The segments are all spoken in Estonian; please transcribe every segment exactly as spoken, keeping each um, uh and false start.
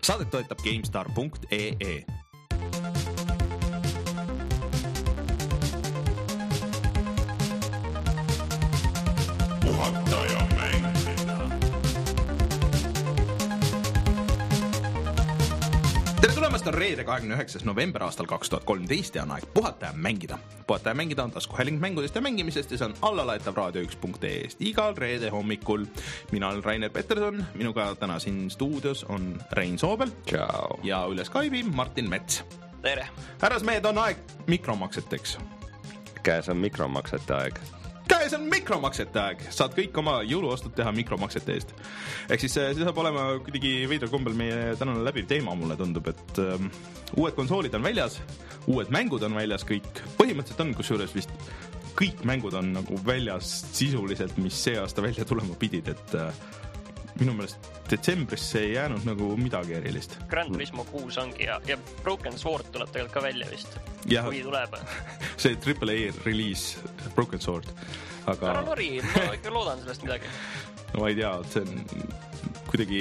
Saadet toetab GameStar punkt ee. Puhataja mängida. Tere tulemast on reede kahekümne üheksas november aastal kaks tuhat kolmteist ja on aeg puhata ja mängida. Puhata ja mängida on taskuhääling mängudest ja mängimisest ja see on allalaetav raadio üks punkt ee-st igal reede hommikul. Mina olen Rainer Peterson, minuga täna siin stuudios on Rein Soobel. Ciao. Ja üle Skype'i Martin Mets. Tere. Härrasmehed, on aeg mikromakseteks. Käes on mikromaksete aeg. Käes on mikromaksete aeg. Saad kõik oma jõuluostud teha mikromaksete eest. Ehk siis see saab olema kuidagi veidral kombel meie tänane läbiv teema, mulle tundub, et um, uued konsoolid on väljas, uued mängud on väljas kõik. Põhimõtteliselt on, kusjuures vist kõik mängud on nagu väljas sisuliselt, mis see aasta välja tulema pidid, et uh, minu meelest detsembrisse ei jäänud nagu midagi erilist. Gran Turismo kuus ongi ja, ja Broken Sword tuleb tegelikult ka välja vist, ja, kui tuleb. See triple A release Broken Sword. Aga... Ära lori, ma ikka loodan sellest midagi. No ma ei tea, see on kuidagi...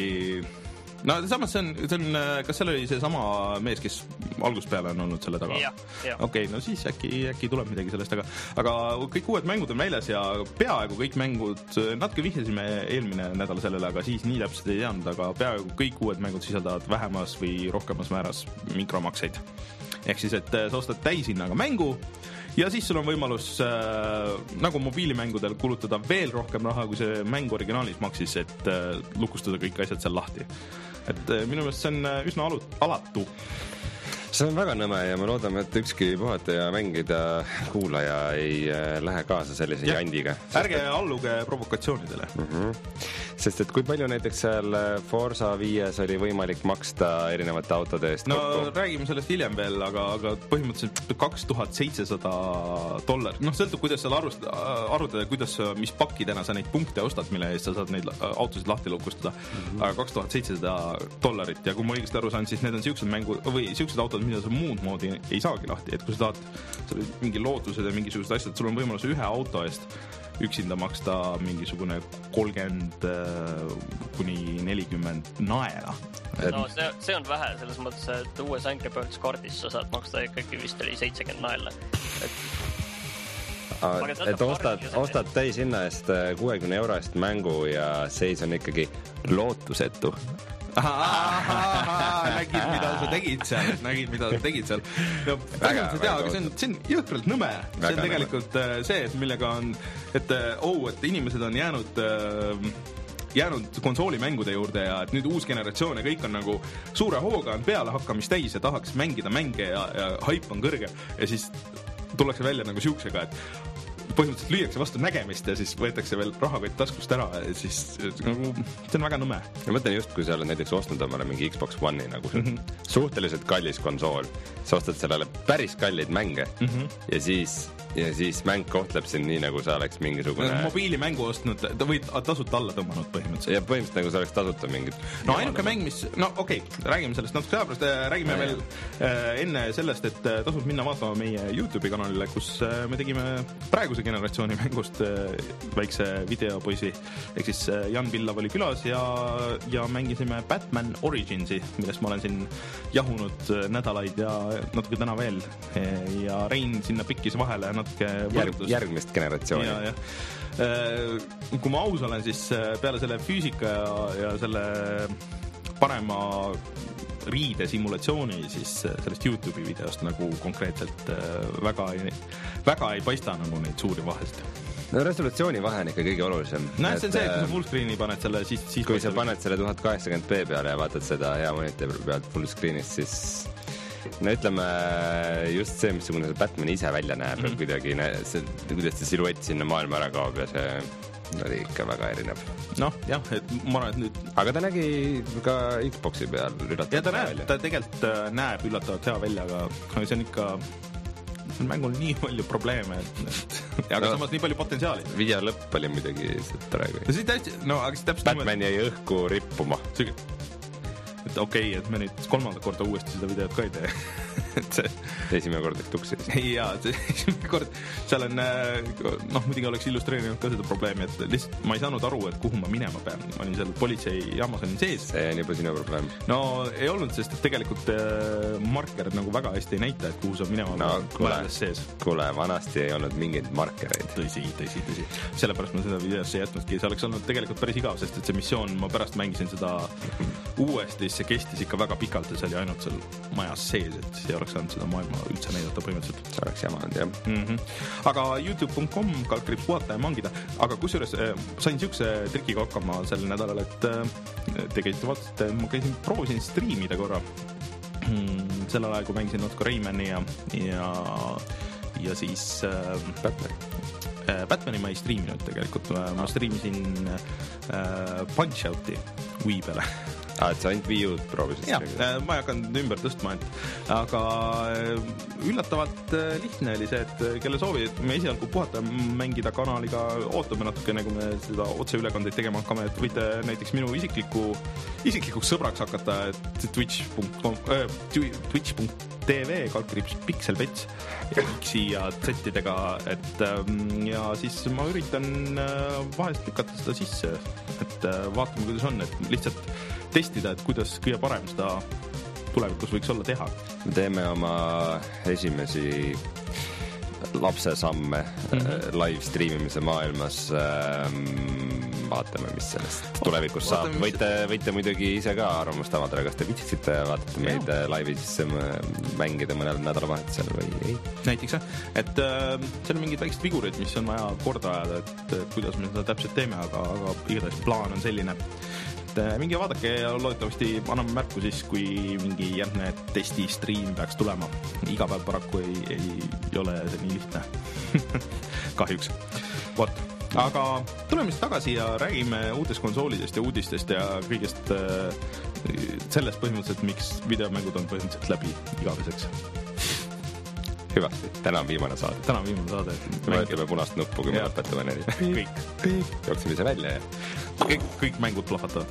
No samas see on, see on, kas seal oli see sama mees, kes algusest peale on olnud selle taga? Jah, jah. Okei, okay, no siis äkki, äkki tuleb midagi sellest, aga, aga kõik uued mängud on väljas ja peaaegu kõik mängud, natuke vihjasime eelmine nädal sellele, aga siis nii täpselt ei teanud, aga peaaegu kõik uued mängud sisaldavad vähemas või rohkemas määras mikromakseid. Ehk siis, et sa ostad täishinnaga mängu ja siis sul on võimalus äh, nagu mobiilimängudel kulutada veel rohkem raha, kui see mäng originaalis maksis, et äh, lukustada kõik asjad seal lahti. Et äh, minu meelest see on äh, üsna alu- alatu. See on väga nõme ja me loodame, et ükski puhata ja mängida kuulaja ei äh, lähe kaasa sellise ja. jandiga. Ärge alluge provokatsioonidele. Mm-hmm. Sest et kui palju näiteks seal Forza viies oli võimalik maksta erinevate autode eest no, kokku? No räägime sellest hiljem veel, aga, aga põhimõtteliselt kaks tuhat seitsesada dollar. Noh, sõltub, kuidas seal arvustada, arvutada, kuidas, mis pakidena sa neid punkte ostad, mille eest sa saad neid autosid lahti lukustada. Mm-hmm. Aga kaks tuhat seitsesada dollarit ja kui ma õigesti aru saan, siis need on siuksed mängu, või siuksed autod, mida sa muud moodi ei saagi lahti, et kui sa tahad mingi lootused ja mingisugused asjad, sul on võimalus ühe auto eest üksinda maksta mingisugune kolmkümmend kuni nelikümmend naela. No see, see on vähe, selles mõttes, et uues Angry Birds kaardis sa saad maksta ikkagi vist oli seitsekümmend naela. Et, et ostad, ostad täishinna eest kuuekümne euro eest mängu ja seis on ikkagi lootusetu. nägid, mida sa tegid seal, nägid, mida sa tegid seal. No, väga, väga tea, aga see on, see on jõhkralt nõme. See on tegelikult nõme. See, et millega on, et oh, et inimesed on jäänud, jäänud konsoolimängude juurde ja et nüüd uus generatsioon ja kõik on nagu suure hooga on peale hakkamist täis ja tahaks mängida mänge ja, ja hype on kõrge ja siis tullakse välja nagu siuksega, et põhimõtteliselt lüüakse vastu nägemist ja siis võetakse veel rahakott taskust ära ja siis nagu, see on väga nõme. Ja mõtlen just, kui sa oled näiteks ostnud omale mingi Xbox One'i nagu mm-hmm. suhteliselt kallis konsool, sa ostad sellele päris kallid mänge mm-hmm. ja siis ja siis mäng kohtleb sind nii, nagu sa oleks mingisugune... mobiilimängu ostnud, ta võid tasuta alla tõmmanud põhimõtteliselt. Ja põhimõtteliselt nagu sa oleks tasuta mingit... No ainuke mäng, mis... No okei, okay, räägime sellest natuke sõbrast, räägime ja, veel äh, enne sellest, et äh, tasub minna vaatama meie YouTube'i kanalile, kus äh, me tegime praeguse generatsiooni mängust äh, väikse videopoisi, ehk siis äh, Jan Pillav oli külas ja, ja mängisime Batman Originsi, millest ma olen siin jahunud äh, nädalaid ja natuke täna veel e, ja Rein sinna pikkis vahele Järg, järgmist generatsiooni. Ja, ja. Kui ma aus olen, siis peale selle füüsika ja, ja selle parema riide simulatsiooni, siis sellest YouTube'i videost nagu konkreetselt väga ei, väga ei paista nagu neid suuri vahesid. No resolutsiooni vahe on ikka kõige olulisem. No see on see, et kui sa fullscreeni paned selle, siis... siis kui sa paned selle tuhat kaheksakümmend p peale ja vaatad seda hea monitori pealt fullscreenist, siis... No ütleme, just see, missugune see Batman ise välja näeb mm-hmm. kuidagi, see, kuidas see siluett sinna maailma ära kaob ja see oli ikka väga erinev. Noh, jah, et ma arvan, et nüüd... Aga ta nägi ka Xboxi peal üllatavalt ja ta näeb, välja. Ta tegelikult näeb üllatavalt hea välja, aga see on ikka... See mängul nii palju probleeme, et... aga no, samas nii palju potentsiaali. Video lõpp oli midagi tore. No, siis täpselt... No, aga siis täpselt... Batman jäi õhku rippuma. Sügi. Et okei, okay, et me nüüd kolmanda korda uuesti seda videot ka ei tee. et see esimene kord läks tuksi. Jaa, see esimene kord, seal on, noh, muidugi oleks illustreerinud ka seda probleemi, et lihtsalt ma ei saanud aru, et kuhu ma minema pean. Ma olin seal politseijaamas olin sees. See on juba sinu probleem. No ei olnud, sest et tegelikult marker nagu väga hästi ei näita, et kuhu sa minema no, pean sees. Kuule, vanasti ei olnud mingeid markereid. Tõsi, tõsi, tõsi. Sellepärast ma seda videosse ei jätnudki. See oleks olnud tegelikult päris igav, sest et see missioon, ma pärast mängisin seda uuesti, see kestis ikka väga pikalt ja see oli ainult seal majas sees, et siis ei oleks saanud seda maailma üldse näidata põhimõtteliselt. See oleks jamanud, jah. Mm-hmm. Aga youtube punkt com kaldkriips puhata ja mangida. Aga kusjuures sain siukse trikiga hakkama sel nädalal, et tegelikult vaatasite, ma käisin, proovisin striimida korra. Sel ajal, kui mängisin natuke Raymani ja, ja, ja siis Batman. Batmani ma ei striiminud tegelikult, ma striimisin äh, Punch-Out'i Wii peale. Ah, et sa ainult Wii U-d proovisid? Jah, ma ei hakanud ümber tõstma, et, aga üllatavalt lihtne oli see, et kelle soovi, et me esialgu puhata mängida kanaliga ootame natuke, nagu me seda otseülekandeid tegema hakkame, et võite näiteks minu isikliku, isiklikuks sõbraks hakata, et twitch punkt com, äh, twitch punkt tv kaldkriips pikselpets ja X-i ja Z-idega, et ja siis ma üritan vahest lükata seda sisse, et vaatame, kuidas on, et lihtsalt testida, et kuidas kõige parem seda tulevikus võiks olla teha. Me teeme oma esimesi lapsesamme mm-hmm. live streamimise maailmas. Vaatame, mis sellest tulevikus saab. Vaatame, võite, võite muidugi ise ka arvamust avaldada, kas te vitsiksite vaatate meid laivis mängida mõnel nädalavahetusel või ei. Näiteks, et äh, seal on mingid väiksed vigurid, mis on vaja korda ajada, et kuidas me seda täpselt teeme, aga, aga igatahes plaan on selline. Mingi vaadake ja loodetavasti anname märku siis, kui mingi järgne testi stream peaks tulema. Iga päev paraku ei, ei, ei ole see nii lihtne. Kahjuks. Vot. Aga tuleme siis tagasi ja räägime uutest konsoolidest ja uudistest ja kõigest sellest põhimõtteliselt, miks videomängud on põhimõtteliselt läbi igaveseks. Hüvasti, täna on viimane saade. Täna on viimane saade. Vajutame punast nuppu, kui me lõpetame neli. Kõik. Jooksime ise välja ja kõik, kõik mängud plahvatavad.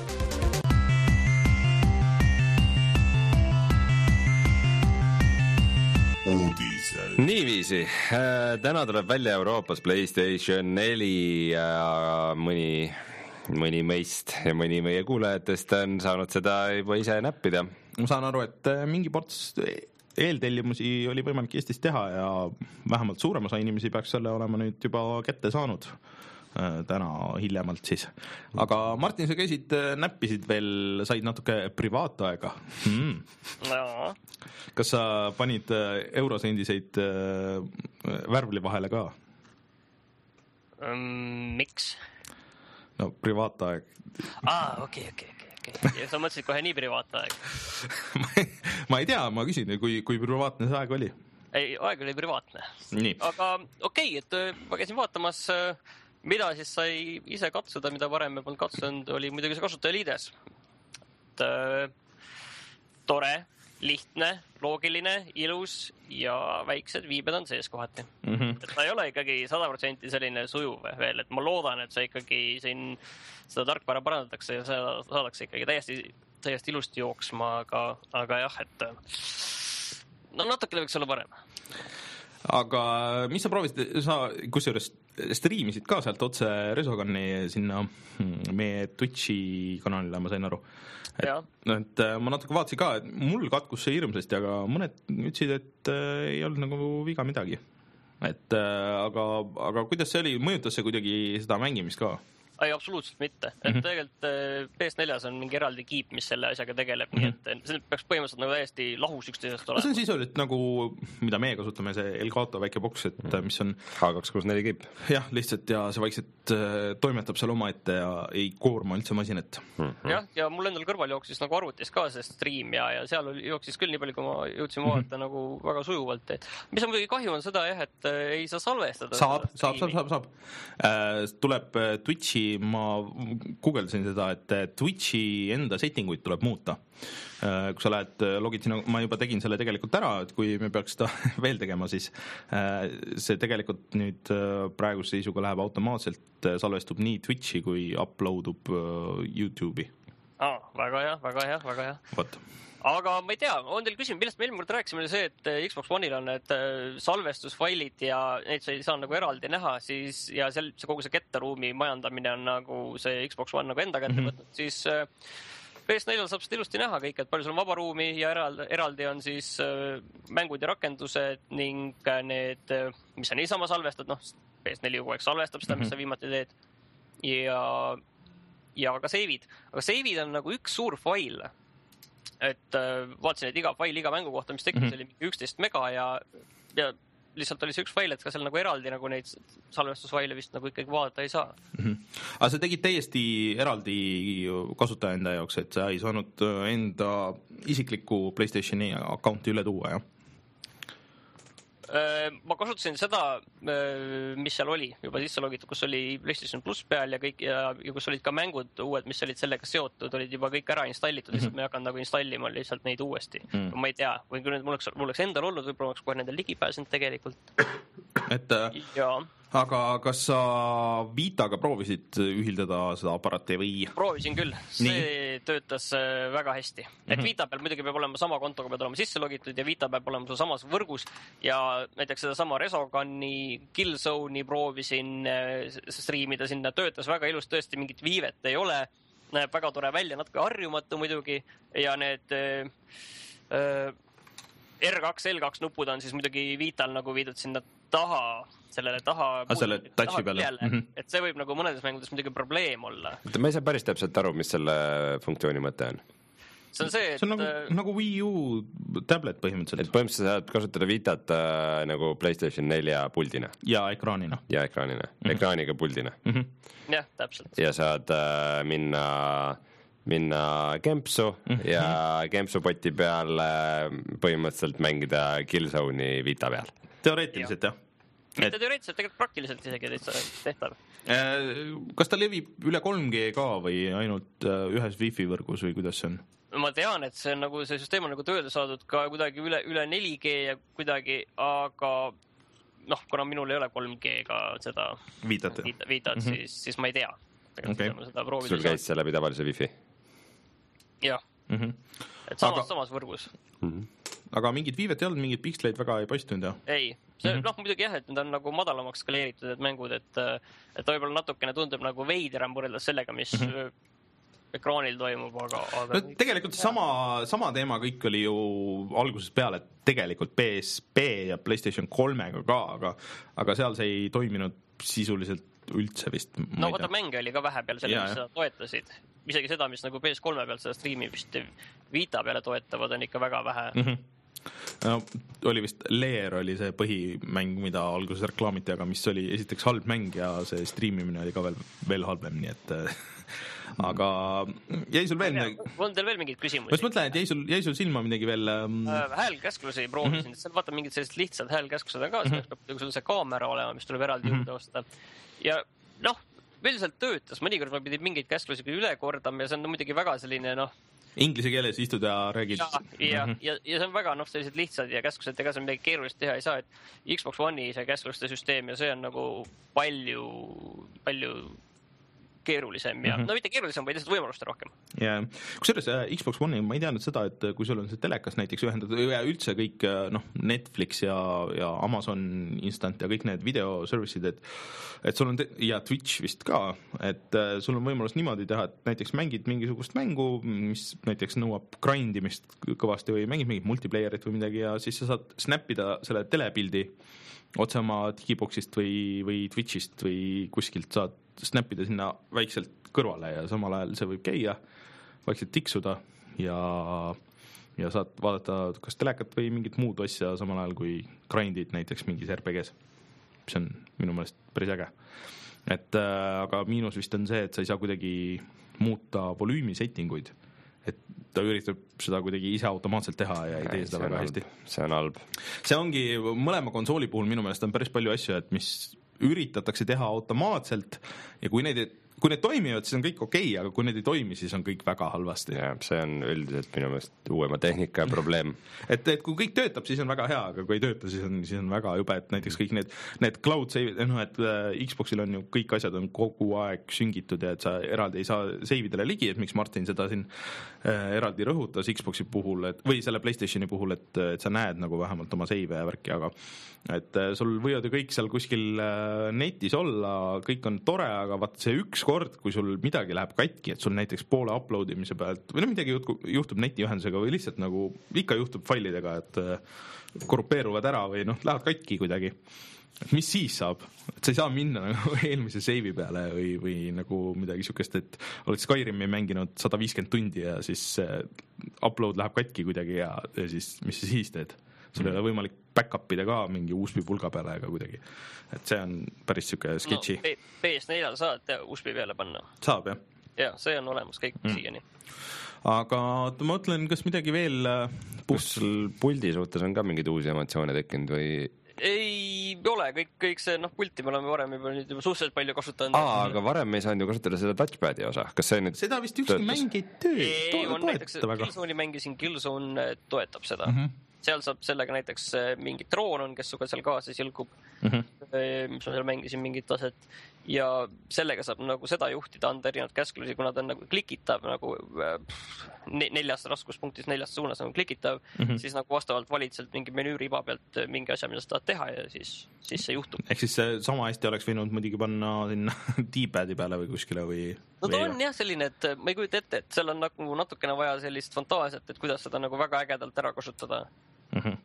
Uudised. Niiviisi, täna tuleb välja Euroopas PlayStation neli ja mõni, mõni meist ja mõni meie kuulajatest on saanud seda juba ise näppida. Ma saan aru, et mingi ports eeltellimusi oli võimalik Eestis teha ja vähemalt suurem osa inimesi peaks selle olema nüüd juba kätte saanud täna hiljemalt siis. Aga Martin, sa käisid, näppisid veel, said natuke privaataega. Hmm. No. Kas sa panid eurosendiseid värvli vahele ka? Um, miks? No, privaataeg. Aa, okei, okei, okei. Ja sa mõtlesid kohe nii privaatne aeg? ma, ei, ma ei tea, ma küsin, kui, kui privaatne see aeg oli? Ei, aeg oli privaatne. Nii. Aga okei, et ma käisin vaatamas, mida siis sai ise katsuda, mida varem me polnud katsunud, oli muidugi see kasutajaliides. Et, tore, lihtne, loogiline, ilus ja väiksed viibed on sees kohati. Mm-hmm. Et ta ei ole ikkagi sada protsenti selline sujuv veel, et ma loodan, et see ikkagi siin seda tarkvara parandatakse ja saadakse ikkagi täiesti, täiesti ilusti jooksma, aga, aga jah, et no natukene võiks olla parem. Aga mis sa proovisid, sa kusjuures striimisid ka sealt otse Resogani sinna meie Twitchi kanalile, ma sain aru. Et, no, et ma natuke vaatasin ka, et mul katkus see hirmsasti, aga mõned ütlesid, et ei olnud nagu viga midagi. Et, aga, aga kuidas see oli, mõjutas see kuidagi seda mängimist ka? Ei, absoluutselt mitte. Et mm-hmm. tegelikult P S neljs on mingi eraldi kiip, mis selle asjaga tegeleb, mm-hmm. nii et see peaks põhimõtteliselt nagu täiesti lahus üksteisest olema. See on sisuliselt nagu, mida meie kasutame, see Elgato väike boks, et mis on H kaks kuus neli kiip. Jah, lihtsalt ja see vaikselt toimetab seal oma ette ja ei koorma üldse masinat. Mm-hmm. Jah, ja mul endal kõrval jooksis nagu arvutis ka see stream ja, ja seal jooksis küll nii palju, kui ma jõudsin vaadata mm-hmm. nagu väga sujuvalt. Et mis on muidugi kahju on seda, jah, et ei saa salvestada. Saab, saab, saab, saab, saab. Äh, tuleb Twitchi ma googledasin seda, et Twitchi enda settinguid tuleb muuta. Kui sa lähed, logid sinna, ma juba tegin selle tegelikult ära, et kui me peaks seda veel tegema, siis see tegelikult nüüd praeguse seisuga läheb automaatselt, salvestub nii Twitchi kui uploadub YouTube'i. ah, väga hea, väga hea, väga hea. Vot. Aga ma ei tea, on teil küsimus, millest me eelmine kord rääkisime, oli see, et Xbox One'il on need salvestusfailid ja neid sa ei saa nagu eraldi näha, siis ja seal see kogu see kettaruumi majandamine on nagu see Xbox One nagu enda kätte mm-hmm. võtnud, siis P S neljal saab seda ilusti näha kõik, et palju sul on vaba ruumi ja eraldi, eraldi on siis mängud ja rakendused ning need, mis sa niisama salvestad, noh, P S neli kogu aeg salvestab seda, mis sa viimati teed ja, ja ka save'id, aga save'id on nagu üks suur fail. Et äh, vaatasin, et iga fail iga mängu kohta, mis tekkis, mm-hmm. oli üksteist mega ja, ja lihtsalt oli see üks fail, et ka seal nagu eraldi nagu neid salvestusfaile vist nagu ikkagi vaadata ei saa. Mm-hmm. Aga sa tegid täiesti eraldi kasutaja enda jaoks, et sa ei saanud enda isiklikku PlayStationi accounti üle tuua, jah? Ma kasutasin seda, mis seal oli juba sisse logitud, kus oli PlayStation Plus peal ja kõik ja, ja kus olid ka mängud uued, mis olid sellega seotud, olid juba kõik ära installitud, lihtsalt mm-hmm. ma ei hakanud nagu installima lihtsalt neid uuesti. Mm. Ma ei tea, või kui nüüd mul oleks, mul oleks endal olnud, võib-olla oleks kohe nendel ligi pääsenud tegelikult. Et, ja. Aga kas sa Vitaga proovisid ühildada seda aparaati või? Proovisin küll, see Nii. töötas väga hästi. Et mm-hmm. Vita peal muidugi peab olema sama kontoga, peab olema sisse logitud ja Vita peab olema sul samas võrgus ja näiteks seda sama Resogani, Killzone'i proovisin striimida sinna, töötas väga ilus, tõesti mingit viivet ei ole, näeb väga tore välja, natuke harjumatu muidugi ja need äh, R kaks, L kaks nupud on siis muidugi Vital nagu viidud sinna taha, sellele taha, ah, selle touchi peale. Mm-hmm. Et see võib nagu mõnedes mängudes muidugi probleem olla. Ma ei saa päris täpselt aru, mis selle funktsiooni mõte on. See on see, et... See on nagu, nagu Wii U tablet põhimõtteliselt. Et põhimõtteliselt saad kasutada Vitat äh, nagu PlayStation nelja puldina. Ja ekraanina. Ja ekraanina. Mm-hmm. Ekraaniga puldina. Mm-hmm. Jah, täpselt. Ja saad äh, minna... minna kempsu mm-hmm. ja kempsupoti peal põhimõtteliselt mängida Killzone'i Vita peal. Teoreetiliselt, jah. Et... Mitte teoreetiliselt, tegelikult praktiliselt isegi tehtav. Kas ta levib üle kolm G ka või ainult ühes Wi-Fi võrgus või kuidas see on? Ma tean, et see, on nagu, see süsteem on nagu tööle saadud ka kuidagi üle, üle neli G ja kuidagi, aga noh, kuna minul ei ole kolm G-ga seda Viitat, viitat, viitat mm-hmm. siis, siis ma ei tea. Okay. Sul käis see läbi tavalise Wi-Fi? Jah, mm-hmm. et samas, aga... samas võrgus. Mm-hmm. Aga mingid viivet ei olnud, mingid piksleid väga ei paistnud, jah? Ei, see mm-hmm. noh, muidugi jah, et need on nagu madalamaks skaleeritud, et mängud, et, et võib-olla natukene tundub nagu veidram võrreldes sellega, mis mm-hmm. ekraanil toimub, aga... aga no, tegelikult sama, sama teema kõik oli ju algusest peale, et tegelikult P S P ja PlayStation kolmega ka, aga, aga seal see ei toiminud sisuliselt üldse vist. No vaata, mänge oli ka vähe peal selle, mis seda toetasid. Isegi seda, mis nagu P S kolme pealt seda striimi vist Vita peale toetavad, on ikka väga vähe. Mm-hmm. No, oli vist Leer oli see põhimäng, mida alguses reklaamiti, aga mis oli esiteks halb mäng ja see striimimine oli ka veel, veel halvem, nii et aga jäi sul veel... On teil veel mingid küsimusi? Ma just mõtlen, et jäi sul, jäi sul silma midagi veel... Häälkäsklusi proovisin, mm-hmm. et seal vaata mingid sellised lihtsad häälkäsklused on ka, mm-hmm. peab sul see kaamera olema, mis tuleb eraldi mm-hmm. juurde osta. Ja noh, üldiselt töötas, mõnikord ma pidin mingeid käsklusi üle kordama ja see on muidugi väga selline, noh... Inglise keeles istud ja räägid. Ja, ja, mm-hmm. ja, ja see on väga noh, sellised lihtsad ja käsklused, ega see midagi keerulist teha ei saa, et Xbox One'i see käskluste süsteem ja see on nagu palju, palju keerulisem ja mm-hmm. no mitte keerulisem, vaid lihtsalt võimaluste rohkem. Ja kusjuures Xbox One'i ma ei teadnud seda, et kui sul on see telekas näiteks ühendatud ja üldse kõik noh, Netflix ja, ja Amazon Instant ja kõik need videoservice'id, et, et sul on te- ja Twitch vist ka, et sul on võimalus niimoodi teha, et näiteks mängid mingisugust mängu, mis näiteks nõuab grindimist kõvasti või mängid mingit multiplayerit või midagi ja siis sa saad snappida selle telepildi otse oma digiboxist või, või Twitchist või kuskilt saad snappida sinna väikselt kõrvale ja samal ajal see võib käia, vaikselt tiksuda ja, ja saad vaadata kas telekat või mingit muud asja samal ajal kui grindid näiteks mingis R P G-s. See on minu meelest päris äge. Et, äh, aga miinus vist on see, et sa ei saa kuidagi muuta volüümi settinguid. Et ta üritab seda kuidagi ise automaatselt teha ja ei tee seda väga hästi. See on halb. See ongi mõlema konsooli puhul minu meelest on päris palju asju, et mis üritatakse teha automaatselt ja kui neid kui need toimivad, siis on kõik okei, aga kui need ei toimi, siis on kõik väga halvasti. Ja, see on üldiselt minu meelest uuema tehnika probleem. et, et kui kõik töötab, siis on väga hea, aga kui ei tööta, siis on, siis on väga jube, et näiteks kõik need, need cloud save, noh, et Xboxil on ju kõik asjad on kogu aeg syngitud ja et sa eraldi ei saa save-idele ligi, et miks Martin seda siin äh, eraldi rõhutas Xboxi puhul, et, või selle PlayStationi puhul, et, et sa näed nagu vähemalt oma save ja värki, aga et äh, sul võivad ju kõik seal kuskil äh, netis olla, kõik on tore, aga vaat see üks kord, kui sul midagi läheb katki, et sul näiteks poole upload imise pealt või no midagi juhtub, juhtub netiühendusega või lihtsalt nagu ikka juhtub failidega, et korrupeeruvad ära või noh, lähevad katki kuidagi. Et mis siis saab? Et sa ei saa minna nagu eelmise seivi peale või, või nagu midagi sükest, et oled Skyrimi mänginud sada viiskümmend tundi ja siis upload läheb katki kuidagi ja, ja siis mis sa siis teed? Sul ei ole võimalik back-upida ka mingi U S B pulga peale ega kuidagi. Et see on päris süke sketši. No, P S neljal saad U S B peale panna. Saab, jah? Jah, see on olemas kõik mm. siiani. Aga ma mõtlen, kas midagi veel kus sul puldi suhtes on ka mingeid uusi emotsioone tekkinud või? Ei ole, kõik, kõik see, noh, pulti me oleme varem juba nüüd juba suhteliselt palju kasutanud. Aa, aga varem me ei saanud ju kasutada seda touchpadi osa. Kas see nüüd seda vist ükski mäng ei töö, ei, on näiteks Killzone'i mängisin, Killzone toetab seda. Mm -hmm. Seal saab sellega näiteks mingi troon on, kes suga seal kaasas jõlgub, mm -hmm. mis ma seal mängisin mingit taset ja sellega saab nagu seda juhtida, anda erinevad käsklusi, kuna ta on nagu klikitav nagu neljast raskuspunktist neljast suunas nagu klikitav, mm -hmm. siis nagu vastavalt valid sealt mingi menüü riba pealt mingi asja, mida sa tahad teha ja siis, siis see juhtub. Ehk siis see sama hästi oleks võinud muidugi panna sinna D-padi peale või kuskile või... No ta on jah selline, et ma ei kujuta ette, et seal on nagu natukene vaja sellist fantaasiat, et kuidas seda nagu väga ägedalt ära kasutada. Mm-hmm.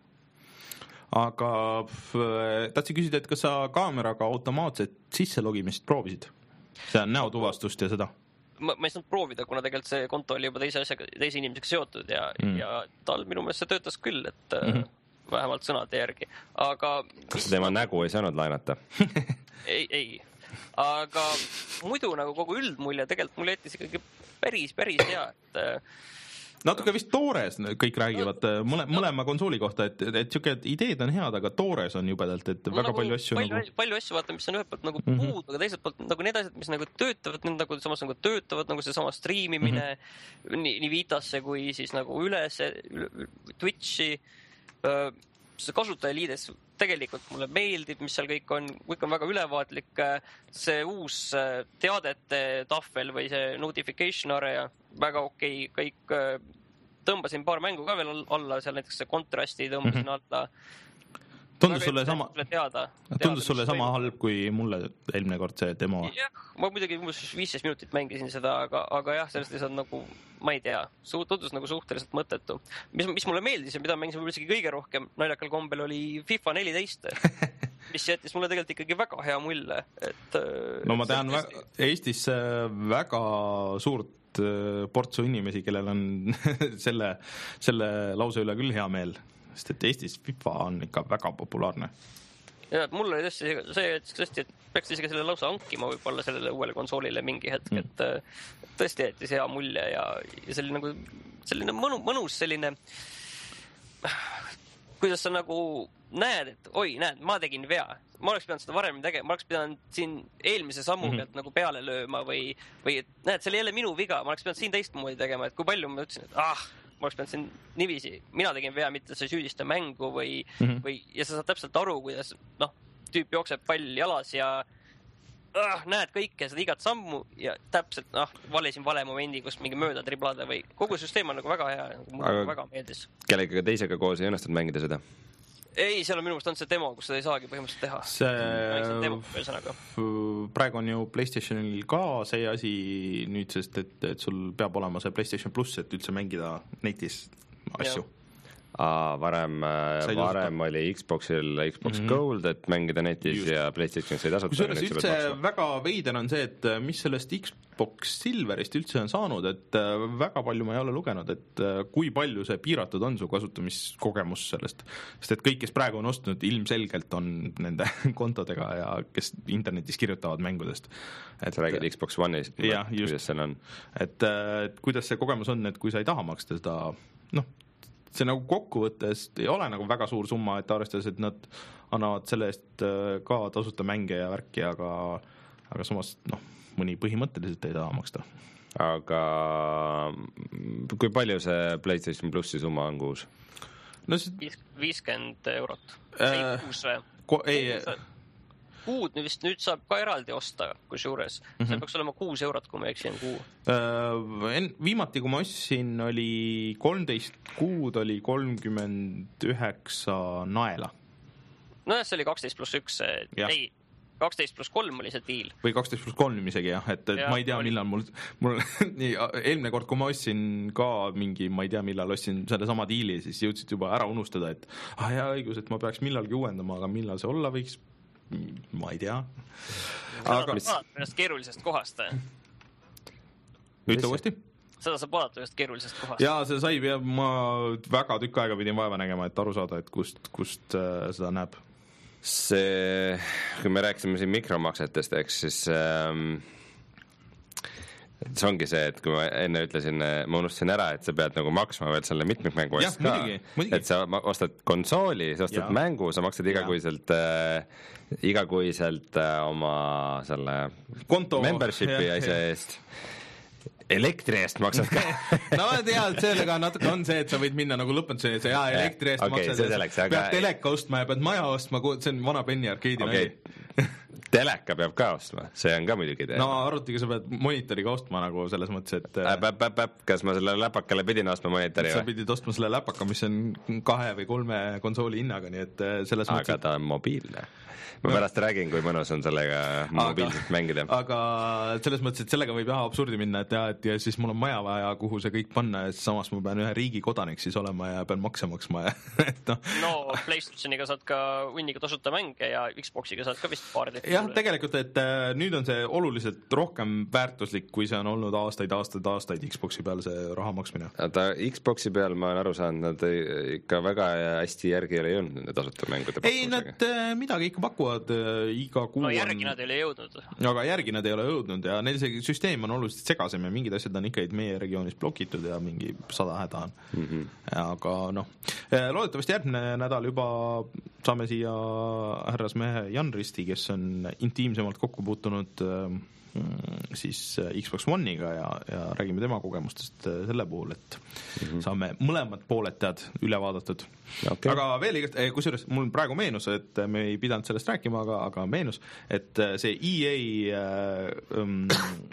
Aga tahtsin küsida, et kas sa kaameraga automaatset sisselogimist proovisid? See on näotuvastust ja seda? Ma, ma ei saanud proovida, kuna tegelikult see konto oli juba teise asjaga, teise inimesega seotud ja, mm. ja tal minu meelest see töötas küll, et mm-hmm. vähemalt sõnade järgi. Aga kas tema ma... nägu ei saanud lainata? ei, ei. Aga muidu nagu kogu üldmulje tegelikult mulle jättis ikkagi päris, päris hea, et natuke vist toores kõik räägivad mõle, mõlema konsooli kohta, et, et siuke ideed on head, aga toores on jubedalt, et no, väga nagu, palju asju palju, nagu... palju asju vaata, mis on ühelt poolt nagu mm -hmm. puud, aga teiselt poolt nagu need asjad, mis nagu töötavad, need nagu samas nagu töötavad, nagu see sama streamimine mm -hmm. nii, nii Vitasse kui siis nagu üles üle, Twitchi see kasutajaliides tegelikult mulle meeldib, mis seal kõik on, kõik on väga ülevaatlik, see uus teadete tahvel või see notification area, väga okei, kõik tõmbasin paar mängu ka veel alla, seal näiteks see kontrasti tõmbasin mm -hmm. alla. Tundus sulle sama, teada, tundus sulle sama toimub. Halb kui mulle eelmine kord see demo? Jah, ma muidugi umbes viisteist minutit mängisin seda, aga, aga jah, sellest ei saanud nagu, ma ei tea, tundus nagu suhteliselt mõttetu. Mis, mis mulle meeldis ja mida mängisin isegi kõige rohkem naljakal kombel oli FIFA neliteist, mis jättis mulle tegelikult ikkagi väga hea mulje. Et, no ma tean vä Eestis väga suurt portsu inimesi, kellel on selle, selle lause üle küll hea meel. Sest et Eestis FIFA on ikka väga populaarne. Ja, mul oli tõesti see, et tõesti, et peaks isegi selle lausa hankima võib-olla sellele uuele konsoolile mingi hetk, mm. et tõesti jättis hea mulje ja, ja selline, nagu, selline mõnu, mõnus selline, kuidas sa nagu näed, et oi, näed, ma tegin vea. Ma oleks pidanud seda varem tegema, ma oleks pidanud siin eelmise sammu pealt mm -hmm. nagu peale lööma või, või näed, see oli jälle minu viga, ma oleks pidanud siin teistmoodi tegema, et kui palju ma ütlesin, et ah, ma oleks pidanud siin nivisi, mina tegin vea, mitte sa süüdista mängu või, mm -hmm. või, ja sa saad täpselt aru, kuidas, noh, tüüp jookseb pall jalas ja ah, näed kõike, seda igat sammu ja täpselt, noh, valisin vale momendi, kus mingi mööda triblada või kogu süsteem on nagu väga hea, mulle väga meeldis. Kellega teisega koos ei õnnestunud mängida seda? Ei, seal on minu meelest on see demo, kus seda ei saagi põhimõtteliselt teha. See demo, praegu on ju PlayStationil ka see asi nüüd, sest et, et sul peab olema see PlayStation Plus, et üldse mängida netis asju. Aa, varem, varem oli Xboxil Xbox mm -hmm. Gold, et mängida netis just. Ja PlayStation sai tasuta. Kusjuures üldse väga veider on see, et mis sellest Xbox Silverist üldse on saanud, et väga palju ma ei ole lugenud, et kui palju see piiratud on su kasutamiskogemus sellest, sest et kõik, kes praegu on ostnud, ilmselgelt on nende kontodega ja kes internetis kirjutavad mängudest. Et sa räägid Xbox One'ist, kuidas seal on? Et, et kuidas see kogemus on, et kui sa ei taha maksta seda, noh, see nagu kokkuvõttes ei ole nagu väga suur summa, et arvestades, et nad annavad selle eest ka tasuta mänge ja värki, aga, aga samas, noh, mõni põhimõtteliselt ei taha maksta. Aga kui palju see PlayStation Plussi summa on kuus? No see... viiskümmend eurot. Äh, kuus või? Ko- ei... Kuud vist nüüd saab ka eraldi osta, kus juures. Mm-hmm. See peaks olema kuus eurot, kui ma eksin kuu. Uh, viimati, kui ma ostsin, oli kolmteist kuud, oli kolmkümmend üheksa naela. No jah, see oli kaksteist pluss üks. Ei, kaksteist pluss kolm oli see deal. Või kaksteist pluss kolm isegi jah, et, et ja, ma ei tea, oli... millal mul, mul nii, eelmine kord, kui ma ostsin ka mingi, ma ei tea, millal ostsin selle sama deali, siis jõudsid juba ära unustada, et ah jaa, õigus, et ma peaks millalgi uuendama, aga millal see olla võiks, ma ei tea. Aga mis... Ennast keerulisest kohast. Ütle uuesti? Seda saab vaadata ühest keerulisest kohast. Jaa, see sai, ma väga tükk aega pidin vaeva nägema, et aru saada, et kust, kust äh, seda näeb. See, kui me rääkisime siin mikromaksetest, eks, siis ähm, see ongi see, et kui ma enne ütlesin, ma unustasin ära, et sa pead nagu maksma veel selle mitmikmängu eest ka. Muidugi, muidugi. Et sa ostad konsooli, sa ostad ja. mängu, sa maksad igakuiselt, äh, igakuiselt äh, oma selle konto membershipi ja, asja ja. eest. Elektri eest maksad ka. No tead, sellega natuke on see, et sa võid minna nagu lõpetuse ja ja elektri eest okay, maksad. Selleks, pead aga... teleka ostma ja pead maja ostma, see on vana Penny Arcade'i okay. Teleka peab ka ostma, see on ka muidugi teema. No arvutiga sa pead monitoriga ostma nagu selles mõttes, et äh, päp, päp, päp, kas ma selle läpakale pidin ostma monitori? Sa pidid ostma selle läpaka, mis on kahe või kolme konsooli hinnaga, nii et selles aga mõttes... Aga ta on mobiilne. Ma no. pärast räägin, kui mõnus on sellega mobiilselt mängida. Aga selles mõttes, et sellega võib jah absurdi minna, et, jah, et ja siis mul on maja vaja, kuhu see kõik panna ja samas ma pean ühe riigi kodanik siis olema ja pean makse maksma. Ja, et no. no PlayStationiga saad ka unniga tasuta mänge ja Xboxiga saad ka vist paar tihti. Jah, tegelikult, et nüüd on see oluliselt rohkem väärtuslik, kui see on olnud aastaid, aastaid, aastaid Xboxi peal see raha maksmine. Ta Xboxi peal ma olen aru saanud, nad ikka väga hästi järgi ei ole jõudnud nende tasuta mängude pakkumisega. Ei, nad midagi ikka pakuvad. Iga kuu no järgi on... nad ei ole jõudnud. Aga järgi nad ei ole jõudnud ja neil see süsteem on oluliselt segasem ja mingid asjad on ikka meie regioonis blokitud ja mingi sada häda on. Mm-hmm. Aga noh, loodetavasti järgmine nädal juba saame siia härrasmehe Jan Risti, kes on intiimsemalt kokku puutunud siis Xbox One'iga ja, ja räägime tema kogemustest selle puhul, et mm-hmm. saame mõlemad pooled tead üle vaadatud. Okay. Aga veel igast, kusjuures mul praegu meenus, et me ei pidanud sellest rääkima, aga, aga meenus, et see E A um,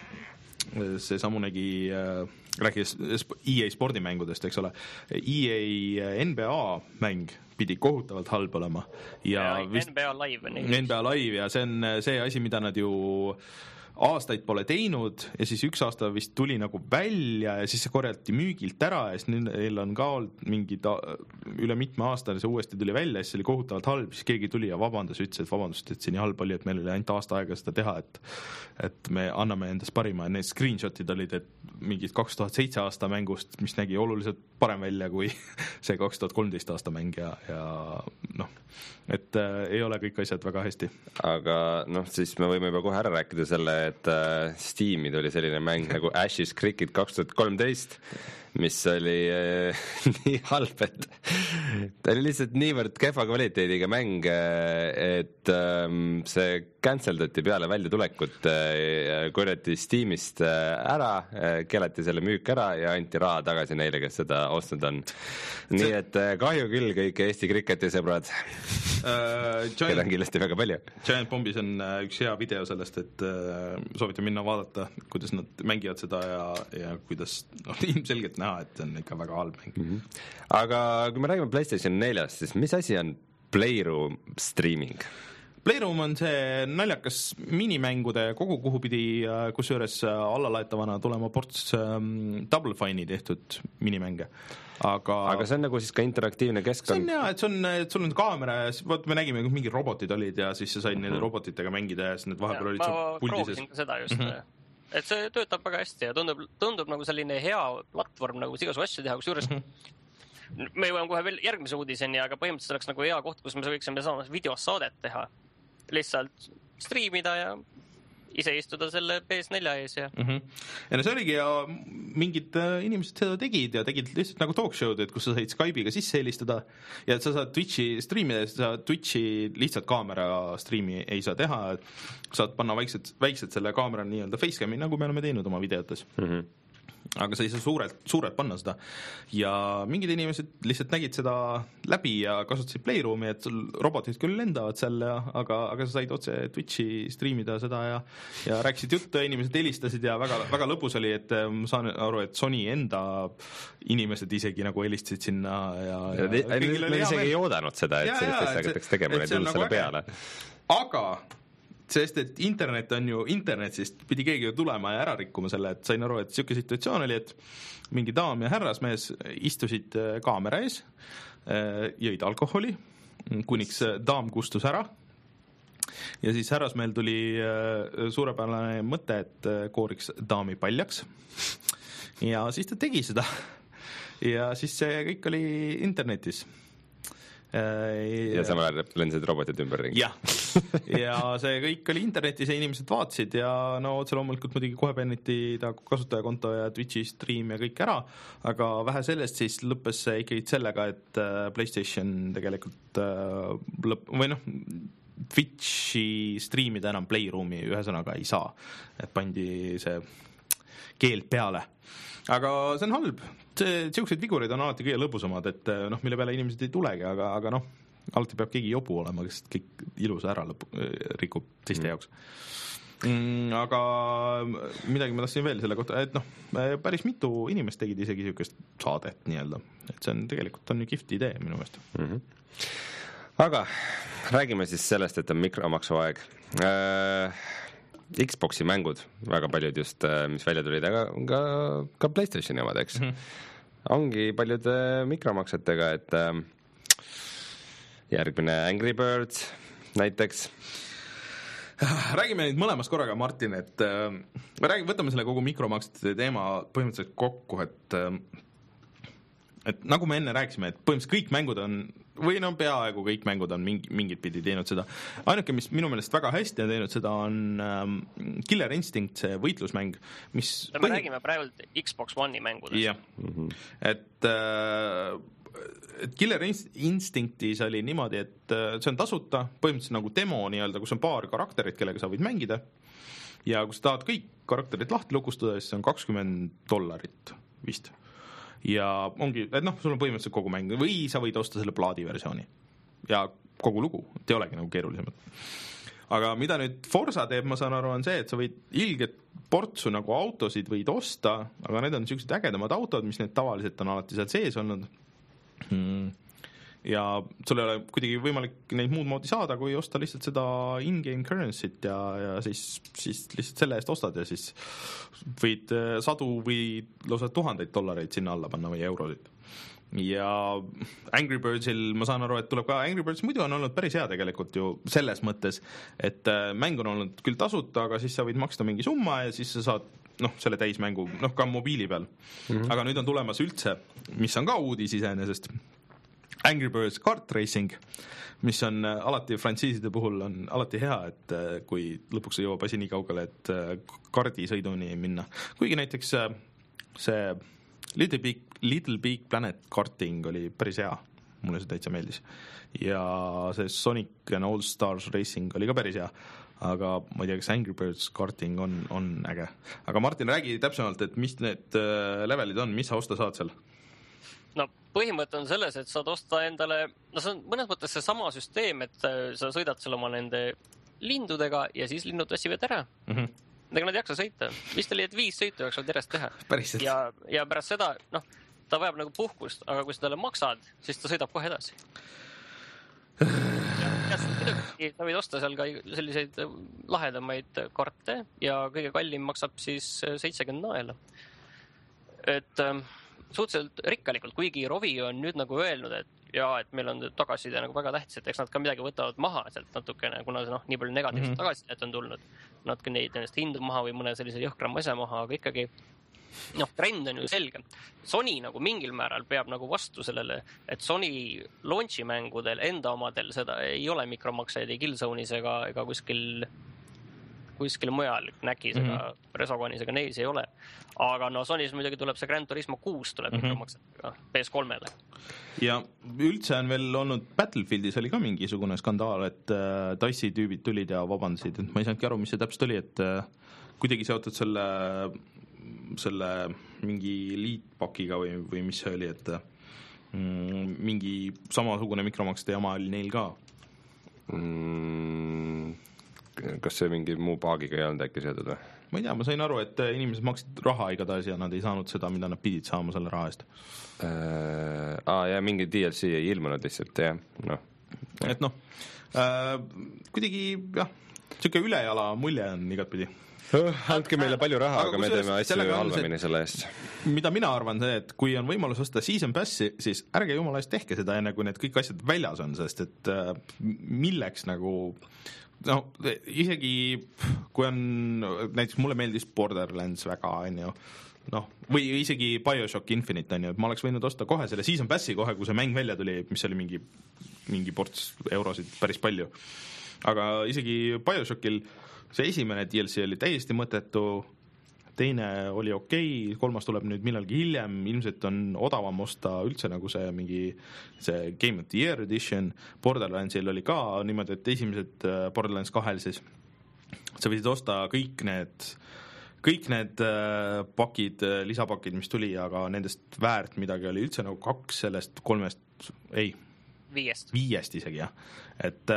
see samunegi rääkis E A spordimängudest, eks ole, E A N B A mäng pidi kohutavalt halb olema. Ja, ja vist, N B A Live. N B A Live ja see on see asi, mida nad ju aastaid pole teinud ja siis üks aasta vist tuli nagu välja ja siis see korjati müügilt ära ja siis neil on ka mingi ta, üle mitme aasta see uuesti tuli välja ja siis see oli kohutavalt halb, siis keegi tuli ja vabandas, ütles, et vabandust, et see nii halb oli, et meil oli ainult aasta aega seda teha, et et me anname endast parima ja need screenshotid olid, et mingid kaks tuhat seitse aasta mängust, mis nägi oluliselt parem välja kui see kaks tuhat kolmteist aasta mäng ja, ja noh, et äh, ei ole kõik asjad väga hästi. Aga noh, siis me võime juba kohe ära rääkida selle, et äh, Steam'i tuli selline mäng nagu Ashes Cricket kaks tuhat kolmteist, mis oli äh, nii halb, et ta oli lihtsalt niivõrd kehva kvaliteediga mäng, et äh, see canceldati peale väljatulekut, äh, korjati Steam'ist äh, ära, äh, keelati selle müük ära ja anti raha tagasi neile, kes seda ostnud on. Nii see... et äh, kahju küll kõik Eesti kriketi sõbrad. Uh, Keda on kindlasti väga palju. Giant Bombis on uh, üks hea video sellest, et uh, soovitan minna vaadata, kuidas nad mängivad seda ja, ja kuidas no, ilmselgelt näha, et on ikka väga halb mäng. Mm-hmm. Aga kui me räägime PlayStation neljast, siis mis asi on Playroom streaming? Playroom on see naljakas minimängude kogu, kuhu pidi kusjuures allalaetavana tulema ports um, Double Fine'i tehtud minimänge. Aga... aga see on nagu siis ka interaktiivne keskkond. See on jah, et, on, et sul on kaamera ja siis vaat me nägime, kus mingi robotid olid ja siis sa said mm-hmm. nende robotitega mängida ja siis need vahepeal olid seal puldi sees. Ma proovisin seda just. Mm-hmm. Et see töötab väga hästi ja tundub, tundub nagu selline hea platvorm nagu igasu asju teha, kus juures mm-hmm. me jõuame kohe veel järgmise uudiseni, aga põhimõtteliselt oleks nagu hea koht, kus me võiksime samas videos saadet teha. Lihtsalt striimida ja ise istuda selle P S four ees ja mm -hmm. ja no see oligi ja mingid inimesed seda tegid ja tegid lihtsalt nagu talk show'd, et kus sa said Skype'iga sisse helistada ja et sa saad Twitchi striimida, sa Twitchi lihtsalt kaamera striimi ei saa teha, et saad panna väiksed, väiksed selle kaamera nii-öelda facecam'i, nagu me oleme teinud oma videotes mm. -hmm. aga sa ei saa suurelt, suurelt panna seda ja mingid inimesed lihtsalt nägid seda läbi ja kasutasid Playroom'i, et sul robotid küll lendavad seal, aga, aga sa said otse Twitchi striimida seda ja ja rääkisid juttu ja inimesed helistasid ja väga, väga lõbus oli, et ma saan aru, et Sony enda inimesed isegi nagu helistasid sinna ja, ja, ja nad isegi ei oodanud seda, et sellist asja hakatakse tegema, neid tulnud selle peale. Aga sest, et internet on ju internet, siis pidi keegi ju tulema ja ära rikkuma selle, et sain aru, et siuke situatsioon oli, et mingi daam ja härrasmees istusid kaamera ees, jõid alkoholi, kuniks daam kustus ära ja siis härrasmeel tuli suurepärane mõte, et kooriks daami paljaks ja siis ta tegi seda ja siis see kõik oli internetis. ja samal ajal lendasid robotid ümber ringi. jah, ja see kõik oli internetis ja inimesed vaatasid ja no otse loomulikult muidugi kohe penniti ta kasutajakonto ja Twitchi stream ja kõik ära, aga vähe sellest siis lõppes see ikkagi sellega, et PlayStation tegelikult lõpp, või noh, Twitchi streamida enam Playroom'i ühesõnaga ei saa, et pandi see keeld peale. Aga see on halb, see, siuksed vigurid on alati kõige lõbusamad, et noh, mille peale inimesed ei tulegi, aga, aga noh, alati peab keegi jobu olema, kes kõik ilusa ära lõpu, rikub teiste mm. jaoks. Mm, aga midagi ma tahtsin veel selle kohta, et noh, päris mitu inimest tegid isegi siukest saadet nii-öelda, et see on tegelikult on ju kihvt idee minu meelest. Mm -hmm. Aga räägime siis sellest, et on mikromaksu aeg. Äh... Xboxi mängud, väga paljud just, mis välja tulid, aga ka, ka PlayStationi omad, eks. Mm -hmm. Ongi paljude mikromaksetega, et äh, järgmine Angry Birds näiteks. Räägime nüüd mõlemast korraga, Martin, et äh, räägime, võtame selle kogu mikromaksete teema põhimõtteliselt kokku, et äh, et nagu me enne rääkisime, et põhimõtteliselt kõik mängud on või no peaaegu kõik mängud on mingi, mingit pidi teinud seda. Ainuke, mis minu meelest väga hästi on teinud seda, on ähm, Killer Instinct, see võitlusmäng, mis me põhi... räägime praegu Xbox One'i mängudest. jah, mm-hmm. et, äh, et Killer Instinctis oli niimoodi, et äh, see on tasuta, põhimõtteliselt nagu demo nii-öelda, kus on paar karakterit, kellega sa võid mängida ja kui sa tahad kõik karakterid lahti lukustada, siis see on kakskümmend dollarit vist. Ja ongi, et noh, sul on põhimõtteliselt kogu mäng või sa võid osta selle plaadiversiooni ja kogu lugu, et ei olegi nagu keerulisemad. Aga mida nüüd Forza teeb, ma saan aru, on see, et sa võid ilget portsu nagu autosid võid osta, aga need on niisugused ägedamad autod, mis need tavaliselt on alati seal sees olnud hmm. ja sul ei ole kuidagi võimalik neid muud moodi saada, kui osta lihtsalt seda in-game currency't ja, ja siis, siis lihtsalt selle eest ostad ja siis võid sadu või lausa tuhandeid dollareid sinna alla panna või eurosid. Ja Angry Birdsil ma saan aru, et tuleb ka Angry Birds muidu on olnud päris hea tegelikult ju selles mõttes, et mäng on olnud küll tasuta, aga siis sa võid maksta mingi summa ja siis sa saad noh, selle täismängu, noh ka mobiili peal mm-hmm. aga nüüd on tulemas üldse, mis on ka uudis iseenesest, Angry Birds Kart Racing, mis on alati frantsiiside puhul on alati hea, et kui lõpuks jõuab asi nii kaugele, et kardisõiduni minna. Kuigi näiteks see Little Big, Little Big Planet karting oli päris hea, mulle see täitsa meeldis. Ja see Sonic and All Stars Racing oli ka päris hea, aga ma ei tea, kas Angry Birds karting on, on äge. Aga Martin, räägi täpsemalt, et mis need levelid on, mis sa osta saad seal? No põhimõte on selles, et saad osta endale, no see on mõnes mõttes see sama süsteem, et sa sõidad seal oma nende lindudega ja siis linnud tassivad ära. Mm-hmm. Ega nad jaksa sõita. Vist oli, et viis sõitu jaksavad järjest teha. Päriselt. Ja, ja pärast seda, noh, ta vajab nagu puhkust, aga kui sa talle maksad, siis ta sõidab kohe edasi. Ja, ja sa võid osta seal ka selliseid lahedamaid karte ja kõige kallim maksab siis seitsekümmend naela. Et suhteliselt rikkalikult, kuigi Rovi on nüüd nagu öelnud, et jaa, et meil on tagasiside nagu väga tähtis, et eks nad ka midagi võtavad maha sealt natukene, kuna see noh, nii palju negatiivset mm-hmm. tagasisidet on tulnud. Natuke neid ennast hindu maha või mõne sellise jõhkram asja maha, aga ikkagi noh, trend on ju selge. Sony nagu mingil määral peab nagu vastu sellele, et Sony launchi mängudel, enda omadel seda ei ole mikromakseid ei Killzone'is ega, ega kuskil kuskil mujal, Knäkis ega mm-hmm. Resogonis ega neis ei ole. Aga no Sonys muidugi tuleb see Gran Turismo kuus tuleb mm-hmm. mikromaksetega P S kolmele. Ja üldse on veel olnud Battlefieldis oli ka mingisugune skandaal, et äh, Tassi tüübid tulid ja vabandasid, et ma ei saanudki aru, mis see täpselt oli, et äh, kuidagi seotud selle, selle mingi liitpakiga või, või mis see oli, et mm, mingi samasugune mikromaksete jama oli neil ka. Mm, kas see mingi muu paagiga ei olnud äkki seotud või? Ma ei tea, ma sain aru, et inimesed maksid raha igatahes ja nad ei saanud seda, mida nad pidid saama selle raha eest. Äh, aa, ja mingi D L C ei ilmunud lihtsalt, jah. No. Et noh, äh, kuidagi jah, siuke ülejala mulje on igatpidi. Andke meile palju raha, aga, aga me teeme asju halvemini selle eest. Mida mina arvan see, et kui on võimalus osta Season Passi, siis ärge jumala eest tehke seda enne, kui need kõik asjad väljas on, sest et äh, milleks nagu no isegi kui on näiteks mulle meeldis Borderlands väga, on ju, noh, või isegi BioShock Infinite, on ju, et ma oleks võinud osta kohe selle Season Passi kohe, kui see mäng välja tuli, mis oli mingi, mingi ports eurosid päris palju. Aga isegi BioShockil see esimene D L C oli täiesti mõttetu, teine oli okei, kolmas tuleb nüüd millalgi hiljem, ilmselt on odavam osta üldse nagu see mingi see Game of the Year edition, Borderlandsil oli ka niimoodi, et esimesed Borderlands kahel siis sa võisid osta kõik need kõik need pakid, lisapakid, mis tuli, aga nendest väärt midagi oli üldse nagu kaks sellest kolmest, ei viiest, viiest isegi jah, et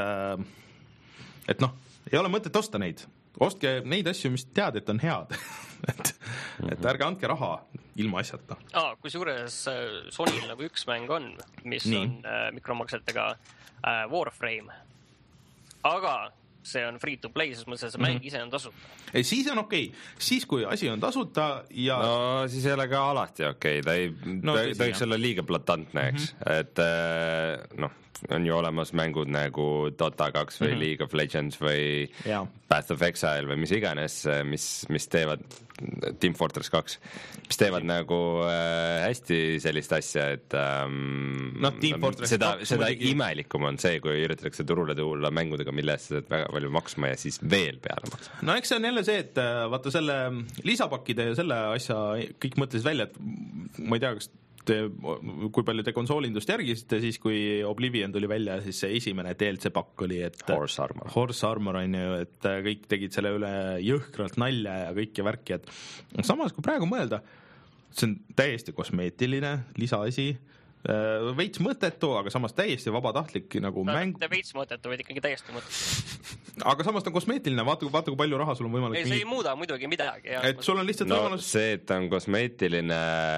et noh, ei ole mõtet osta neid. Ostke neid asju, mis tead, et on head. et, et ärge andke raha ilma asjata. Aa, kui suures Sonyl nagu üks mäng on, mis Nii. on äh, mikromaksetega äh, Warframe. Aga see on free to play, sest mõttes, et see mäng mm-hmm. ise on tasuta. Ei, siis on okei. Okay. Siis, kui asi on tasuta ja... No, siis ei ole ka alati okei. Okay. Ta ei, no, ta, ta võiks olla liiga platantne, eks. Mm-hmm. Et äh, noh, on ju olemas mängud nagu Dota kaks või mm-hmm. League of Legends või yeah. Path of Exile või mis iganes, mis, mis teevad Team Fortress kaks, mis teevad nagu äh, hästi sellist asja, et ähm, no, seda, seda imelikum on see, kui üritatakse turule tulla mängudega, mille eest seda väga palju maksma ja siis veel peale maksma. No eks see on jälle see, et vaata selle lisapakkide ja selle asja kõik mõtlesid välja, et ma ei tea, kas te, kui palju te konsoolindust järgisite, siis kui Oblivion tuli välja, siis see esimene D L C pakk oli, et Horse Armor, Horse Armor on ju, et kõik tegid selle üle jõhkralt nalja ja kõike värki, et samas kui praegu mõelda, see on täiesti kosmeetiline lisaasi, veits mõttetu, aga samas täiesti vabatahtlik nagu no, mäng. Veits mõttetu, vaid ikkagi täiesti mõttetu. Aga samas ta on kosmeetiline, vaata, vaata kui palju raha sul on võimalik. Ei, see mingi... ei muuda muidugi midagi. Et sul on lihtsalt no, võimalus... see, et ta on kosmeetiline,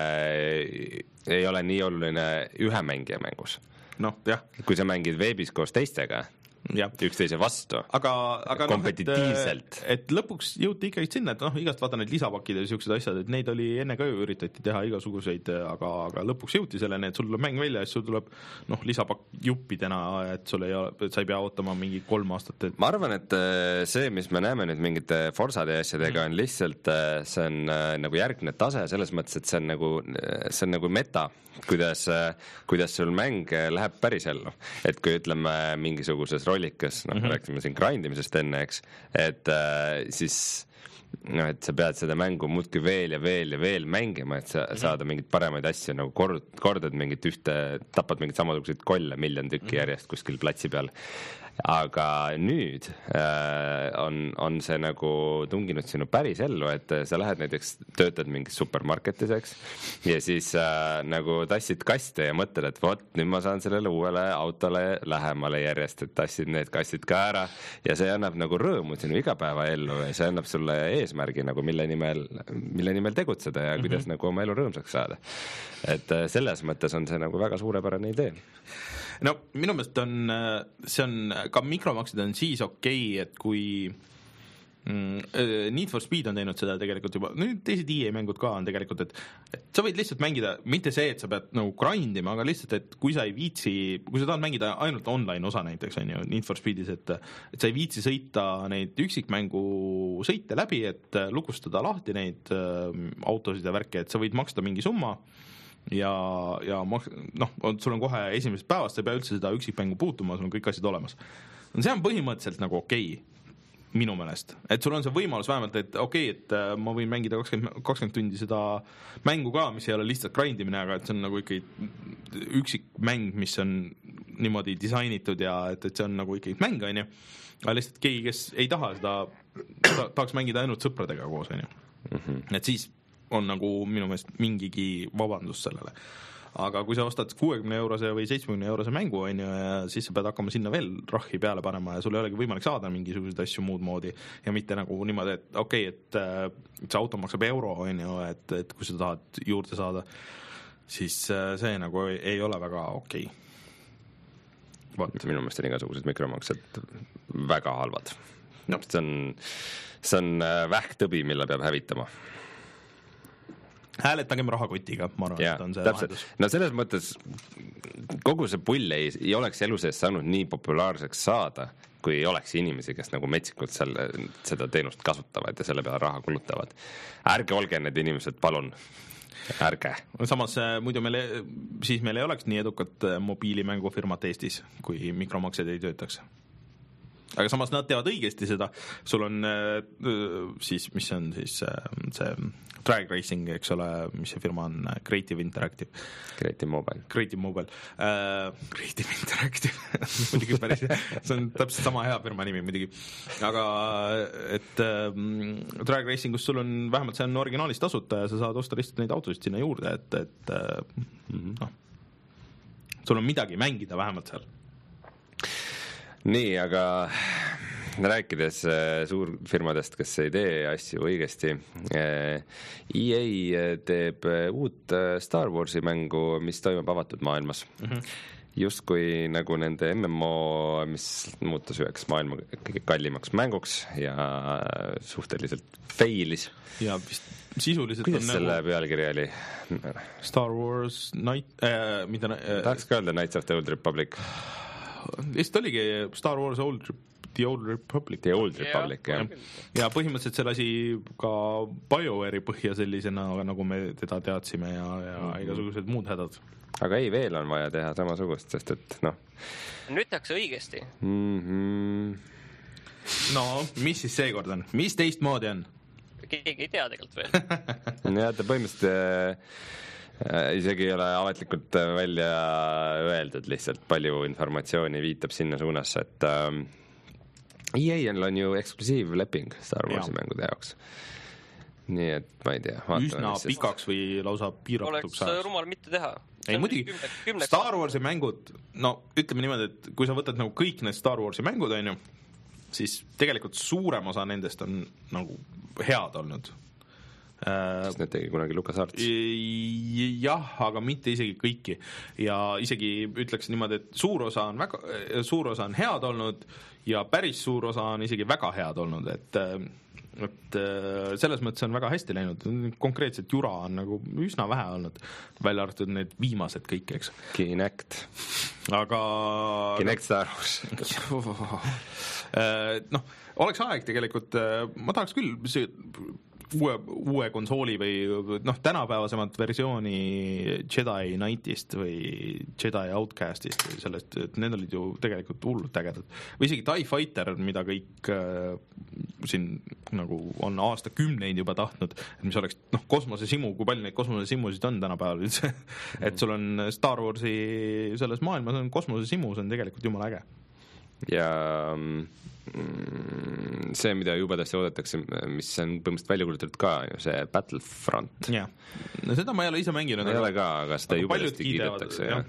ei ole nii oluline ühe mängija mängus. No, jah. Kui sa mängid veebis koos teistega, ja. üksteise vastu, aga, aga kompetitiivselt. No, et, et lõpuks jõuti ikkagi sinna, et noh, igast vaata need lisapakid ja siuksed asjad, et neid oli enne ka ju üritati teha igasuguseid, aga, aga lõpuks jõuti selleni, et sul tuleb mäng välja ja sul tuleb noh, lisapakk juppidena, et sul ei ole, et sa ei pea ootama mingi kolm aastat. Et... Ma arvan, et see, mis me näeme nüüd mingite Forsade asjadega, on lihtsalt, see on nagu järgne tase selles mõttes, et see on nagu, see on nagu meta, kuidas, kuidas sul mäng läheb päris ellu. Et kui ütleme mingisuguses rollikas, noh, mm-hmm. rääksime siin grindimisest enne, eks, et äh, siis no, et sa pead seda mängu muudki veel ja veel ja veel mängima, et sa mm-hmm. saada mingit paremaid asju, nagu kord, kordad mingit ühte, tapad mingit samasuguseid kolle miljon tükki mm-hmm. järjest kuskil platsi peal. Aga nüüd äh, on, on see nagu tunginud sinu päris ellu, et sa lähed näiteks, töötad mingis supermarketis, eks, ja siis äh, nagu tassid kaste ja mõtled, et vot, nüüd ma saan sellele uuele autole lähemale järjest, et tassid need kastid ka ära ja see annab nagu rõõmu sinu igapäeva ellu ja see annab sulle eesmärgi nagu mille nimel, mille nimel tegutseda ja kuidas mm-hmm. nagu oma elu rõõmsaks saada. Et äh, selles mõttes on see nagu väga suurepärane idee. No minu meelest on, see on, ka mikromaksed on siis okei, et kui mm, Need for Speed on teinud seda tegelikult juba, nüüd teised E A mängud ka on tegelikult, et, et sa võid lihtsalt mängida, mitte see, et sa pead nagu grindima, aga lihtsalt, et kui sa ei viitsi, kui sa tahad mängida ainult online osa näiteks, on ju, Need for Speedis, et, et sa ei viitsi sõita neid üksikmängu sõite läbi, et lukustada lahti neid äh, autosid ja värke, et sa võid maksta mingi summa ja, ja maks-, noh, sul on kohe esimesest päevast, sa ei pea üldse seda üksikmängu puutuma, sul on kõik asjad olemas. See on põhimõtteliselt nagu okei. minu meelest, et sul on see võimalus vähemalt, et okei okay,, et ma võin mängida kakskümmend, kakskümmend tundi seda mängu ka, mis ei ole lihtsalt grindimine, aga et see on nagu ikkagi üksik mäng, mis on niimoodi disainitud ja et, et see on nagu ikkagi mäng, on ju, aga lihtsalt keegi, kes ei taha seda ta, tahaks mängida ainult sõpradega koos, on ju mm-hmm. et siis on nagu minu meelest mingigi vabandus sellele. Aga kui sa ostad kuuekümne eurose või seitsmekümne eurose mängu, on ju, ja siis sa pead hakkama sinna veel rahhi peale panema ja sul ei olegi võimalik saada mingisuguseid asju muud moodi ja mitte nagu niimoodi, et okei okay,, et see auto maksab euro, on ju, et, et kui sa tahad juurde saada, siis see nagu ei, ei ole väga okei okay.. Minu meelest on igasugused mikromaksed väga halvad no.. See on, see on vähktõbi, mille peab hävitama. Hääletagem rahakotiga, ma arvan, ja, et on see täpselt. lahendus. No selles mõttes kogu see pull ei, ei oleks elu sees saanud nii populaarseks saada, kui ei oleks inimesi, kes nagu metsikult selle, seda teenust kasutavad ja selle peale raha kulutavad. Ärge olge need inimesed, palun. Ärge. Samas muidu meil, siis meil ei oleks nii edukat mobiilimängufirmat Eestis, kui mikromaksed ei töötaks. Aga samas nad teavad õigesti seda, sul on siis, mis on siis see Drag Racing, eks ole, mis see firma on, Creative Interactive. Creative Mobile. Creative Mobile. Uh, Creative Interactive. muidugi päris, see on täpselt sama hea firma nimi muidugi. Aga et um, Drag Racingus sul on, vähemalt see on originaalis tasuta ja sa saad osta lihtsalt neid autosid sinna juurde, et, et uh, mm-hmm. no, sul on midagi mängida vähemalt seal. Nii, aga rääkides suurfirmadest, kes ei tee asju õigesti, E A teeb uut Star Warsi mängu, mis toimub avatud maailmas. Mm-hmm. Just kui nagu nende M M O, mis muutus üheks maailma kõige kallimaks mänguks ja suhteliselt failis. Ja vist sisuliselt kuidas on selle nagu pealkiri oli? Star Wars Night, äh, mida äh, tahaks ka öelda Knights of the Old Republic. Lihtsalt oligi Star Wars Old, The Old Republic. The Old Republic, ja. jah. Ja põhimõtteliselt see lasi ka BioWare'i põhja sellisena, nagu me teda teadsime ja, ja mm-hmm. igasugused muud hädad. Aga ei, veel on vaja teha samasugust, sest et noh. Nüüd tehakse õigesti. Mm-hmm. No, mis siis seekord on? Mis teistmoodi on? Keegi ei tea tegelikult veel. ja ta põhimõtteliselt isegi ei ole ametlikult välja öeldud, lihtsalt palju informatsiooni viitab sinna suunas, et ähm, E A on ju eksklusiivleping Star Warsi ja. Mängude jaoks. Nii et ma ei tea. Üsna pikaks või lausa piiratuks oleks ajaks. Rumal mitte teha. Ei muidugi, Star Warsi mängud, no ütleme niimoodi, et kui sa võtad nagu kõik need Star Warsi mängud, on ju, siis tegelikult suurem osa nendest on nagu head olnud. Sest need tegi kunagi LucasArts. Jah, aga mitte isegi kõiki. Ja isegi ütleks niimoodi, et suur osa on, väga, suur osa on head olnud ja päris suur osa on isegi väga head olnud, et, et selles mõttes on väga hästi läinud. Konkreetselt jura on nagu üsna vähe olnud, välja arvatud need viimased kõik, eks. Kinect. Aga... Kinect Star Wars. noh, oleks aeg tegelikult, ma tahaks küll see uue, uue konsooli või noh, tänapäevasemat versiooni Jedi Knightist või Jedi Outcastist või sellest, et need olid ju tegelikult hullult ägedad. Või isegi TIE Fighter, mida kõik äh, siin nagu on aastakümneid juba tahtnud, et mis oleks noh, kosmosesimu, kui palju neid kosmosesimusid on tänapäeval üldse, et sul on Star Warsi selles maailmas on kosmosesimu, see on tegelikult jumala äge. Ja see, mida jubedasti oodatakse, mis on põhimõtteliselt välja kuulutatud ka, see Battlefront. Ja. No seda ma ei ole ise mänginud. Ei ole ka, aga seda jubedasti kiidetakse. Ja.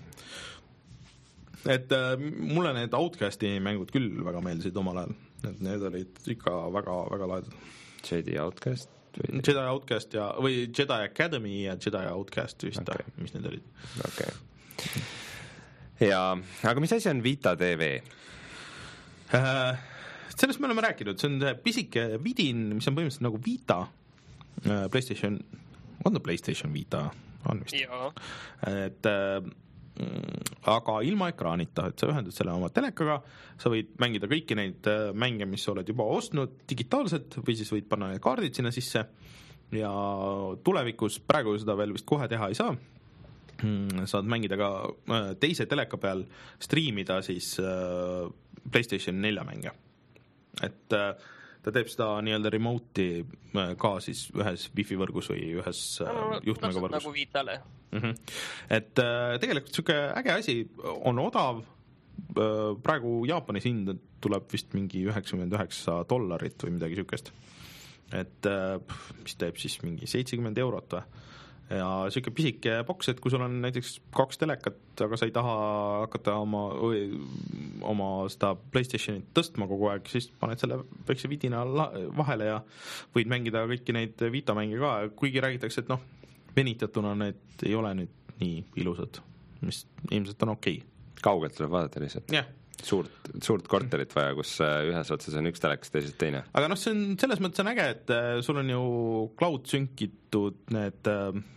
Et äh, mulle need Outcasti mängud küll väga meeldisid omal ajal. Et need olid ikka väga, väga laedad. Jedi Outcast? Või? Jedi Outcast ja, või Jedi Academy ja Jedi Outcast vist, okay. Mis need olid. Okay. Ja, aga mis asi on Vita T V? Äh, sellest me oleme rääkinud, see on see pisike vidin, mis on põhimõtteliselt nagu Vita äh, PlayStation, on ta PlayStation Vita? On vist. Jaa. Et äh, aga ilma ekraanita, et sa ühendad selle oma telekaga, sa võid mängida kõiki neid mänge, mis sa oled juba ostnud digitaalselt või siis võid panna need kaardid sinna sisse ja tulevikus, praegu seda veel vist kohe teha ei saa, saad mängida ka teise teleka peal, streamida siis PlayStation nelja mänge. Et ta teeb seda nii-öelda remote'i ka siis ühes wifi võrgus või ühes no, juhtmega võrgus. Nagu Vitale. Mm-hmm. Et äh, tegelikult siuke äge asi on odav. Äh, praegu Jaapanis hind tuleb vist mingi üheksakümmend üheksa dollarit või midagi siukest. Et äh, mis teeb siis mingi seitsekümmend eurot või? Ja siuke pisike boks, et kui sul on näiteks kaks telekat, aga sa ei taha hakata oma, oma seda PlayStationit tõstma kogu aeg, siis paned selle väikse vidina vahele ja võid mängida kõiki neid Vita mänge ka, kuigi räägitakse, et noh, venitatuna need ei ole nüüd nii ilusad, mis ilmselt on okei. Kaugelt tuleb vaadata lihtsalt. jah. Suurt, suurt korterit vaja, kus ühes otsas on üks telekas, teises teine. Aga noh, see on, selles mõttes on äge, et sul on ju cloud synkitud need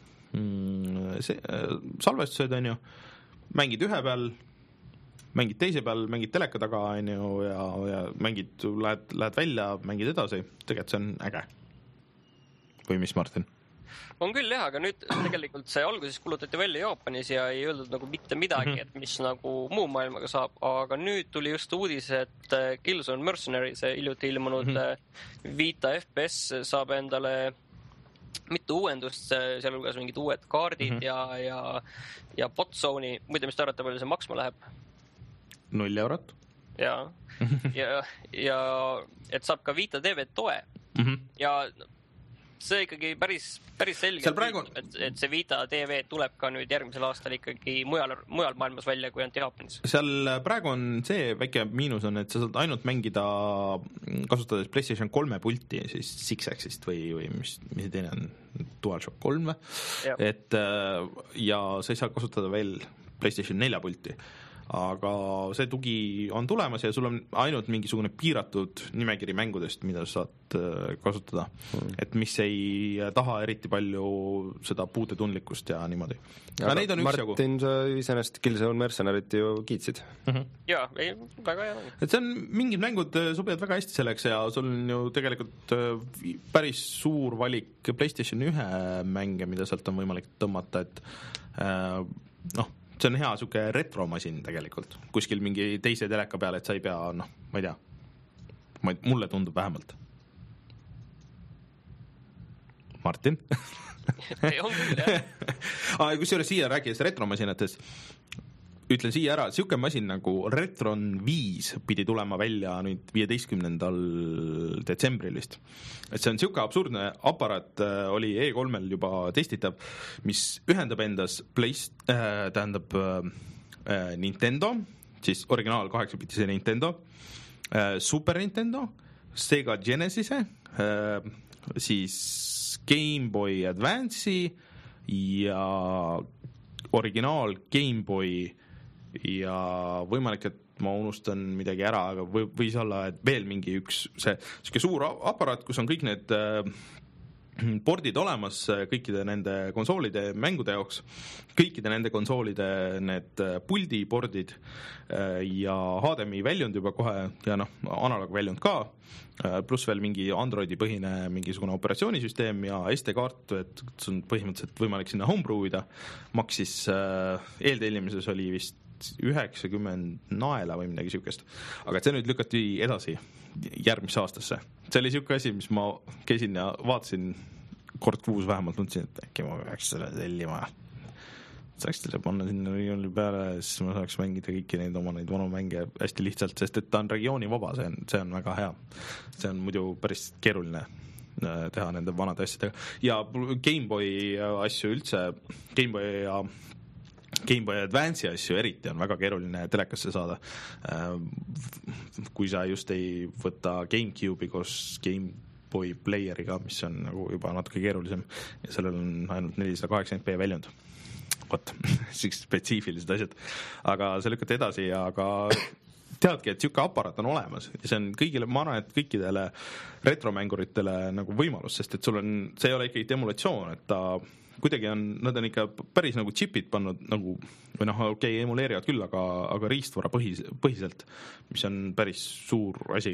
mm, see, salvestused on ju, mängid ühe peal, mängid teise peal, mängid teleka taga on ju ja, ja mängid, lähed, lähed välja, mängid edasi, tegelikult see on äge. Või mis, Martin? On küll jah, aga nüüd tegelikult see alguses kulutati välja Jaapanis ja ei öeldud nagu mitte midagi, mm-hmm. et mis nagu muu maailmaga saab, aga nüüd tuli just uudis, et Killzone Mercenary, see hiljuti ilmunud mm-hmm. Vita F P S saab endale mitu uuendust, sealhulgas mingid uued kaardid mm-hmm. ja, ja, ja botzone'i, muide, mis te arvate, palju see maksma läheb? Null eurot. Ja, ja, ja et saab ka Vita T V toe mm-hmm. ja see ikkagi päris, päris selge, praegu... et, et see Vita T V tuleb ka nüüd järgmisel aastal ikkagi mujal, mujal maailmas välja, kui ainult Jaapanis. Seal praegu on see väike miinus on, et sa saad ainult mängida kasutades PlayStation kolme pulti, siis Six Axist või, või mis, mis teine on, DualShock kolm või? Et, ja sa ei saa kasutada veel PlayStation nelja pulti. Aga see tugi on tulemas ja sul on ainult mingisugune piiratud nimekiri mängudest, mida sa saad kasutada. Mm. Et mis ei taha eriti palju seda puutetundlikkust ja niimoodi. Aga neid on üks jagu. Martin, sa iseenesest Killzone Mercenaryt ju kiitsid. Mm-hmm. Jaa, ei, väga hea. Et see on, mingid mängud sobivad väga hästi selleks ja sul on ju tegelikult päris suur valik PlayStation ühe mänge, mida sealt on võimalik tõmmata, et noh, see on hea siuke retromasin tegelikult, kuskil mingi teise teleka peale, et sa ei pea, noh, ma ei tea, ma ei, mulle tundub vähemalt. Martin? Ei on küll, jah. Kus juures siia rääkides retromasinatest, ütlen siia ära, siuke masin nagu Retron viis pidi tulema välja nüüd viieteistkümnendal detsembril vist. Et see on siuke absurdne aparaat, oli E kolmel juba testitav, mis ühendab endas Playst, äh, tähendab äh, Nintendo, siis originaal kaheksapitise Nintendo, äh, Super Nintendo, Sega Genesise, äh, siis Game Boy Advance'i ja originaal Game Boy ja võimalik, et ma unustan midagi ära, aga või, võis olla, et veel mingi üks see selline suur aparaat, kus on kõik need äh, pordid olemas kõikide nende konsoolide mängude jaoks, kõikide nende konsoolide need puldipordid äh, ja H D M I väljund juba kohe ja noh, analoogväljund ka, äh, pluss veel mingi Androidi põhine mingisugune operatsioonisüsteem ja S D-kaart, et see on põhimõtteliselt võimalik sinna homebrew'ida, maksis äh, eeltellimises oli vist üheksakümmend naela või midagi siukest. Aga et see nüüd lükati edasi järgmisse aastasse. See oli siuke asi, mis ma käisin ja vaatasin kord kuus vähemalt, mõtlesin, et äkki ma peaks selle tellima. Saaks selle panna sinna regiooni peale, siis ma saaks mängida kõiki neid oma neid vanu mänge hästi lihtsalt, sest et ta on regiooni vaba, see on, see on väga hea. See on muidu päris keeruline teha nende vanade asjadega. Ja Game Boy asju üldse, Game Boy ja Game Boy Advance'i asju eriti on väga keeruline telekasse saada. Kui sa just ei võta GameCube'i koos Game Boy Playeriga, mis on nagu juba natuke keerulisem ja sellel on ainult nelisada kaheksakümmend p väljund. Vot, siis spetsiifilised asjad. Aga see lükati edasi ja aga teadki, et siuke aparaat on olemas ja see on kõigile, ma arvan, et kõikidele retromänguritele nagu võimalus, sest et sul on, see ei ole ikkagi emulatsioon, et ta kuidagi on, nad on ikka päris nagu chipid pannud nagu, või noh, okei, okay, emuleerivad küll, aga, aga riistvara põhis, põhiselt, mis on päris suur asi.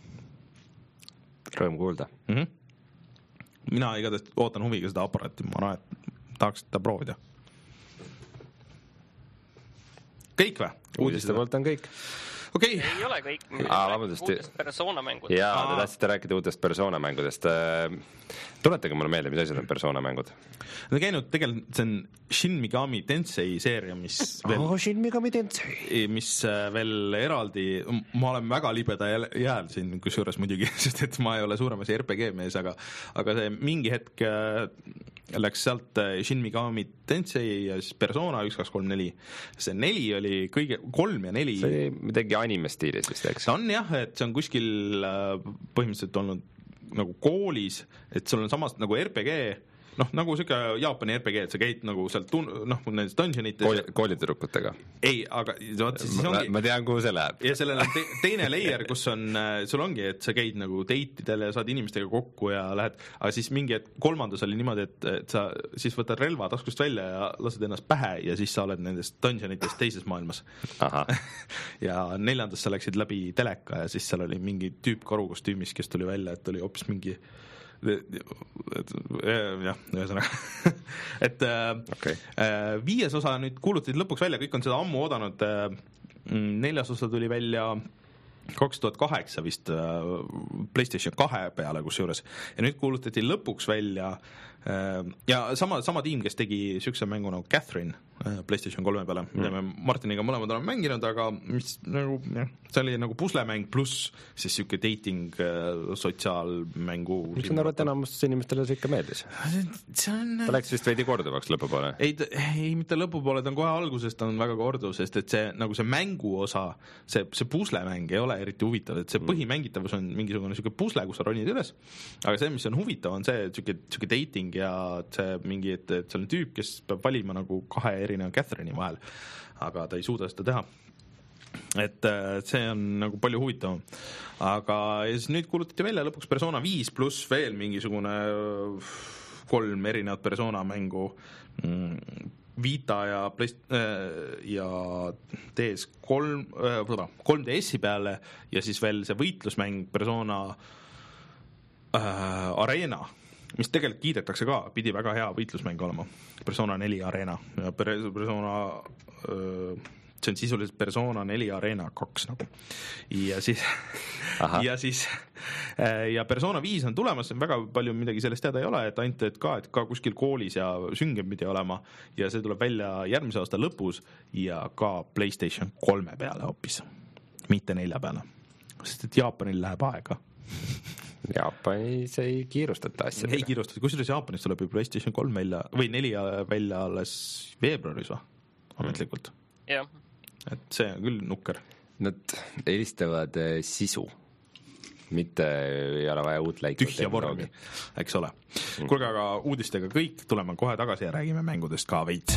Rõõm kuulda. Mm-hmm. Mina igatahes ootan huviga seda aparaati, ma arvan, et tahaks seda proovida. kõik või? Uudiste poolt on kõik. Okay. Ei ole kõik. Aa, uutest Persona mängud. Jaa, te tahtsite rääkida uutest Persona mängudest. Tuletage mulle meelde, mis asjad on Persona mängud? Nad on käinud tegelikult, see on Shin Megami Tensei seeria, mis veel, oh, Shin Megami Tensei. mis veel eraldi, ma olen väga libeda jääl siin, kus juures muidugi, sest et ma ei ole suuremas R P G mees, aga, aga see mingi hetk läks sealt Shin Megami Tensei ja siis Persona üks, kaks, kolm, neli. See neli oli kõige, kolm ja neli. See midagi anime stiilis vist, eks? See on jah, et see on kuskil põhimõtteliselt olnud nagu koolis, et sul on samas nagu R P G, noh, nagu siuke Jaapani R P G, et sa käid nagu sealt tun-, noh, nendes dungeonites Kooli, koolitüdrukutega? Ei, aga vaat siis ma, ongi ma tean, kuhu see läheb. Ja sellel on te, teine layer, kus on, sul ongi, et sa käid nagu date'idele ja saad inimestega kokku ja lähed, aga siis mingi, et kolmandas oli niimoodi, et, et sa siis võtad relva taskust välja ja lased ennast pähe ja siis sa oled nendest dungeonites teises maailmas. Aha. ja neljandas sa läksid läbi teleka ja siis seal oli mingi tüüp karukostüümis, kes tuli välja, et oli hoopis mingi jah, ühesõnaga et okay. Viies osa nüüd kuulutid lõpuks välja, kõik on seda ammu oodanud, neljas osa tuli välja kaks tuhat kaheksa vist PlayStation kahe peale kusjuures ja nüüd kuulutati lõpuks välja ja sama, sama tiim, kes tegi sükse mängu nagu Catherine PlayStation kolme peale, mida me Martiniga mõlemad oleme mänginud, aga mis nagu, jah, see oli nagu puslemäng pluss siis siuke dating sotsiaalmängu. Miks on arvat enamus inimestele see ikka meeldis? See on... Ta läks vist veidi korduvaks lõpupoole? Ei, ei, mitte lõpupoole, ta on kohe algusest, ta on väga korduv, sest et see, nagu see mängu osa, see, see puslemäng ei ole eriti huvitav, et see põhimängitavus on mingisugune siuke pusle, kus sa ronid üles, aga see, mis on huvitav, on see siuke, siuke dating ja see mingi, et, et see on tüüp, kes peab valima nagu kahe erineva Catherine'i vahel, aga ta ei suuda seda teha. Et see on nagu palju huvitavam. Aga ja siis nüüd kuulutati välja lõpuks Persona viis pluss veel mingisugune kolm erinevat Persona mängu Vita ja, ja D S kolm, kolm D S-i peale ja siis veel see võitlusmäng Persona äh, Arena, mis tegelikult kiidetakse ka, pidi väga hea võitlusmäng olema. Persona neli Arena ja Persona, see on sisuliselt Persona neli Arena kaks nagu. Ja siis, ja siis ja Persona viis on tulemas, väga palju midagi sellest teada ei ole, et ainult, et ka, et ka kuskil koolis ja süngem pidi olema ja see tuleb välja järgmise aasta lõpus ja ka PlayStation kolme peale hoopis, mitte nelja peale. Sest et Jaapanil läheb aega. Jaapanis ei kiirustata asjadele. Ei kiirustata, kusjuures Jaapanis tuleb ju PlayStation kolm välja või neli välja alles veebruaris või, ametlikult. Jah. Et see on küll nukker. Nad eelistavad sisu, mitte ei ole vaja uut läiku. Tühja vormi, eks ole. Kuulge, aga uudistega kõik, tuleme kohe tagasi ja räägime mängudest ka veits.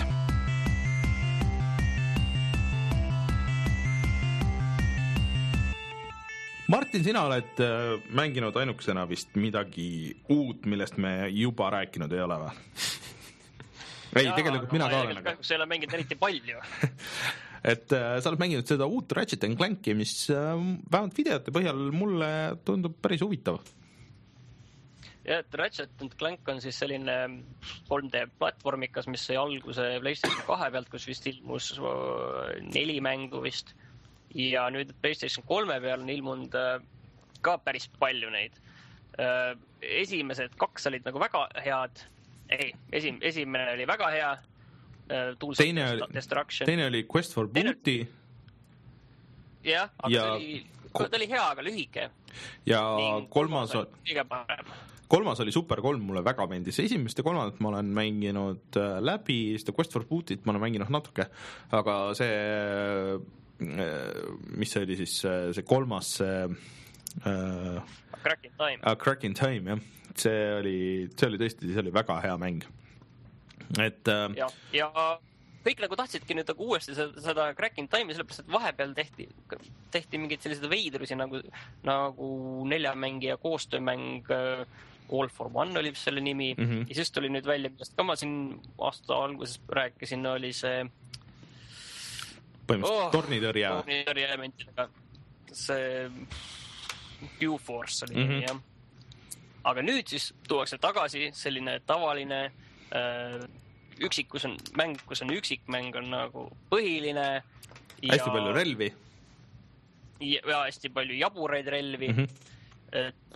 Martin, sina oled mänginud ainukesena vist midagi uut, millest me juba rääkinud ei ole või? Ei, ja, tegelikult mina ka olen. Kahjuks ei ole mänginud eriti palju. et sa oled mänginud seda uut Ratchet and Clanki, mis vähemalt videote põhjal mulle tundub päris huvitav. Ja, et Ratchet and Clank on siis selline kolm D platvormikas, mis sai alguse PlayStation kahe pealt, kus vist ilmus neli mängu vist. Ja nüüd PlayStation kolme peal on ilmunud ka päris palju neid. Esimesed kaks olid nagu väga head. Ei, esim, esimene oli väga hea. Teine oli, teine oli Quest for Booty. Jah, aga ja... see oli, ta oli hea, aga lühike. Ja Ning kolmas oli kõige parem. Kolmas oli Super kolm, mulle väga meeldis. Esimest ja kolmandat ma olen mänginud läbi, seda Quest for Bootyt ma olen mänginud natuke, aga see mis see oli siis see kolmas uh, Crack in Time uh, Crack in Time, jah. See oli, see oli tõesti, see oli väga hea mäng. Et uh, ja, ja kõik nagu tahtsidki nüüd nagu uuesti seda, seda Crack in Time'i, sellepärast, et vahepeal tehti, tehti mingid sellised veidrusi nagu, nagu neljamängija koostöömäng All for One oli selle nimi mm-hmm. ja siis tuli nüüd välja, millest ka ma siin aasta alguses rääkisin, oli see põhimõtteliselt oh, tornitõrje. Tornitõrje elementidega. See Q-Force oli mm-hmm. jah. Aga nüüd siis tuuakse tagasi selline tavaline äh, üksik, kus on mäng, kus on üksikmäng on nagu põhiline hästi ja, palju relvi. Ja, ja hästi palju jaburaid relvi. Mm-hmm. Et,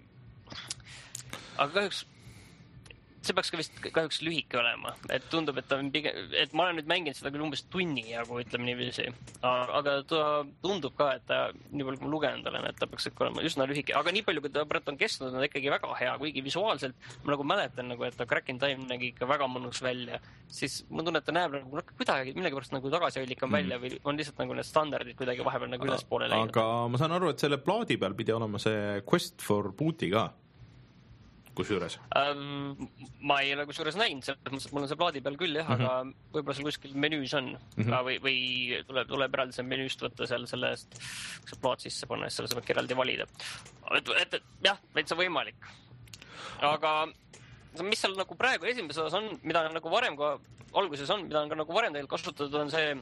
äh, aga kahjuks see peaks ka vist kahjuks lühike olema, et tundub, et ta on pigem, et ma olen nüüd mänginud seda küll umbes tunni jagu, ütleme niiviisi, aga ta tundub ka, et ta nii palju kui ma lugenud olen, et ta peaks ikka olema üsna lühike, aga nii palju, kui ta praegu on kestnud, on ikkagi väga hea, kuigi visuaalselt ma nagu mäletan, nagu, et ta Crack in Time nägi ikka väga mõnus välja, siis ma tunnen, et ta näeb nagu kuidagi millegipärast nagu tagasihoidlik on välja või on lihtsalt nagu need standardid kuidagi vahepeal nagu ülespoole läinud. Aga ma saan aru, et selle plaadi peal pidi olema see Quest for Booty ka. Kus juures? Um, ma ei ole kus juures näinud, selles mõttes, et mul on see plaadi peal küll, jah, mm -hmm. aga võib-olla seal kuskil menüüs on mm -hmm. või, või tuleb, tuleb eraldi see menüüst võtta seal selle eest, kui see plaat sisse panna, siis selle saab eraldi valida. Et, et, et jah, veitsa võimalik. Aga mis seal nagu praegu esimeses osas on, mida nagu varem ka alguses on, mida on ka nagu varem tegelikult kasutatud, on see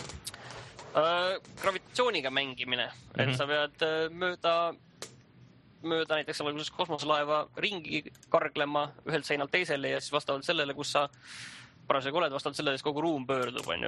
äh, gravitatsiooniga mängimine. Mm -hmm. Et sa pead äh, mööda mööda näiteks alguses kosmoselaeva ringi karglema ühelt seinalt teisele ja siis vastavalt sellele, kus sa parasjagu oled, vastavalt sellele siis kogu ruum pöördub, on ju.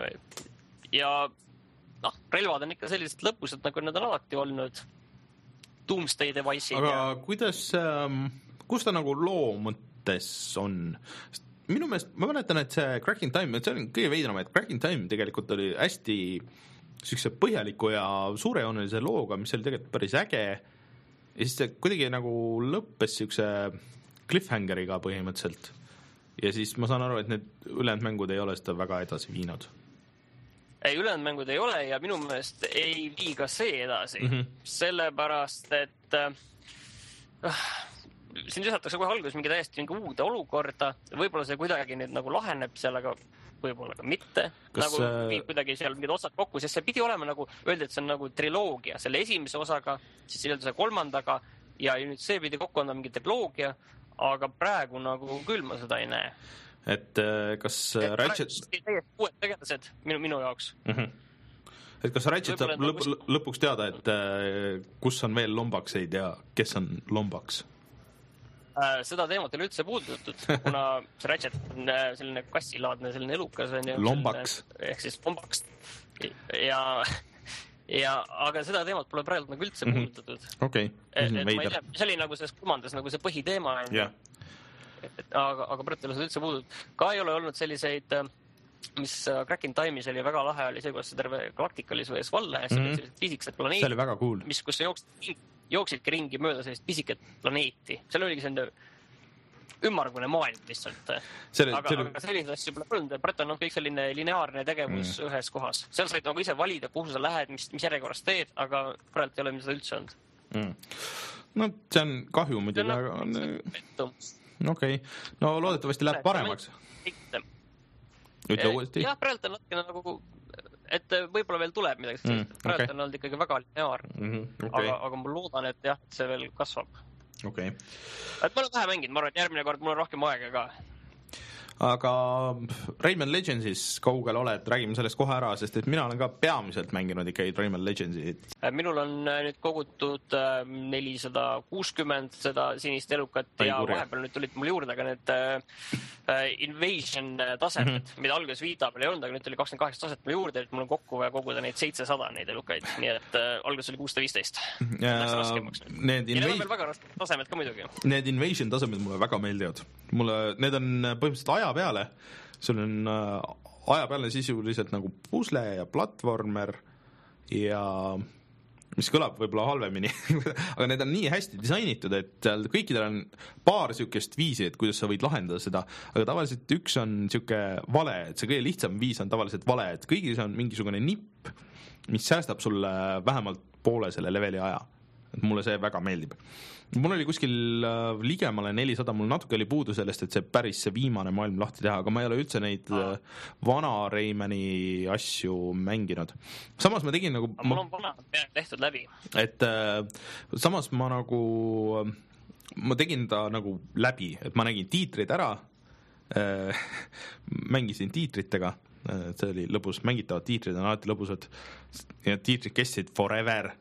Ja noh, relvad on ikka sellised lõpused, nagu need on alati olnud. Doomsday device'id. Aga ja... kuidas, ähm, kus ta nagu loo mõttes on? Minu meelest, ma mäletan, et see Crack in Time, et see on kõige veidram, et Crack in Time tegelikult oli hästi sükse põhjaliku ja suurejoonelise looga, mis oli tegelikult päris äge. Ja siis see kuidagi nagu lõppes sükse cliffhangeriga põhimõtteliselt. Ja siis ma saan aru, et need ülejäänud mängud ei ole seda väga edasi viinud. Ei, ülejäänud mängud ei ole ja minu meelest ei vii ka see edasi. Mm-hmm. Sellepärast, et äh, siin lisatakse kohe alguses mingi täiesti mingi uude olukorda. Võib-olla see kuidagi nüüd nagu laheneb seal, aga võib-olla ka mitte. Kas, nagu äh... kuidagi seal mingid osad kokku, sest see pidi olema nagu, öeldi, et see on nagu triloogia. Selle esimese osaga, siis selle kolmandaga ja nüüd see pidi kokku anda mingi triloogia, aga praegu nagu küll ma seda ei näe. Et kas et Ratchet... Täiesti uued tegelased minu, minu jaoks. Mm-hmm. Et kas Ratchet saab lõp, kus... lõpuks teada, et kus on veel lombakseid ja kes on lombaks? Seda teemat ei ole üldse puudutatud, kuna see Ratchet on selline kassilaadne, selline elukas. Lombaks. Ehk siis lombaks. Ja, ja, aga seda teemat pole praegu nagu üldse puudutatud. Mm-hmm. Okei. Okay. Mm-hmm. Ma ei tea, see oli nagu selles kolmandas nagu see põhiteema. Yeah. Et, aga, aga praegu ei ole seda üldse puudutatud. Ka ei ole olnud selliseid, mis Crack in Time'is oli väga lahe, oli see, kuidas see terve galaktika oli vões valla ja mm-hmm. sellised pisikesed planeedid. See oli väga cool. Mis, kus sa jooksid, jooksidki ringi mööda sellist pisiket planeeti. Seal oligi selline ümmargune maailm lihtsalt. Selle, aga, selle... aga sellised asju pole olnud. Praegu on kõik selline lineaarne tegevus mm. ühes kohas. Seal said nagu ise valida, kuhu sa lähed, mis, mis järjekorras teed, aga praegu ei ole mida üldse olnud. Mm. No see on kahju muidugi, aga on... Okei, okay. No loodetavasti läheb paremaks. Ütle uuesti. Jah, praegu on natukene nagu, et võib-olla veel tuleb midagi. Mm, praegu okay. On olnud ikkagi väga lineaarne. Mm-hmm, okay. aga, aga ma loodan, et jah, see veel kasvab. Okay. Et ma olen vähe mänginud, ma arvan, et järgmine kord mul on rohkem aega ka. Aga Rayman Legendsis kaugel oled, räägime sellest kohe ära, sest et mina olen ka peamiselt mänginud ikkagi Rayman Legendsit. Minul on nüüd kogutud nelisada kuuskümmend seda sinist elukat Ai, ja kurja. Vahepeal nüüd tulid mul juurde ka need uh, Invasion tasemed, mm-hmm. mida alguses viita peal ei olnud, aga nüüd tuli kakskümmend kaheksa taset mul juurde, et mul on kokku vaja koguda neid seitsesada neid elukaid, nii et uh, alguses oli kuussada viisteist. Ja, need ja need on veel väga rasked tasemed ka muidugi. Need Invasion tasemed mulle väga meeldivad. Mulle, need on põhimõtteliselt aja peale, sul on äh, aja peale sisuliselt nagu pusle ja platvormer ja mis kõlab võib-olla halvemini aga need on nii hästi disainitud, et kõikidel on paar sükest viisi, et kuidas sa võid lahendada seda, aga tavaliselt üks on süke vale, et see kõige lihtsam viis on tavaliselt vale, et kõigis on mingisugune nipp, mis säästab sulle vähemalt poole selle leveli aja. Et mulle see väga meeldib. Mul oli kuskil äh, ligemale nelisada, mul natuke oli puudu sellest, et see päris see viimane maailm lahti teha, aga ma ei ole üldse neid äh, vana Raymani asju mänginud. Samas ma tegin nagu... Mul on vana tehtud läbi. Et äh, samas ma nagu... Ma tegin ta nagu läbi, et ma nägin tiitrid ära, äh, mängisin tiitritega, see oli lõbus, mängitavad tiitrid on alati lõbusad ja tiitrid kestsid forever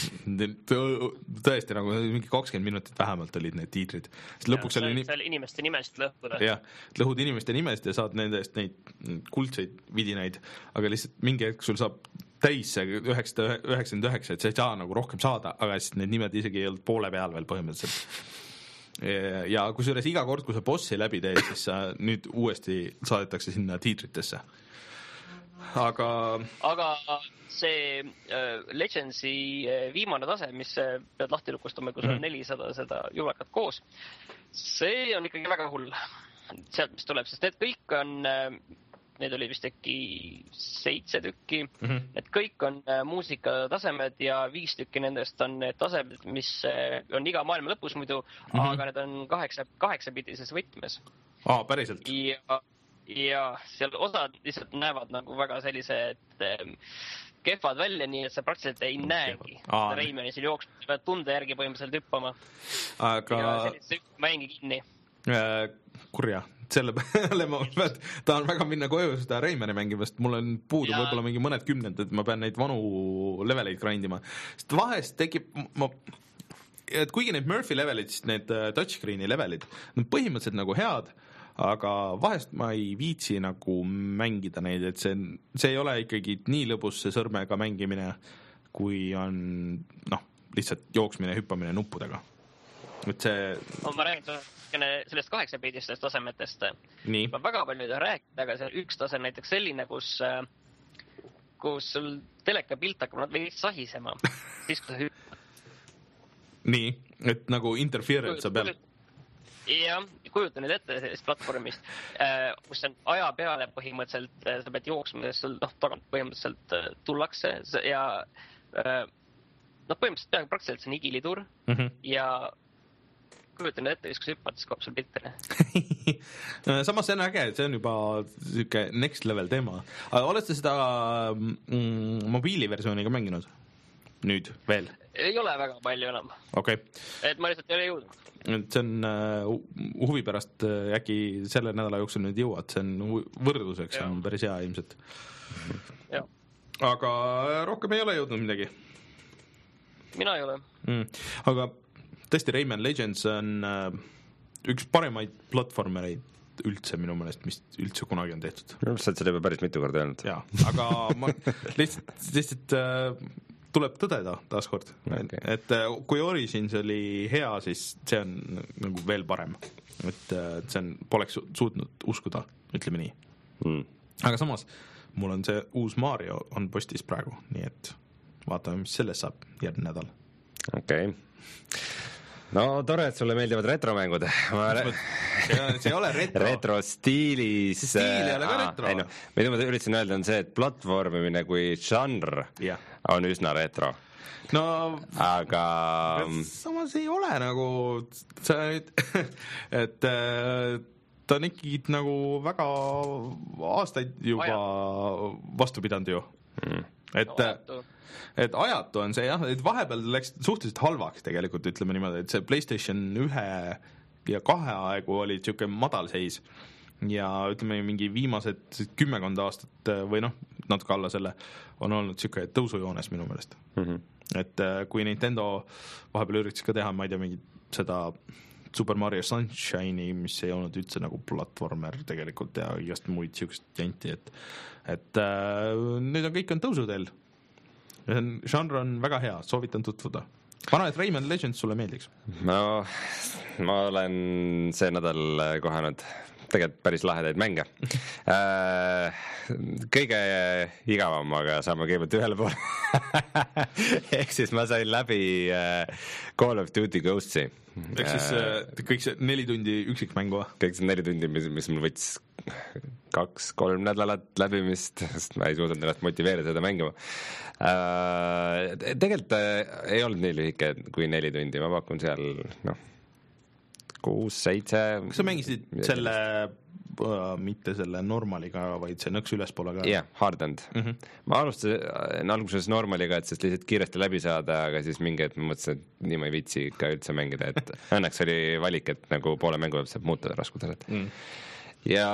tõesti nagu mingi kakskümmend minutit vähemalt olid need tiitrid lõpuks ja, oli nii... seal inimeste nimesid lõhkuda jah, lõhud inimeste nimesid ja saad nendest neid kuldseid vidinaid, aga lihtsalt mingi hetk sul saab täis see üheksasada üheksakümmend üheksa, et sa ei saa nagu rohkem saada, aga siis need nimed isegi ei olnud poole peal veel põhimõtteliselt. Ja kusjuures iga kord, kui sa bossi läbi teed, siis sa nüüd uuesti saadetakse sinna tiitritesse. Aga aga see äh, Legendsi äh, viimane tase, mis äh, pead lahti lukustama, kui sul on mm-hmm. nelisada seda julekat koos, see on ikkagi väga hull. Sealt, mis tuleb, sest need kõik on äh, need oli vist äkki seitse tükki, mm-hmm. et kõik on äh, muusikatasemed ja viis tükki nendest on need tasemed, mis äh, on iga maailma lõpus muidu, mm-hmm. aga need on kaheksa, kaheksapildises võtmes. Aa, päriselt? Ja, ja seal osad lihtsalt näevad nagu väga sellised äh, kehvad välja, nii et sa praktiliselt ei näegi. Reimani seal jooksma, pead tunde järgi põhimõtteliselt hüppama. Aga... Ja sellist mängi kinni. Äh, kurja. Selle peale ma tahan väga minna koju seda Reimani mängimast, mul on puudu ja. Võib-olla mingi mõned kümned, et ma pean neid vanu leveleid grindima. Sest vahest tekib, ma, et kuigi need Murphy levelid, siis need touchscreeni levelid, need põhimõtteliselt nagu head, aga vahest ma ei viitsi nagu mängida neid, et see, see ei ole ikkagi nii lõbus see sõrmega mängimine, kui on noh, lihtsalt jooksmine, hüppamine nuppudega. Et see... No, ma räägin sellest kaheksapildistest tasemetest. Nii. Ma väga palju ei rääkida, aga seal üks tase on näiteks selline, kus, kus sul teleka pilt hakkab nad veidi sahisema. Siis, kui sa hüppad. Nii, et nagu interference peal. Jah, kujuta nüüd ette sellest platvormist, kus on aja peale põhimõtteliselt, sa pead jooksma, sul noh, tagant põhimõtteliselt tullakse ja noh, põhimõtteliselt peaaegu praktiliselt see on igilidur mm-hmm. ja kujutan ette, kui sa hüppad, siis kaob sul piltine. Samas see on äge, see on juba siuke next level teema. Aga oled sa seda mm, mobiiliversiooni ka mänginud? Nüüd veel? Ei ole väga palju enam. Okay. Et ma lihtsalt ei ole jõudnud. See on uh, huvi pärast uh, äkki selle nädala jooksul nüüd jõuad, see on võrdluseks, ja. On päris hea ilmselt. Ja. Aga rohkem ei ole jõudnud midagi? Mina ei ole. Mm. Aga tõesti, Rayman Legends on äh, üks paremaid platvormereid üldse minu meelest, mis üldse kunagi on tehtud. No, sa oled seda juba päris mitu korda öelnud. Jaa, aga ma lihtsalt, lihtsalt äh, tuleb tõdeda taaskord. Okay. Et äh, kui Origins oli hea, siis see on nagu veel parem. Et äh, see on, poleks suutnud uskuda, ütleme nii. Mm. Aga samas, mul on see uus Mario on postis praegu, nii et vaatame, mis sellest saab järgmine nädal. Okei. Okay. No tore, et sulle meeldivad retromängud. Ma... See, see ei ole retro. Retro stiilis. See stiil ei ole ka retro. Ei, no, mida ma üritasin öelda on see, et platvormimine kui žanr yeah. on üsna retro. No, aga... Samas ei ole nagu... See, et ta on ikkagi nagu väga aastaid juba Aja. Vastu pidanud ju. Mm. Et... No, et ajatu on see jah, et vahepeal läks suhteliselt halvaks tegelikult, ütleme niimoodi, et see PlayStation ühe ja kahe aegu oli siuke madal seis ja ütleme mingi viimased kümmekond aastat või noh, natuke alla selle on olnud siuke tõusujoones minu meelest. Mm-hmm. Et kui Nintendo vahepeal üritas ka teha, ma ei tea, mingi seda Super Mario Sunshine'i, mis ei olnud üldse nagu platvormer tegelikult ja igast muid siukest janti, et, et äh, nüüd on kõik on tõusuteel. Žanr on väga hea, soovitan tutvuda. Ma arvan, et Rayman Legends sulle meeldiks. No, ma olen see nädal kohanud tegelikult päris lahedaid mänge. Kõige igavam, aga saame kõigepealt ühele poole. Ehk siis ma sain läbi Call of Duty Ghostsi. Ehk siis kõik see neli tundi üksikmängu? Kõik see neli tundi, mis, mis mul võttis kaks, kolm nädalat läbimist, sest ma ei suutnud ennast motiveerida seda mängima. Tegelikult ei olnud nii lühike kui neli tundi, ma pakun seal noh, kuus, seitse. Kas sa mängisid selle, uh, mitte selle normaliga, vaid see nõks ülespoole ka? Jah, yeah, hardened. Mm-hmm. Ma alustasin alguses normaliga, et sest lihtsalt kiiresti läbi saada, aga siis mingi, et ma mõtlesin, et nii ma ei viitsi ka üldse mängida, et õnneks oli valik, et nagu poole mängu saab muuta raskuselt. Mm. Ja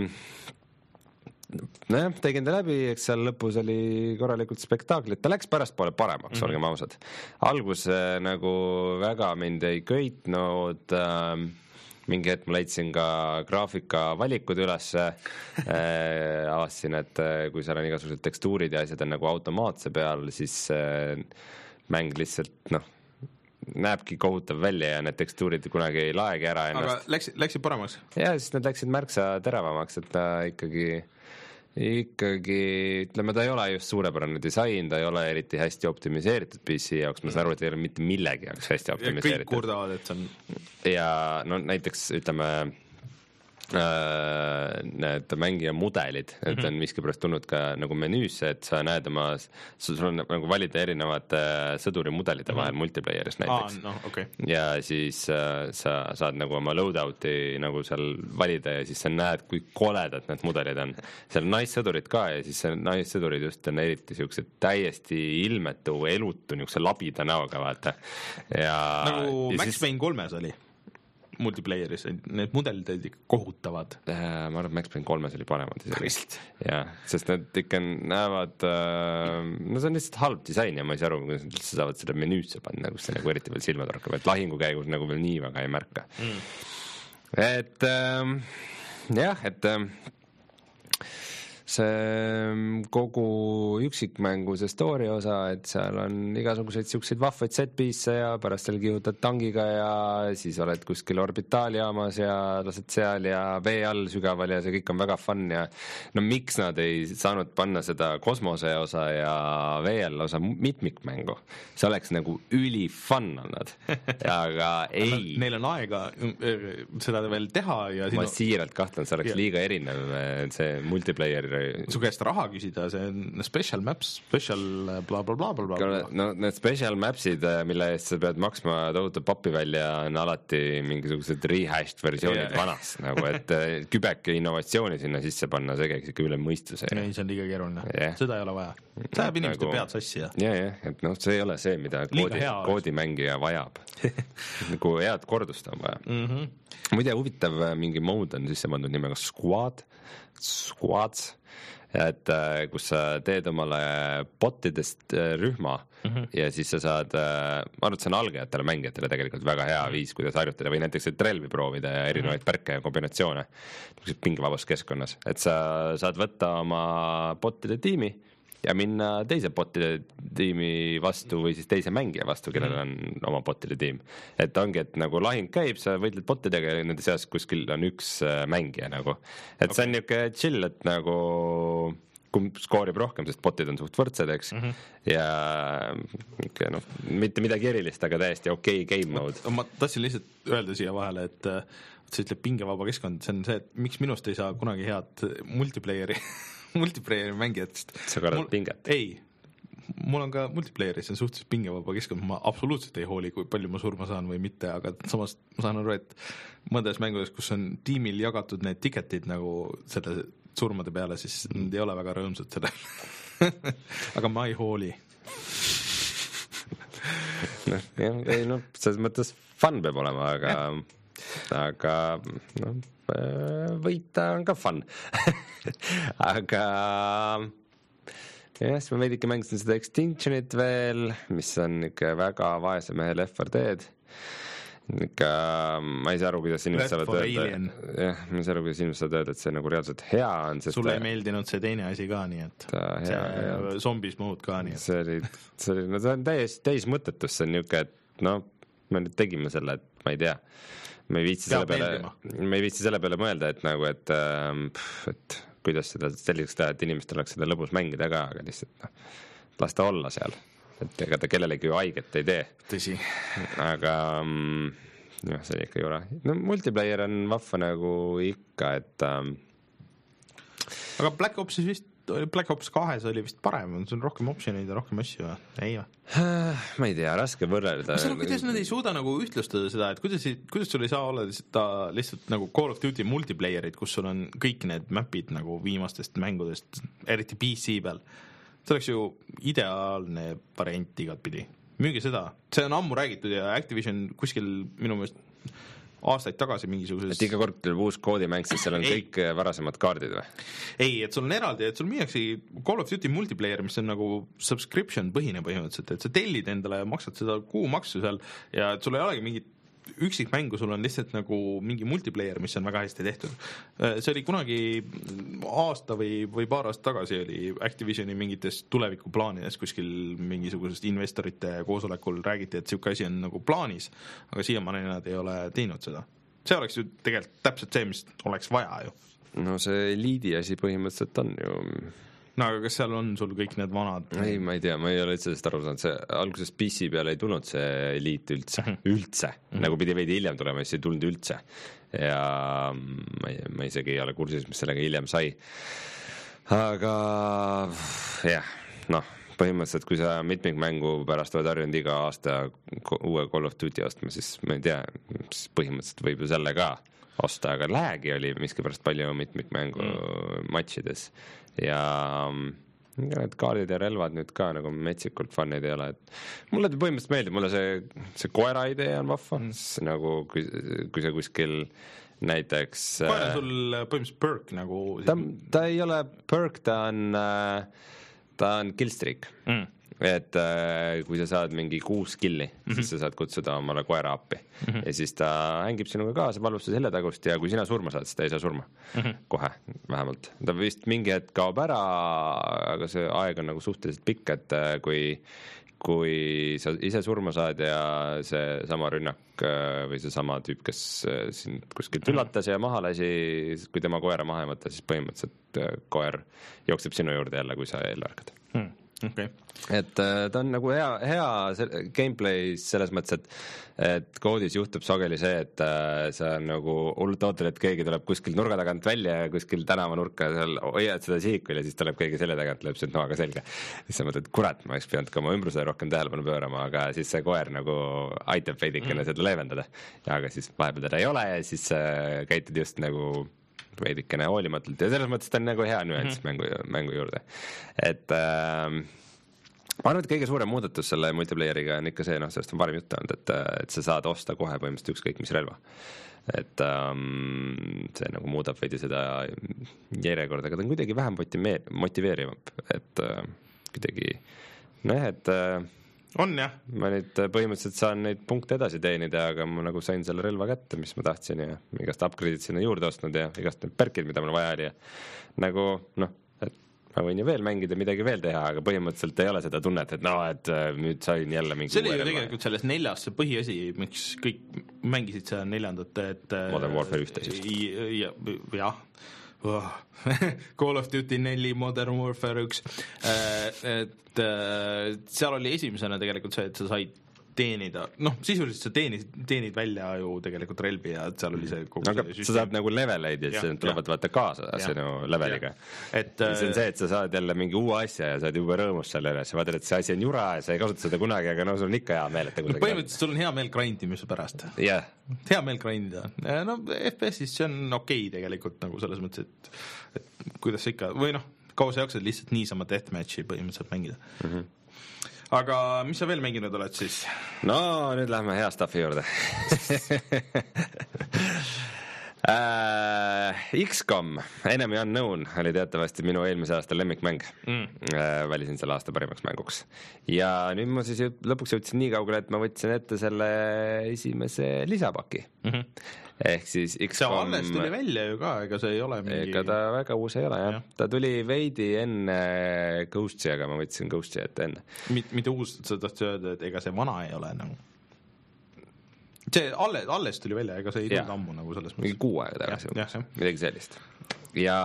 nojah, tegin ta läbi, eks seal lõpus oli korralikult spektaaklit, ta läks pärast poole paremaks, mm-hmm. olgem ausad. Algus nagu väga mind ei köitnud, mingi hetk ma leidsin ka graafika valikud üles äh,, avastasin, et kui seal on igasugused tekstuurid ja asjad on nagu automaatse peal, siis äh, mäng lihtsalt noh, näebki kohutav välja ja need tekstuurid kunagi ei laegi ära ennast. Aga läksid, läksid paremaks? Ja siis need läksid märksa teravamaks, et ta ikkagi, ikkagi, ütleme, ta ei ole just suurepärane disain, ta ei ole eriti hästi optimiseeritud P C jaoks, ma saan aru, et ei ole mitte millegi jaoks hästi optimiseeritud. Ja kõik kurdavad, et see on... Ja no näiteks, ütleme, need mängija mudelid, et on miskipärast tulnud ka nagu menüüsse, et sa näed oma, sul on nagu valida erinevate sõduri mudelite vahel mm-hmm. multiplayeris näiteks. Aa, no, okay. Ja siis äh, sa saad nagu oma loadout'i nagu seal valida ja siis sa näed, kui koledad need mudelid on. Seal on naissõdurid ka ja siis naissõdurid just on eriti siuksed täiesti ilmetu, elutu, niukse labida näoga, vaata. Ja, nagu ja Max siis... Payne kolmes oli multiplayeris, need mudelid olid kohutavad. Äh, ma arvan, Max Payne kolmes oli paremad. Krist. Ja, sest need ikka näevad, äh, no see on lihtsalt halb disain ja ma ei saa aru, kuidas nad üldse saavad seda menüüsse panna, kus see nagu eriti veel silma torkab, et lahingu käigus nagu veel nii väga ei märka. Mm. Et äh, jah, et äh, see kogu üksikmängu see story osa, et seal on igasuguseid siukseid vahvaid set-piece ja pärast seal kihutad tangiga ja siis oled kuskil orbitaaljaamas ja lased seal ja vee all sügaval ja see kõik on väga fun ja no miks nad ei saanud panna seda kosmose osa ja vee all osa mitmikmängu? See oleks nagu üli fun olnud, aga ei. Neil on aega seda veel teha ja ma siiralt kahtlen, see oleks liiga erinev, see multiplayer su käest raha küsida, see on special maps, special bla bla bla bla bla. No need special mapsid, mille eest sa pead maksma tohutu papi välja, on alati mingisugused rehashed versioonid yeah. vanas, nagu et kübeke innovatsiooni sinna sisse panna, see käiks ikka üle mõistuse. Ei, see on liiga keeruline, yeah. seda ei ole vaja. See ajab inimeste nagu, pead sassi. Ja, ja, ja, et noh, see ei ole see, mida koodi, koodimängija vajab. Nagu head kordust on vaja. Mm-hmm. Muide, huvitav mingi mode on sisse pandud nimega Squad, Squads, et kus sa teed omale botidest rühma mm-hmm. ja siis sa saad, ma arvan, et see on algajatele mängijatele tegelikult väga hea mm-hmm. viis, kuidas harjutada või näiteks et relvi proovida ja erinevaid mm-hmm. pärke ja kombinatsioone pingevabas keskkonnas, et sa saad võtta oma botide tiimi ja minna teise botide tiimi vastu või siis teise mängija vastu, kellel on oma botide tiim. Et ongi, et nagu lahing käib, sa võitled botidega ja nende seas kuskil on üks mängija nagu. Et okay. see on niuke chill, et nagu kumb skoorib rohkem, sest botid on suht võrdsed, eks. Mm-hmm. Ja okay, no, mitte midagi erilist, aga täiesti okei okay game mode. Ma, ma tahtsin lihtsalt öelda siia vahele, et sa ütleb pingevaba keskkond, see on see, et miks minust ei saa kunagi head multiplayeri multiplayeri mängijatest. Sa kardad mul, pinget? Ei, mul on ka multiplayeri, see on suhteliselt pingevaba keskkond, ma absoluutselt ei hooli, kui palju ma surma saan või mitte, aga samas ma saan aru, et mõndes mängudes, kus on tiimil jagatud need ticketid nagu selle surmade peale, siis nad ei ole väga rõõmsad selle aga ma ei hooli. no, jah, ei, no, selles mõttes fun peab olema, aga ja. aga no, võita on ka fun aga jah, siis ma veidike mängisin seda Extinctionit veel, mis on ikka väga vaese mehe Left four Dead. Ikka, ma ei saa aru, kuidas inimesed saavad öelda, jah, ma ei saa aru, kuidas inimesed saavad öelda, et see nagu reaalselt hea on. Sulle ei meeldinud see teine asi ka, nii et hea, see zombis mode ka, nii et see oli, see oli, no see on täiesti täis mõttetus, see on niuke, et no, me nüüd tegime selle, et ma ei tea, me ei viitsi selle peale, me ei viitsi selle peale mõelda, et nagu, et, et kuidas seda selliseks teha, et inimestel oleks seda lõbus mängida ka, aga lihtsalt no, las ta olla seal, et ega ta kellelegi ju haiget ei tee. Tõsi. Aga jah, see oli ikka jura. No multiplayer on vahva nagu ikka, et ähm... aga Black Opsis vist, Black Ops kahes oli vist parem, see on rohkem optsioneid ja rohkem asju, ei või? Ma ei tea, raske võrrelda. No, kuidas nad ei suuda nagu ühtlustada seda, et kuidas, kuidas sul ei saa olla seda lihtsalt nagu Call of Duty multiplayerid, kus sul on kõik need mapid nagu viimastest mängudest, eriti P C peal. See oleks ju ideaalne variant igat pidi. Müüge seda. See on ammu räägitud ja Activision kuskil minu meelest aastaid tagasi mingisuguses... Et iga kord tuleb uus koodimäng, siis seal on ei. kõik varasemad kaardid või? Ei, et sul on eraldi, et sul müüakse Call of Duty multiplayer, mis on nagu subscription põhine põhimõtteliselt, et sa tellid endale ja maksad seda kuumaksu seal ja et sul ei olegi mingit üksikmängu sul on lihtsalt nagu mingi multiplayer, mis on väga hästi tehtud. See oli kunagi aasta või, või paar aastat tagasi oli Activisioni mingites tulevikuplaanides kuskil mingisugusest investorite koosolekul räägiti, et siuke asi on nagu plaanis, aga siiamaani nad ei ole teinud seda. See oleks ju tegelikult täpselt see, mis oleks vaja ju. No see liidi asi põhimõtteliselt on ju... No aga kas seal on sul kõik need vanad? Ei, ma ei tea, ma ei ole üldse sellest aru saanud. See alguses P C peale ei tulnud see liit üldse, üldse. Mm-hmm. Nagu pidi veidi hiljem tulema, siis ei tulnud üldse. Ja ma, ei, ma isegi ei ole kursis, mis sellega hiljem sai. Aga jah, noh, põhimõtteliselt, kui sa mitmikmängu pärast oled harjunud iga aasta uue Call of Duty ostma, siis ma ei tea, siis põhimõtteliselt võib ju selle ka osta, aga läägi oli miskipärast palju mitmikmängu mm. matšides ja need kaardid ja relvad nüüd ka nagu metsikult fannid ei ole, et mulle põhimõtteliselt meeldib, mulle see, see koera idee on vahva, mm. nagu kui, kui see kuskil näiteks koer on sul põhimõtteliselt perk nagu ta, ta ei ole perk, ta on ta on killstreak mm. et äh, kui sa saad mingi kuus killi, mm-hmm. siis sa saad kutsuda omale koera appi mm-hmm. ja siis ta hängib sinuga kaasa, valvab su selja tagust ja kui sina surma saad, siis ta ei saa surma mm-hmm. kohe vähemalt. Ta vist mingi hetk kaob ära, aga see aeg on nagu suhteliselt pikk, et äh, kui, kui sa ise surma saad ja see sama rünnak äh, või see sama tüüp, kes äh, sind kuskilt üllatas ja maha lasi, kui tema koera maha ei võtta, siis põhimõtteliselt äh, koer jookseb sinu juurde jälle, kui sa jälle ärkad hmm. Okay. et ta on nagu hea, hea gameplay selles mõttes, et, et koodis juhtub sageli see, et sa nagu hullult ootad, et keegi tuleb kuskil nurga tagant välja ja kuskil tänavanurka seal hoiad seda sihikul ja siis tuleb keegi selle tagant, lööb sind noaga selga. Siis sa mõtled, kurat, ma oleks pidanud ka oma ümbrusele rohkem tähelepanu pöörama, aga siis see koer nagu aitab veidikene mm. seda leevendada. Ja aga siis vahepeal teda ei ole ja siis käitud just nagu veidikene hoolimatult ja selles mõttes ta on nagu hea nüanss mm-hmm. mängu, mängu juurde. Et äh, ma arvan, et kõige suurem muudatus selle multiplayeriga on ikka see, noh, sellest on varem juttu olnud, et, et sa saad osta kohe põhimõtteliselt ükskõik mis relva. Et ähm, see nagu muudab veidi seda järjekorda, aga ta on kuidagi vähem motiveerivam, et äh, kuidagi noh, et äh, on jah. Ma nüüd põhimõtteliselt saan neid punkte edasi teenida, aga ma nagu sain selle relva kätte, mis ma tahtsin ja igast upgrade'id sinna juurde ostnud ja igast need perkid, mida mul vaja oli ja nagu noh, et ma võin ju veel mängida, midagi veel teha, aga põhimõtteliselt ei ole seda tunnet, et no, et nüüd sain jälle mingi see oli ju tegelikult selles neljas see põhiasi, miks kõik mängisid seda neljandat, et Modern Warfare üksteist ja, jah Oh. Call of Duty neli, Modern Warfare üks et seal oli esimesena tegelikult see, et sa said teenida, noh, sisuliselt sa teenid, teenid välja ju tegelikult relvi ja seal oli see kogu aga see süsteem. Sa saad nagu leveleid ja, ja siis tulevad vaata kaasa sinu leveliga. Et, see on see, et sa saad jälle mingi uue asja ja saad juba rõõmus selle üles ja vaatad, et see asi on jura ja sa ei kasuta seda kunagi, aga no sul on ikka hea meel, et no, põhimõtteliselt sul on hea meel grindimise pärast. Yeah. Hea meel grindida. No F P S-is see on okei tegelikult nagu selles mõttes, et, et kuidas sa ikka, või noh, kaua sa jaksad lihtsalt niisama deathmatchi põhimõtteliselt mängida. Mhm. Aga mis sa veel mänginud oled siis? No nüüd lähme hea staffi juurde. äh, X COM, Enemy Unknown oli teatavasti minu eelmise aasta lemmikmäng mm. äh, välisin selle aasta parimaks mänguks. Ja nüüd ma siis jõud, lõpuks jõudsin nii kaugele, et ma võtsin ette selle esimese lisapaki. Mm-hmm. Ehk siis X COM... See alles tuli välja ju ka, ega see ei ole mingi... Ega ta väga uus ei ole, jah. Ja. Ta tuli veidi enne Ghost'i, aga ma võtsin Ghost'i ette enne. Mit, mitte uus, sa tahtsid öelda, et ega see vana ei ole nagu... See alles, alles tuli välja, ega see ei tulnud ammu nagu selles mõttes. Mingi kuu aega tagasi. Ja, ja, midagi sellist. Ja...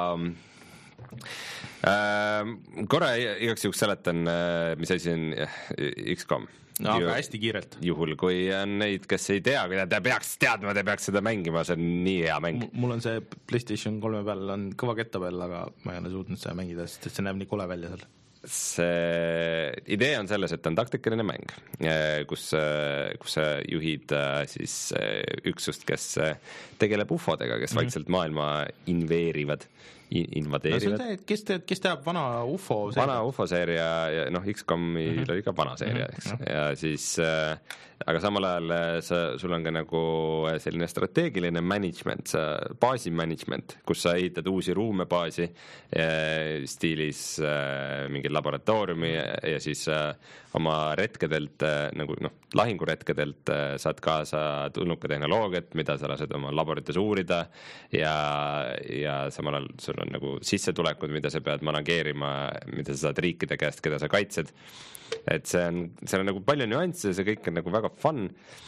Äh, korra igaks juhuks seletan, mis asi on X COM. No, aga hästi kiirelt. Juhul, kui on neid, kes ei tea, kui te peaks teadma, te peaks seda mängima, see on nii hea mäng. M- mul on see PlayStation kolme peal on kõva ketta peal, aga ma ei ole suutnud seda mängida, sest see näeb nii kole välja seal. See idee on selles, et on taktikaline mäng, kus, kus sa juhid siis üksust, kes tegeleb ufodega, kes mm-hmm. vaikselt maailma inveerivad, invadeerivad. No see on see, kes, te, kes teab vana ufo seeria? Vana ufo seeria ja noh, X COM-il mm-hmm. oli ka vana seeria, eks. Mm-hmm. Ja siis, aga samal ajal sa, sul on ka nagu selline strateegiline management, baasi management, kus sa ehitad uusi ruume baasi stiilis mingi laboratooriumi ja siis oma retkedelt nagu noh, lahinguretkedelt saad kaasa tulnuka tehnoloogiat, mida sa lased oma laborites uurida ja, ja samal ajal sul on nagu sissetulekud, mida sa pead manageerima, mida sa saad riikide käest, keda sa kaitsed. Et see on, see on nagu palju nüansse, see kõik on nagu väga fun.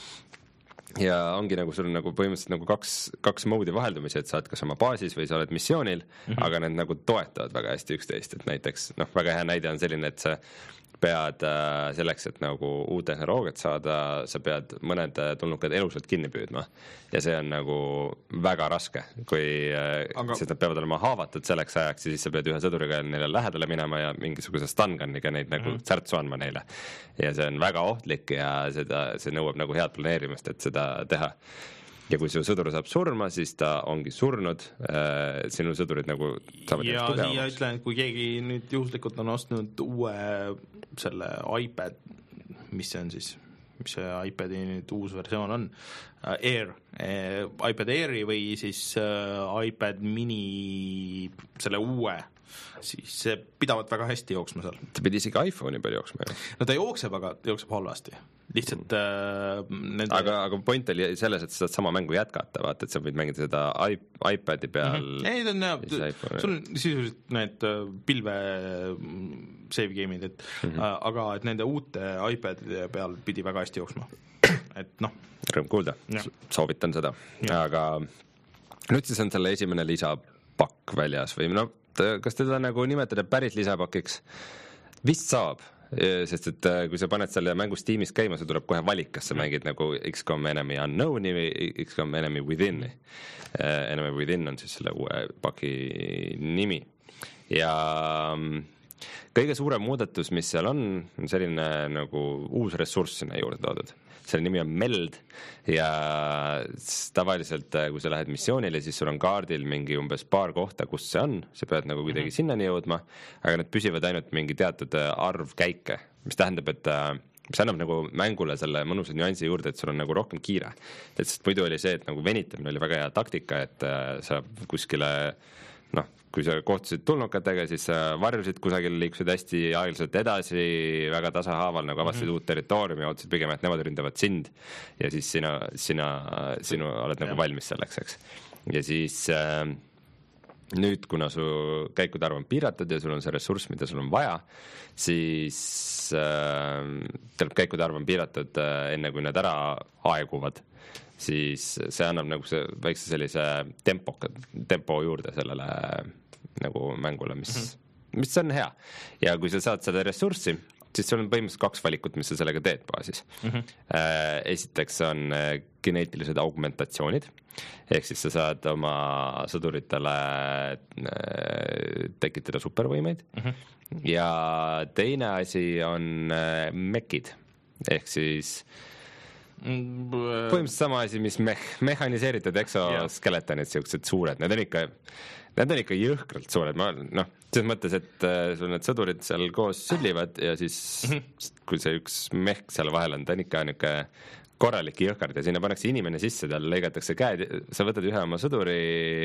Ja ongi nagu sul on nagu põhimõtteliselt nagu kaks, kaks moodi vaheldumise, et sa oled kas oma baasis või sa oled missioonil, mm-hmm. aga need nagu toetavad väga hästi üksteist, et näiteks noh, väga hea näide on selline, et sa pead selleks, et nagu uut tehnoloogiat saada, sa pead mõned tulnukad elusalt kinni püüdma ja see on nagu väga raske, kui aga... sest nad peavad olema haavatud selleks ajaks ja siis sa pead ühe sõduriga neile lähedale minema ja mingisuguse stun-gunniga neid nagu mm. särtsu andma neile ja see on väga ohtlik ja seda, see nõuab nagu head planeerimist, et seda teha. Ja kui su sõdur saab surma, siis ta ongi surnud, sinu sõdurid nagu saavad ja siia ütlen, et kui keegi nüüd juhuslikult on ostnud uue selle iPad, mis see on siis, mis see iPadi nüüd uus versioon on, Air, iPad Airi või siis iPad mini selle uue, siis see pidavad väga hästi jooksma seal. Ta pidi isegi iPhone'i peal jooksma. No ta jookseb, aga jookseb halvasti. Lihtsalt äh, nende... aga, aga point oli selles, et sa saad sama mängu jätkata, vaata, et sa võid mängida seda iPadi peal mm-hmm. ei, ta on jah, sul on sisuliselt need pilve save game'id, et mm-hmm. äh, aga et nende uute iPadide peal pidi väga hästi jooksma, et noh rõõm kuulda, soovitan seda ja. Aga nüüd siis on selle esimene lisapakk väljas või no, kas teda nagu nimetada päris lisapakiks? Vist saab, sest et kui sa paned selle mängus tiimis käima, see tuleb kohe valik, kas sa mängid nagu X COM Enemy Unknown'i või X COM Enemy Within'i. Enemy Within on siis selle uue paki nimi. Ja kõige suurem muudatus, mis seal on, on selline nagu uus ressurss sinna juurde toodud. Selle nimi on Meld ja tavaliselt, kui sa lähed missioonile, siis sul on kaardil mingi umbes paar kohta, kus see on, sa pead nagu kuidagi mm-hmm. sinnani jõudma, aga need püsivad ainult mingi teatud arv käike, mis tähendab, et mis annab nagu mängule selle mõnusa nüansi juurde, et sul on nagu rohkem kiire. Et sest muidu oli see, et nagu venitamine oli väga hea taktika, et sa kuskile noh, kui sa kohtusid tulnukatega, siis sa varjusid kusagil, liikusid hästi aeglaselt edasi, väga tasahaaval, nagu avastasid mm-hmm. uut territooriumi, ootasid pigem, et nemad ründavad sind ja siis sina, sina, sinu oled nagu valmis selleks, eks. Ja siis äh, nüüd, kuna su käikude arv on piiratud ja sul on see ressurss, mida sul on vaja, siis äh, käikude arv on piiratud äh, enne, kui need ära aeguvad, siis see annab nagu see väikse sellise tempo, tempo juurde sellele nagu mängule, mis, mm-hmm. mis on hea. Ja kui sa saad seda ressurssi, siis sul on põhimõtteliselt kaks valikut, mis sa sellega teed baasis. Mm-hmm. Esiteks on geneetilised augmentatsioonid, ehk siis sa saad oma sõduritele tekitada supervõimeid. Mm-hmm. Ja teine asi on mekid, ehk siis põhimõtteliselt sama asi, mis meh, mehaniseeritud exoskeletonid, siuksed suured, need on ikka, need on ikka jõhkralt suured, ma noh, selles mõttes, et sul need sõdurid seal koos süllivad ja siis kui see üks mehk seal vahel on, ta on ikka niuke korralik jõhkard ja sinna pannakse inimene sisse, tal lõigatakse käed, sa võtad ühe oma sõduri,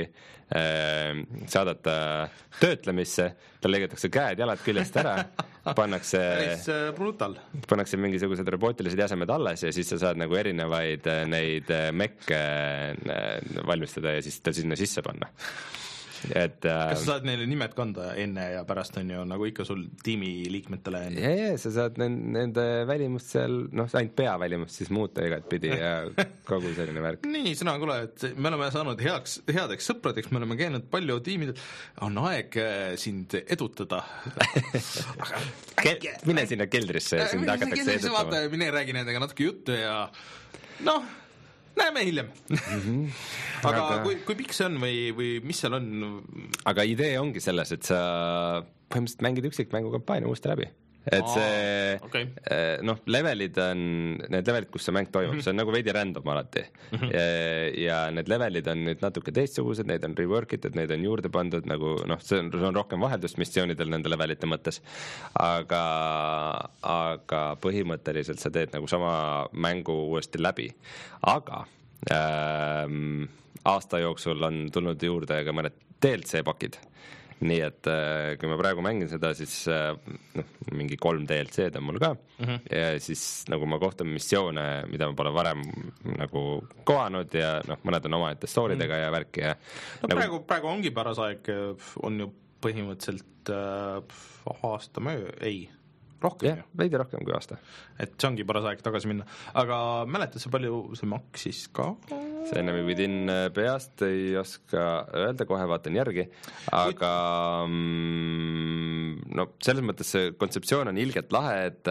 saadad ta töötlemisse, tal lõigatakse käed, jalad küljest ära, pannakse, pannakse mingisugused robootilised jäsemed alles ja siis sa saad nagu erinevaid neid mekke valmistada ja siis ta sinna sisse panna. Et, kas sa saad neile nimed kanda enne ja pärast on ju nagu ikka sul tiimi liikmetele enne? Ja, ja, sa saad nende välimust seal, noh, ainult pea välimust siis muuta igat pidi ja kogu selline värk. Nii, sõna, kuule, et me oleme saanud heaks, headeks sõpradeks, me oleme käinud palju tiimidel, on aeg sind edutada. Kel, mine sinna keldrisse ja sind hakatakse edutama. Mine räägi nendega natuke juttu ja noh, näeme hiljem. Mm-hmm. aga, aga kui, kui pikk see on või, või mis seal on? Aga idee ongi selles, et sa põhimõtteliselt mängid üksikmängu kampaania uuesti läbi. Et see, okay. noh, levelid on, need levelid, kus see mäng toimub, mm-hmm. see on nagu veidi random alati. Mm-hmm. Ja, ja need levelid on nüüd natuke teistsugused, neid on reworkitud, neid on juurde pandud, nagu noh, see on, see on rohkem vaheldust missioonidel nende levelite mõttes. Aga, aga põhimõtteliselt sa teed nagu sama mängu uuesti läbi. Aga ähm, aasta jooksul on tulnud juurde ka mõned D L C pakid. nii et kui ma praegu mängin seda, siis noh, mingi kolm D L C-d on mul ka mm-hmm. ja siis nagu ma kohtan missioone, mida ma pole varem nagu kohanud ja noh, mõned on omaette stooridega mm-hmm. ja värki ja no nagu... praegu, praegu ongi paras aeg, on ju põhimõtteliselt äh, aasta möö, ei rohkem jah, veidi rohkem kui aasta. Et see ongi paras aeg tagasi minna. Aga mäletad sa palju see maksis ka? See enne ma pidin peast, ei oska öelda, kohe vaatan järgi, aga mm, no selles mõttes see kontseptsioon on ilgelt lahe, et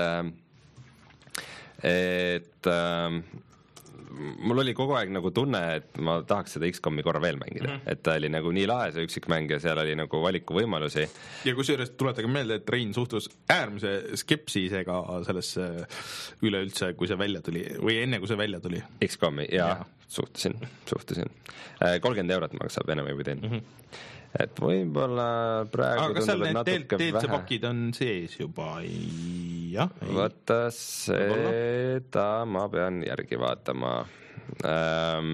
et mul oli kogu aeg nagu tunne, et ma tahaks seda X COM-i korra veel mängida mm-hmm. et ta oli nagu nii lahe see üksikmäng ja seal oli nagu valikuvõimalusi. Ja kusjuures tuletage meelde, et Rein suhtus äärmise skepsisega sellesse üleüldse, kui see välja tuli või enne kui see välja tuli. X COM-i, jaa, ja. suhtusin, suhtusin. kolmkümmend eurot maksab enam ei või teinud. Mm-hmm. Et võib-olla praegu aga kas seal need D L C pakid on sees juba? Jah, vaata seda ma pean järgi vaatama ähm,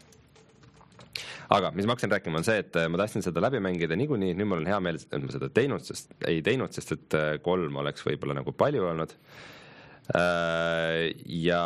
aga mis ma hakkasin rääkima on see, et ma tahtsin seda läbi mängida niikuinii, nüüd mul on hea meel, et ma seda teinud, sest, ei teinud, sest et kolm oleks võib-olla nagu palju olnud äh, ja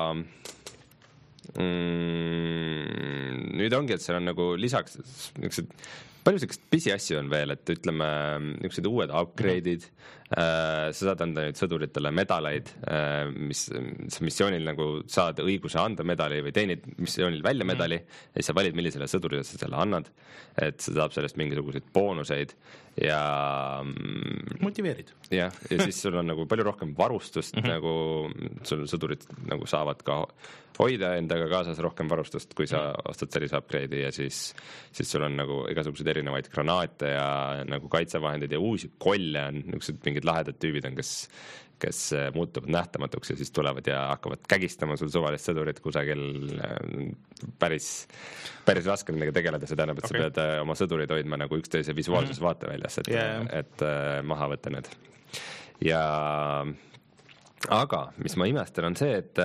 mm, nüüd ongi, et seal on nagu lisaks niisugused palju sellised pisiasju on veel, et ütleme niisugused uued upgrade'id mm-hmm. äh, sa saad anda nüüd sõduritele medaleid äh, mis missioonil nagu saad õiguse anda medali või teenid missioonil välja medali mm-hmm. ja siis sa valid, millisele sõdurile sa selle annad, et sa saab sellest mingisuguseid boonuseid ja motiveerid. jah, ja siis sul on nagu palju rohkem varustust mm-hmm. nagu sul sõdurid nagu saavad ka hoida endaga kaasas rohkem varustust, kui sa ostad sellise upgrade'i ja siis, siis sul on nagu igasugused erinevaid granaate ja nagu kaitsevahendid ja uusi kolle on, niisugused mingid lahedad tüübid on, kes, kes muutuvad nähtamatuks ja siis tulevad ja hakkavad kägistama sul suvalist sõdurit kusagil päris, päris raske nendega tegeleda, see tähendab, et okay. sa pead oma sõdurid hoidma nagu üksteise visuaalses mm-hmm. vaateväljas, et, yeah. et maha võtta need. Ja aga mis ma imestan on see, et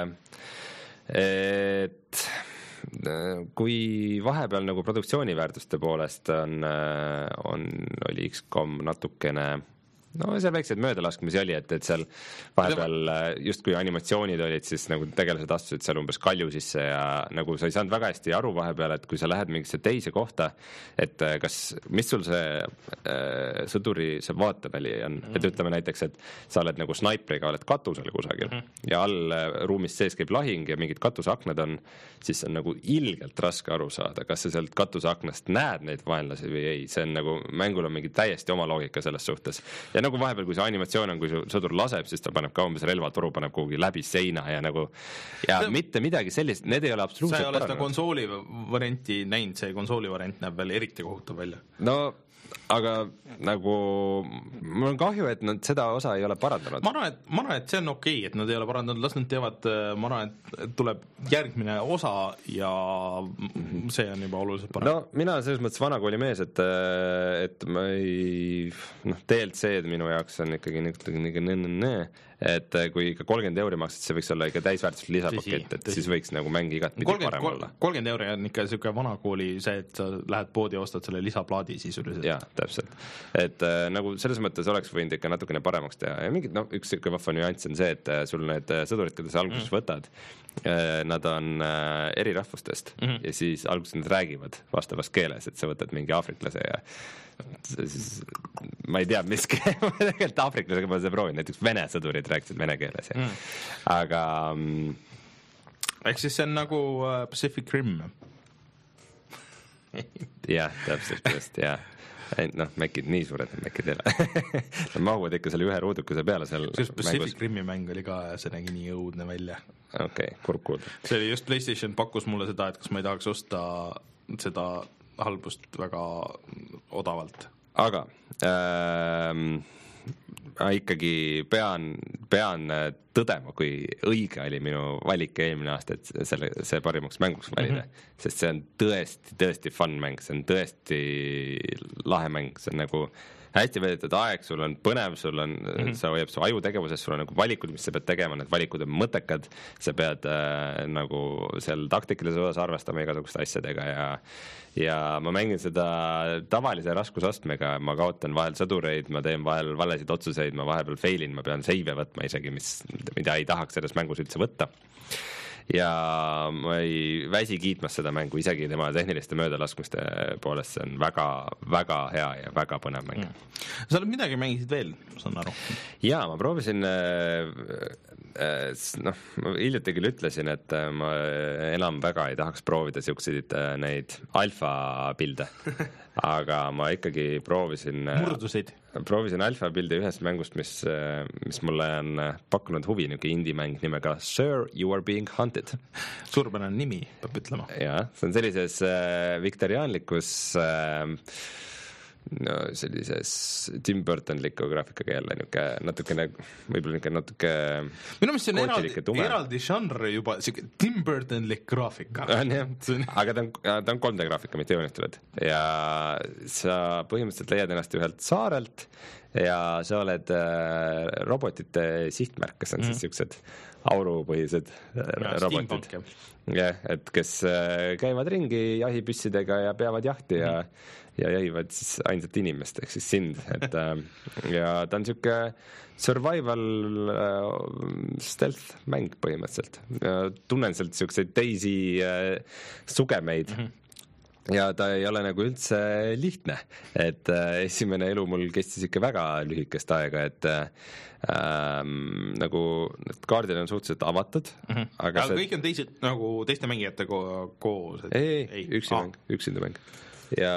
et kui vahepeal nagu produktsiooniväärtuste poolest on, on, oli X COM natukene no seal väikseid möödalaskmisi oli, et, et seal vahepeal just kui animatsioonid olid, siis nagu tegelased astusid seal umbes kalju sisse ja nagu sa ei saanud väga hästi aru vahepeal, et kui sa lähed mingisse teise kohta, et kas, mis sul see äh, sõduri see vaateväli on, mm. et ütleme näiteks, et sa oled nagu snaipriga, oled katusel kusagil mm. ja all ruumis sees käib lahing ja mingid katuseaknad on, siis on nagu ilgelt raske aru saada, kas sa sealt katuseaknast näed neid vaenlasi või ei, see on nagu, mängul on mingi täiesti oma loogika selles suhtes ja Ja nagu vahepeal, kui see animatsioon on, kui su sõdur laseb, siis ta paneb ka umbes relvatoru, paneb kuhugi läbi seina ja nagu ja see, mitte midagi sellist, need ei ole absoluutselt paranenud. Sa ei ole seda konsooli varianti näinud, see konsooli variant näeb veel eriti kohutav välja. No aga nagu mul on kahju, et nad seda osa ei ole parandanud. Ma arvan, et, ma arvan, et see on okei, et nad ei ole parandanud, las nad teevad, ma arvan, et tuleb järgmine osa ja see on juba oluliselt parem. No mina selles mõttes vanakooli mees, et, et ma ei, noh, D L C-d minu jaoks on ikkagi nii, et kui ikka kolmkümmend euri maksad, see võiks olla ikka täisväärtuslik lisapakett, et siis võiks nagu mängi igat pidi parem olla. kolmkümmend euri on ikka selline vanakooli see, et sa lähed poodi ja ostad selle lisaplaadi sisuliselt. Jaa, täpselt. Et äh, nagu selles mõttes oleks võinud ikka natukene paremaks teha ja mingid, noh, üks ikka vahva nüanss on see, et äh, sul need sõdurid, keda sa alguses mm. võtad, äh, nad on äh, eri rahvustest mm -hmm. ja siis alguses nad räägivad vastavas keeles, et sa võtad mingi aafriklase ja siis ma ei tea, mis ma tegelikult aafriklasega ma seda proovin, näiteks vene sõdurid rääkisid vene keeles ja. mm. aga mm, ehk siis see on nagu uh, Pacific Rim jah, täpselt just, jah noh, mäkid nii suured, mäkid ei ole nad mahuvad ikka selle ühe ruudukese peale seal siis Pacific mängus. Rimi mäng oli ka ja see nägi nii õudne välja okei, okay, kurb kuulda see oli just PlayStation pakkus mulle seda, et kas ma ei tahaks osta seda halbust väga odavalt. Aga ähm, ma ikkagi pean, pean tõdema, kui õige oli minu valik eelmine aasta, et selle, see parimaks mänguks valida. Mm -hmm. Sest see on tõesti, tõesti fun mäng, see on tõesti lahe mäng, see on nagu hästi veedetud aeg, sul on põnev, sul on mm-hmm. sa hoiab su ajutegevuses, sul on nagu valikud, mis sa pead tegema, need valikud on mõttekad, sa pead äh, nagu seal taktikalises osas arvestama igasuguste asjadega ja ja ma mängin seda tavalise raskusastmega, ma kaotan vahel sõdureid, ma teen vahel valesid otsuseid, ma vahepeal failin, ma pean seive võtma isegi, mis, mida ei tahaks selles mängus üldse võtta. Ja ma ei väsi kiitmas seda mängu, isegi tema tehniliste möödalaskmiste poolest, see on väga, väga hea ja väga põnev mäng. Mm. Sa oled midagi mängisid veel, saan aru? Jaa, ma proovisin, noh, hiljuti küll ütlesin, et ma enam väga ei tahaks proovida siukseid neid alfa-pilde, aga ma ikkagi proovisin murdusid. Proovisin alfa-pildi ühest mängust, mis, mis mulle on pakkunud huvi, niuke indie-mäng nimega Sir, You Are Being Hunted. Suurpärane nimi, peab ütlema. Jaa, see on sellises äh, viktoriaanlikus äh, no sellises Tim Burtonliku graafikaga jälle niuke natukene, võib-olla niuke natuke minu meelest see on eraldi, eraldi žanr juba, siuke Tim Burtonlik graafika. On, jah. Aga ta on, ta on kolm D graafika, mitte joonistatud. Ja sa põhimõtteliselt leiad ennast ühelt saarelt ja sa oled äh, robotite sihtmärk, kes on mm. siis siuksed aurupõhised ja, robotid. Jah, et kes äh, käivad ringi jahipüssidega ja peavad jahti ja mm. ja jahivad siis ainsat inimest, ehk siis sind, et ja ta on siuke survival äh, stealth mäng põhimõtteliselt. Tunnen sealt siukseid teisi äh, sugemeid mm-hmm. ja ta ei ole nagu üldse lihtne, et äh, esimene elu mul kestis ikka väga lühikest aega, et äh, nagu need kaardid on suhteliselt avatud mm-hmm. aga, aga see... kõik on teised nagu teiste mängijate ko- koos et... ei, ei, üksi ah. mäng, üksinda mäng ja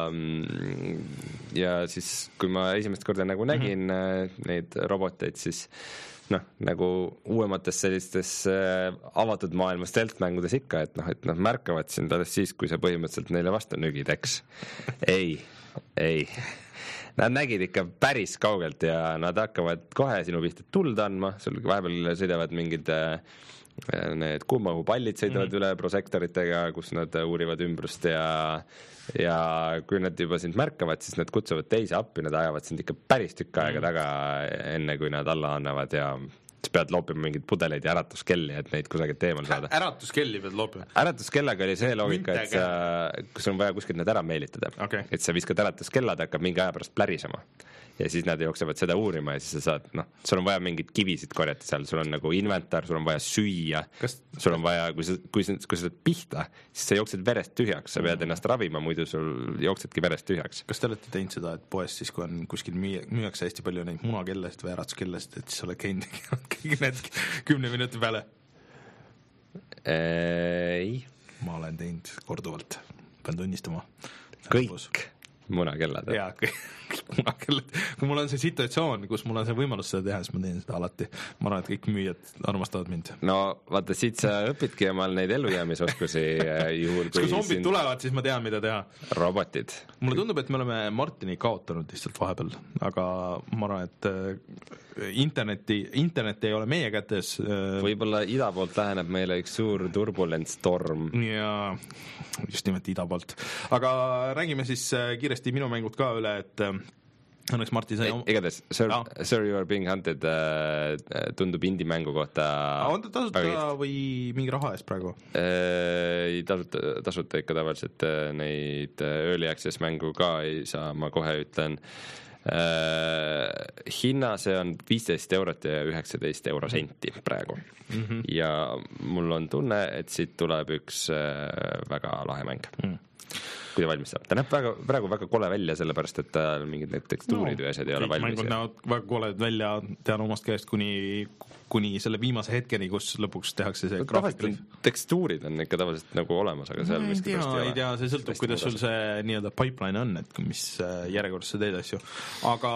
ja siis kui ma esimest korda nagu nägin mm-hmm. neid roboteid, siis noh, nagu uuemates sellistes avatud maailma stealth-mängudes ikka, et noh, et noh, märkavad sind alles siis, kui sa põhimõtteliselt neile vastu nügid, eks. ei, ei. Nad nägid ikka päris kaugelt ja nad hakkavad kohe sinu pihta tuld andma, sul vahepeal sõidavad mingid need kuumahupallid sõidavad mm-hmm. üle prosektoritega, kus nad uurivad ümbrust ja ja kui nad juba sind märkavad, siis nad kutsuvad teisi appi, nad ajavad sind ikka päris tükk aega taga, enne kui nad alla annavad ja sa pead loopima mingid pudeleid ja äratuskelli, et neid kusagilt eemal saada. Äratuskelli pead loopima? Äratuskellaga oli see loogika, et sa, kus on vaja kuskilt need ära meelitada. Okay. Et sa viskad äratuskellad, hakkab mingi aja pärast plärisema. Ja siis nad jooksevad seda uurima ja siis sa saad, noh, sul on vaja mingid kivisid korjata seal, sul on nagu inventar, sul on vaja süüa, Kas... sul on vaja, kui sa, kui sa, kui sa saad pihta, siis sa jooksed verest tühjaks, sa pead ennast ravima, muidu sul jooksedki verest tühjaks. Kas te olete teinud seda, et poes siis, kui on kuskil müü- müüakse hästi palju neid munakellest või äratskellest, et siis oled käinud kõik need kümne minuti peale? Ei. Ma olen teinud korduvalt, pean tunnistama. Kõik munakellad. Jaa, kõik munakellad. Kui mul on see situatsioon, kus mul on see võimalus seda teha, siis ma teen seda alati. Ma arvan, et kõik müüjad armastavad mind. No vaata, siit sa õpidki omal neid elujäämisoskusi juhul, kui kui zombid siin... tulevad, siis ma tean, mida teha. Robotid. Mulle tundub, et me oleme Martini kaotanud lihtsalt vahepeal, aga ma arvan, et interneti, internet ei ole meie kätes. Võib-olla ida poolt läheneb meile üks suur turbulent-storm. Ja just nimelt ida poolt. Aga räägime siis kiiresti minu mängud ka üle, et õnneks Marti sai... Igatahes, Sir, ah. Sir You Are Being Hunted äh, tundub indie-mängu kohta... On ta tasuta aga... või mingi raha eest praegu? Äh, tasuta, tasuta ikka tavaliselt neid early access mängu ka ei saa, ma kohe ütlen. Äh, hinna see on viisteist eurot ja üheksateist euro senti praegu mm-hmm. ja mul on tunne, et siit tuleb üks äh, väga lahe mäng mm. kui ta valmis saab. Ta näeb väga, praegu väga kole välja, sellepärast et ta mingid need tekstuurid no, või asjad ei ole valmis. Mängud näevad väga koled välja, tean omast käest kuni, kuni selle viimase hetkeni, kus lõpuks tehakse see graafikal. Tekstuurid on ikka tavaliselt nagu olemas, aga seal no, ei tea, ei tea, see sõltub, kuidas sul see nii-öelda pipeline on, et mis järjekorras sa teed asju. Aga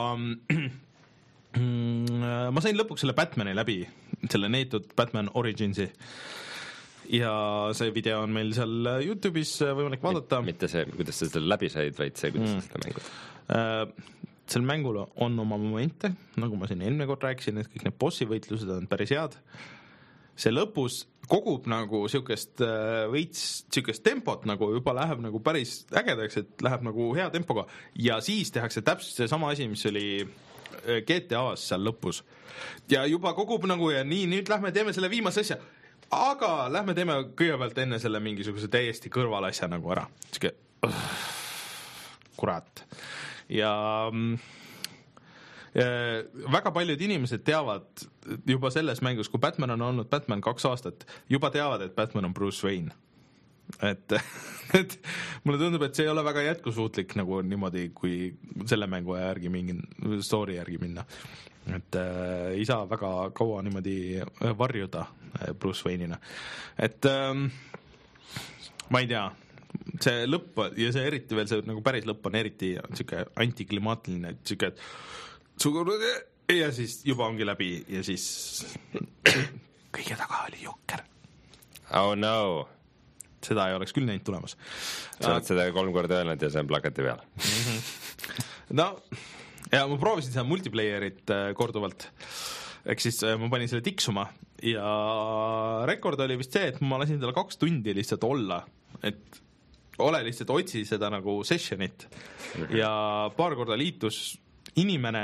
ma sain lõpuks selle Batmani läbi, selle neetud Batman Originsi. Ja see video on meil seal YouTube'is võimalik vaadata. Mitte see, kuidas sa selle läbi said, vaid see, kuidas mm. seda mängud. Äh, sel mängul on oma momente, nagu ma siin eelmine kord rääkisin, et kõik need bossi võitlused on päris head. see lõpus kogub nagu siukest veits siukest tempot nagu juba läheb nagu päris ägedaks, et läheb nagu hea tempoga ja siis tehakse täpselt see sama asi, mis oli G T A-s seal lõpus. Ja juba kogub nagu ja nii, nüüd lähme teeme selle viimase asja. Aga lähme teeme kõigepealt enne selle mingisuguse täiesti kõrval asja nagu ära. Siuke, uh, kurat. Ja äh, väga paljud inimesed teavad juba selles mängus, kui Batman on olnud Batman kaks aastat, juba teavad, et Batman on Bruce Wayne. Et, et mulle tundub, et see ei ole väga jätkusuutlik nagu niimoodi, kui selle mängu järgi mingi story järgi minna. Et äh, ei saa väga kaua niimoodi varjuda äh, Bruce Wayne'ina. Et ähm, ma ei tea, see lõpp ja see eriti veel see nagu päris lõpp on eriti siuke antiklimaatiline, et siuke et ja siis juba ongi läbi ja siis kõige taga oli Jokker. Oh no! Seda ei oleks küll näinud tulemas. Sa oled seda kolm korda öelnud ja see on plakati peal. No, ja ma proovisin seda multiplayerit korduvalt. Ehk siis ma panin selle tiksuma ja rekord oli vist see, et ma lasin talle kaks tundi lihtsalt olla. Et ole lihtsalt otsi seda nagu sessionit ja paar korda liitus inimene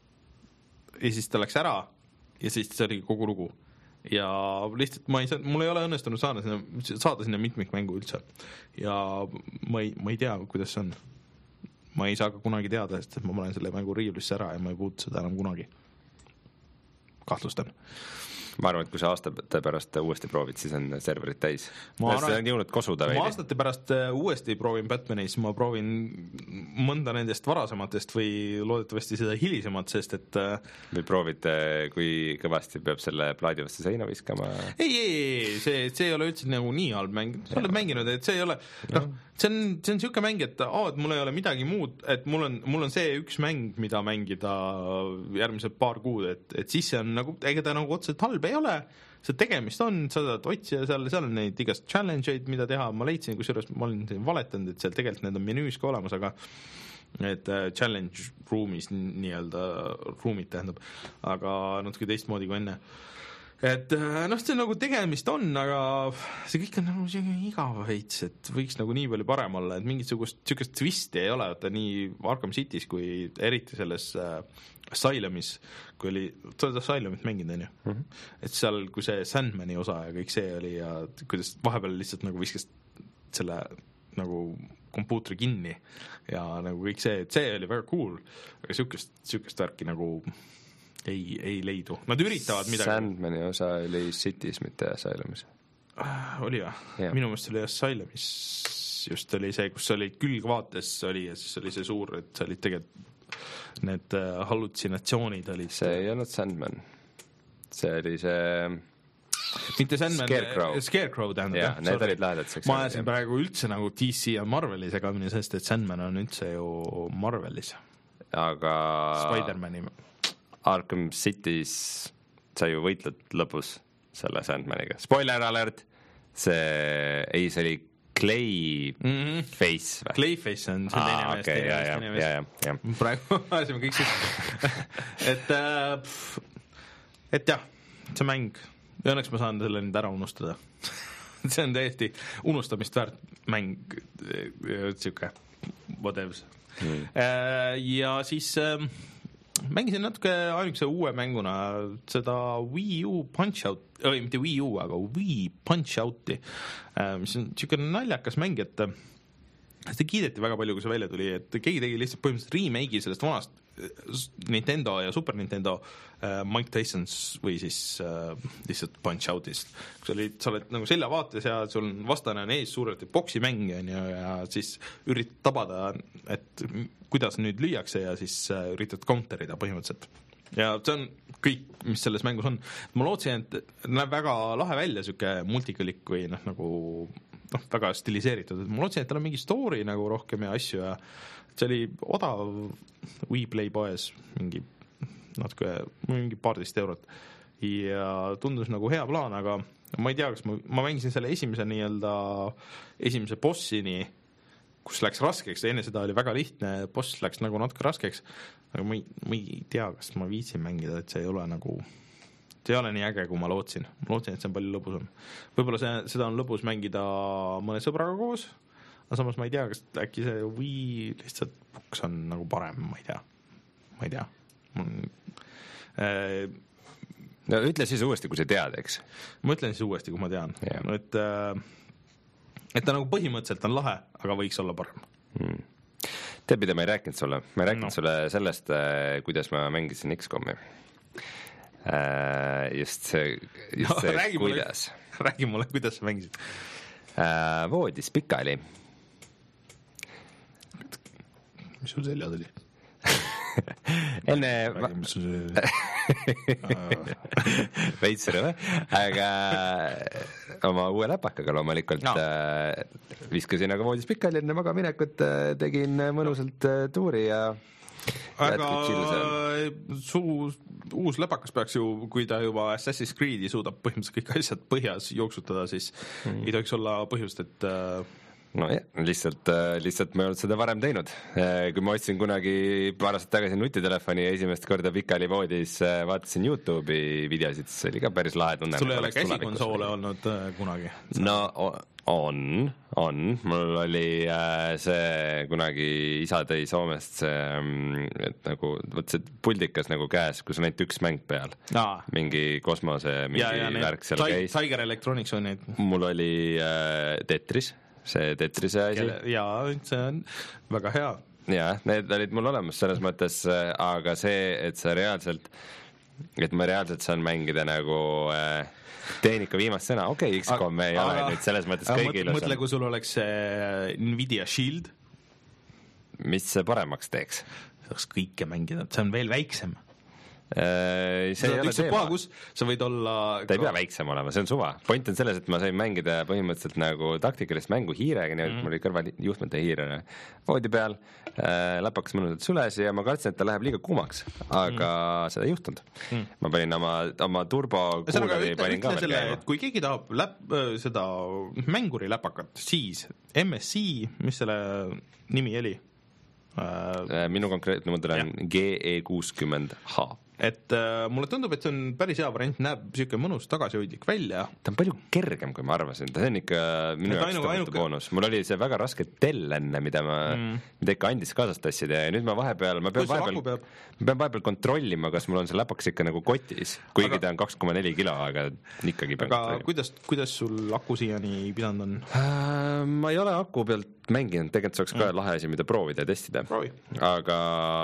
ja siis ta läks ära ja siis see oli kogu lugu. Ja lihtsalt ma ei saa, mul ei ole õnnestunud saada sinna, saada sinna mitmikmängu üldse ja ma ei, ma ei tea, kuidas see on. Ma ei saa ka kunagi teada, sest ma panen selle mängu riiulisse ära ja ma ei puutu seda enam kunagi. Kahtlustan. Ma arvan, et kui sa aastate pärast uuesti proovid, siis on serverid täis. Ma arvan, on jõudnud kosuda veidi. Ma aastate pärast uuesti proovin Batmanis, ma proovin mõnda nendest varasematest või loodetavasti seda hilisemat, sest et või proovite, kui kõvasti peab selle plaadi vastu seina viskama? Ei, ei, ei, see, see ei ole üldse nagu nii halb mäng. Sa oled mänginud, et see ei ole noh, see on, see on siuke mäng, et aa, et mul ei ole midagi muud, et mul on, mul on see üks mäng, mida mängida järgmised paar kuud, et, et siis see on nagu, ega ta nagu otseselt halb ei ole, see tegemist on, sa saad otsida seal, seal on neid igast challenge'id, mida teha, ma leidsin, kusjuures ma olin valetanud, et seal tegelikult need on menüüs ka olemas, aga et challenge ruumis nii-öelda ruumid tähendab, aga natuke teistmoodi kui enne. Et noh, see nagu tegemist on, aga see kõik on nagu igav veits, et võiks nagu nii palju parem olla, et mingit sugust twisti ei ole, et nii Arkham City's kui eriti selles äh, Asylumis, kui oli, sa oled Asylumit mänginud, on ju? Mm-hmm. Et seal, kui see Sandmani osa ja kõik see oli ja kuidas vahepeal lihtsalt nagu viskas selle nagu kompuutri kinni ja nagu kõik see, et see oli väga cool, aga sükest, sükest värki nagu ei, ei leidu. Nad üritavad midagi. Sandmani osa oli City's, mitte Asylumis. Ah, oli ja. Yeah. Minu meelest oli Asylumis just oli see, kus oli külgvaates oli ja siis oli see suur, et see oli tegelikult need hallutsinatsioonid olid. See ei olnud Sandman. See oli see mitte Sandman, Scarecrow, Scarecrow tähendab. Ja, need sorry. Olid lahedad. Ma ajasin praegu üldse nagu D C ja Marveli segamine, sest et Sandman on üldse ju Marvelis. Aga Spider-Mani Arkham City's sa ju võitled lõpus selle Sandmaniga. Spoiler alert! See, ei, see oli Clayface mm-hmm. või? Clayface on see teine mees. Okay, ja, ja, ja, ja, ja. Praegu ajasime kõik siit. et, et jah, see mäng. Ja õnneks ma saan selle nüüd ära unustada. see on täiesti unustamist väärt mäng. Siuke whatevs. Mm. Ja siis mängisin natuke ainukese uue mänguna seda Wii U Punch-Out, või mitte Wii U, aga Wii Punch-Out'i, mis on siuke naljakas mäng, et seda kiideti väga palju, kui see välja tuli, et keegi tegi lihtsalt põhimõtteliselt remake'i sellest vanast Nintendo ja Super Nintendo äh, Mike Tyson's või siis äh, lihtsalt Punch-Out'ist. Kui sa oled, sa oled nagu seljavaates ja sul vastane on ees suurelt boksimäng ja, ja siis üritad tabada, et kuidas nüüd lüüakse ja siis äh, üritad counterida põhimõtteliselt. Ja see on kõik, mis selles mängus on. Ma lootsin, et näeb väga lahe välja, siuke multikalik või noh, nagu noh, väga stiliseeritud. Ma lootsin, et tal on mingi story nagu rohkem ja asju ja see oli odav Wii Play poes mingi natuke, mingi paarteist eurot ja tundus nagu hea plaan, aga ma ei tea, kas ma, ma mängisin selle esimese nii-öelda esimese bossini, kus läks raskeks, enne seda oli väga lihtne, boss läks nagu natuke raskeks, aga ma ei, ma ei tea, kas ma viitsin mängida, et see ei ole nagu see ei ole nii äge, kui ma lootsin. Ma lootsin, et see on palju lõbusam. Võib-olla see, seda on lõbus mängida mõne sõbraga koos, aga samas ma ei tea, kas äkki see Wii lihtsalt box on nagu parem, ma ei tea. Ma ei tea. No ütle siis uuesti, kui sa tead, eks? Ma ütlen siis uuesti, kui ma tean. Yeah. Et, et ta nagu põhimõtteliselt on lahe, aga võiks olla parem. Hmm. Tead, mida ma ei rääkinud sulle? Ma ei rääkinud no. sulle sellest, kuidas ma mängisin X COM-i. Uh, just see, just no, see räägi kuidas mulle, räägi mulle, kuidas sa mängisid uh, voodis pikali. Mis sul selja tuli? enne räägi, mis sul veits rõve, aga oma uue läpakaga loomulikult no. uh, viskasin aga voodis pikali enne magaminekut, uh, tegin mõnusalt uh, tuuri ja aga su uus läpakas peaks ju, kui ta juba Assassin's Creed'i suudab põhimõtteliselt kõik asjad põhjas jooksutada, siis mm. ei tohiks olla põhjust, et no jah, lihtsalt, lihtsalt ma ei olnud seda varem teinud. Kui ma ostsin kunagi paar aastat tagasi nutitelefoni ja esimest korda pikali voodis vaatasin YouTube'i videosid, siis oli ka päris lahe tunne. Sul ei ole käsikonsoole olnud kunagi? No on, on. Mul oli äh, see kunagi isa tõi Soomest see, et nagu, võt see puldikas nagu käes, kus on ainult üks mäng peal. Aa. Mingi kosmose, mingi ja, ja, värk seal käis. Tiger Electronics on neid. Mul oli äh, Tetris, see Tetrise asi. Jaa, see on väga hea. Jaa, need olid mul olemas selles mõttes, aga see, et sa reaalselt, et ma reaalselt saan mängida nagu... Äh, teen ikka viimast sõna, okei, okay, X COM ei ole nüüd selles mõttes kõigi ilusam. Mõtle, kui sul oleks Nvidia Shield. Mis see paremaks teeks? Saaks kõike mängida, see on veel väiksem. See ei ole teema. Kus sa võid olla... Ta ei pea väiksem olema, see on suva. Point on selles, et ma sain mängida põhimõtteliselt nagu taktikalist mängu hiirega, nii et mm. mul oli kõrval juhtmete hiirene voodi peal, läpakas mõnusalt sules ja ma kartsin, et ta läheb liiga kuumaks, aga mm. seda ei juhtunud. Mm. Ma panin oma, oma turbo kuulari panin ka veel käima. Kui keegi tahab läp, seda mänguri läpakat, siis M S I, mis selle nimi oli? Minu konkreetne mudel on G E kuuskümmend H. Et äh, mulle tundub, et see on päris hea variant, näeb siuke mõnus tagasihoidlik välja. Ta on palju kergem, kui ma arvasin. Ta on ikka minu jaoks tõmmatu boonus. Mul oli see väga raske tell enne, mida ma mm. mida ikka andis kaasast tassida ja nüüd ma vahepeal, ma pean vahepeal, ma pean vahepeal kontrollima, kas mul on see läpaks ikka nagu kotis, kuigi aga, ta on kaks koma neli kilo, aga ikkagi pean aga kuidas, kuidas sul aku siiani pidanud on? Uh, ma ei ole aku pealt mänginud, tegelikult see oleks ka mm. lahe asi, mida proovida ja testida. Proovi. Aga,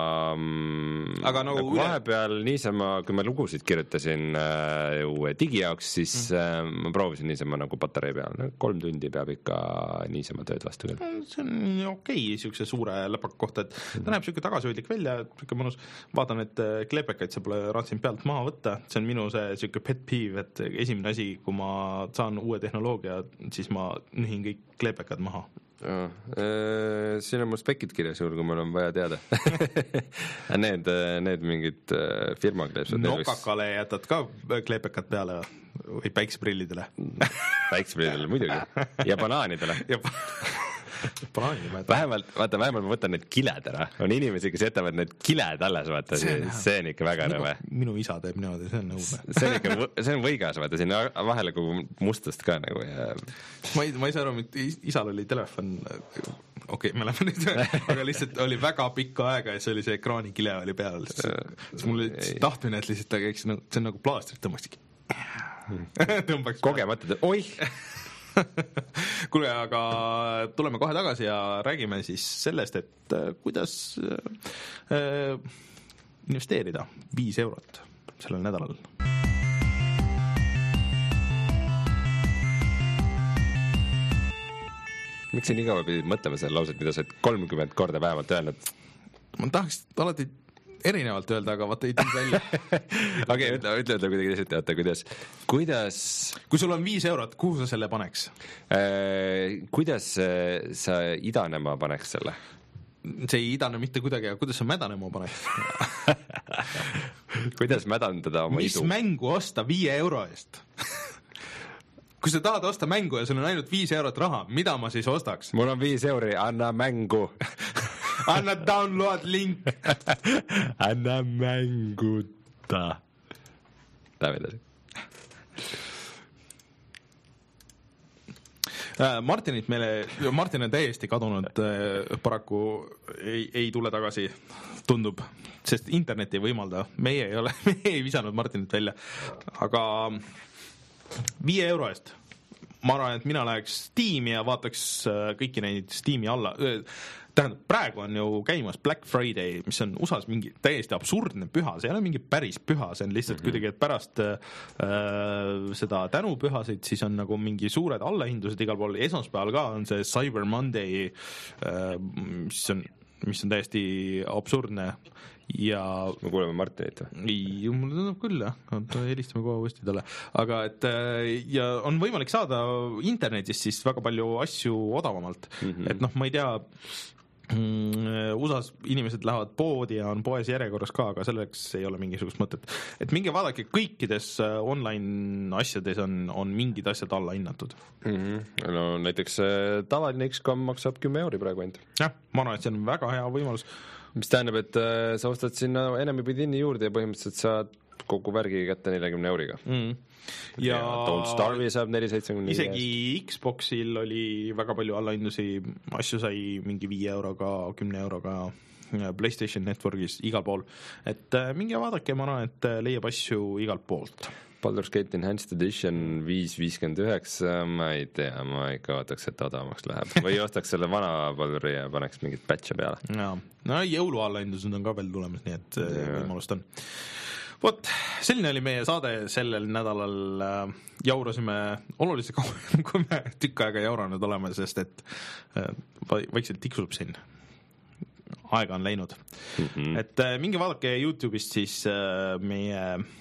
mm, aga nagu, nagu vahepeal niisama, kui ma lugusid kirjutasin äh, uue digi jaoks, siis mm. äh, ma proovisin niisama nagu patarei peal. No, kolm tundi peab ikka niisama tööd vastu küll. See on okei okay, siukse suure läpaka kohta, et ta näeb siuke tagasihoidlik välja, siuke mõnus. Vaatan, et kleepekaid sa pole rantsinud pealt maha võtta. See on minu see siuke pet peeve, et esimene asi, kui ma saan uue tehnoloogia, siis ma nühin kõik kleepekad maha. Ja, äh, siin on mul spekid kirjas juurde, kui meil on vaja teada. need, need mingid firma kleepsad. Nokakale jätad ka kleepekad peale või päikseprillidele? Päikseprillidele muidugi. Ja banaanidele. Ja banaanidele. Vähemalt, vaata, vähemalt ma võtan need kiled ära. On inimesi, kes jätavad need kiled alles, vaata. See on, see on ikka väga rõve. Minu isa teeb niimoodi, see on nõudne. See on ikka, see on võigas, vaata, siin vahele kogu mustast ka nagu. Ja... Ma ei, ma ei saa aru, et isal oli telefon, okei, okay, me läheme nüüd, aga lihtsalt oli väga pikka aega ja see oli see ekraanikile oli peal. Siis mul oli tahtmine, et lihtsalt ta käiks, see on nagu plaastrit tõmbakski. Tõmbaks kogemata, oih! Kuule, aga tuleme kohe tagasi ja räägime siis sellest, et kuidas äh, investeerida viis eurot sellel nädalal. Miks sa nii kaua pidid mõtlema selle lauset, mida sa oled kolmkümmend korda vähemalt öelnud? Ma tahaks alati erinevalt öelda, aga vaata ei tulnud välja. Okei, ütle, ütle, ütle kuidagi teised teate, kuidas, kuidas... Kui sul on viis eurot, kuhu sa selle paneks? Äh, kuidas sa idanema paneks selle? See ei idane mitte kuidagi, aga kuidas sa mädanema paneks? Kuidas mädandada oma Mis idu? Mis mängu osta viie euro eest? Kui sa tahad osta mängu ja sul on ainult viis eurot raha, mida ma siis ostaks? Mul on viis euri, anna mängu. Anna download link. Anna mänguta. Läheme edasi. Martinit meile, Martin on täiesti kadunud, paraku ei, ei tule tagasi, tundub, sest internet ei võimalda, meie ei ole, meie ei visanud Martinit välja, aga viie euro eest ma arvan, et mina läheks Steam'i ja vaataks kõiki neid Steam'i alla. Tähendab, praegu on ju käimas Black Friday, mis on U S A-s mingi täiesti absurdne püha, see ei ole mingi päris püha, see on lihtsalt mm-hmm. kuidagi, et pärast äh, seda tänupühasid siis on nagu mingi suured allahindused igal pool, esmaspäeval ka on see Cyber Monday äh, mis on, mis on täiesti absurdne ja me kuuleme Martinit või? Ei, mulle tundub küll jah, helistame kohe uuesti talle, aga et ja on võimalik saada internetis siis väga palju asju odavamalt mm-hmm. et noh, ma ei tea U S A-s inimesed lähevad poodi ja on poes järjekorras ka, aga selleks ei ole mingisugust mõtet. Et minge vaadake, kõikides online asjades on, on mingid asjad alla hinnatud. Mm-hmm. No näiteks tavaline X COM maksab kümme euri praegu ainult. Jah, ma arvan, et see on väga hea võimalus. Mis tähendab, et sa ostad sinna enemy bidinni juurde ja põhimõtteliselt saad kogu värgi kätte neljakümne euriga. Mm. Ja, ja Don't Starve'i saab neli seitsekümmend neli. Isegi Xboxil oli väga palju allahindusi, asju sai mingi viie euroga, kümne euroga PlayStation Networkis igal pool. Et minge vaadake, ma arvan, et leiab asju igalt poolt. Baldur's Gate Enhanced Edition viis viiskümmend üheksa, ma ei tea, ma ikka ootaks, et odavamaks läheb. Või ostaks selle vana Balduri ja paneks mingit patcha peale. Ja, no jõulu allahindused on ka veel tulemas, nii et võimalust on. Vot, selline oli meie saade sellel nädalal. Jaurasime olulise kauem, kui me tükk aega jauranud oleme, sest et vaikselt tiksub siin. Aega on läinud. Mm-hmm. Et minge vaadake YouTube'ist siis meie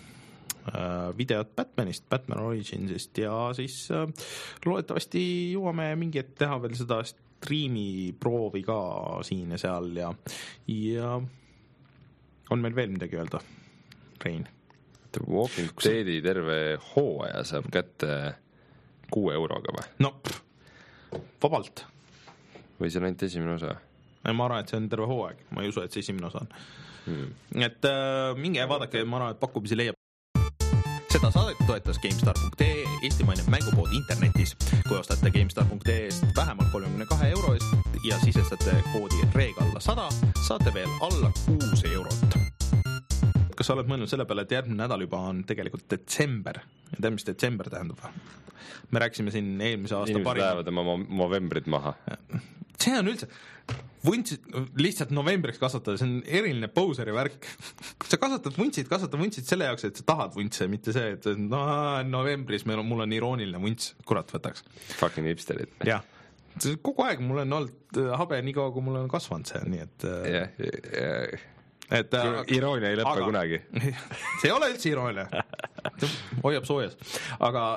videot Batmanist, Batman Originsist ja siis loodetavasti jõuame mingi et teha veel seda striimi proovi ka siin ja seal ja, ja on meil veel midagi öelda? Rein. Walking Deadi terve hooaja saab kätte kuue euroga või? No, pff, vabalt. Või see on ainult esimene osa? Ma arvan, et see on terve hooaeg. Ma ei usu, et see esimene osa on. Hmm. Et äh, minge ja vaadake, ma arvan, et pakkumisi leiab. Seda saadet toetas GameStar punkt ee, eestimaine mängupood internetis. Kui ostate GameStar punkt ee-st vähemalt kolmekümne kahe euro eest ja sisestate koodi reeg alla sada, saate veel alla kuus eurot. Kas sa oled mõelnud selle peale, et järgmine nädal juba on tegelikult detsember? Ja tead, mis detsember tähendab? Me rääksime siin eelmise aasta parim... Inimesed lähevad oma novembrid maha. See on üldse... Vuntsid lihtsalt novembriks kasvatada, see on eriline poseri värk. Kui sa kasvatad vuntsid, kasvatad vuntsid selle jaoks, et sa tahad vuntse, mitte see, et no, novembris meil on, mul on irooniline vunts, kurat võtaks. Fucking hipsterid. Jah. Kogu aeg mul on olnud habe nii kaua, kui mul on kasvanud see, nii et... Jah, jah. Et, iroonia ei lõppe aga, kunagi. See ei ole üldse iroonia. Hoiab soojas. Aga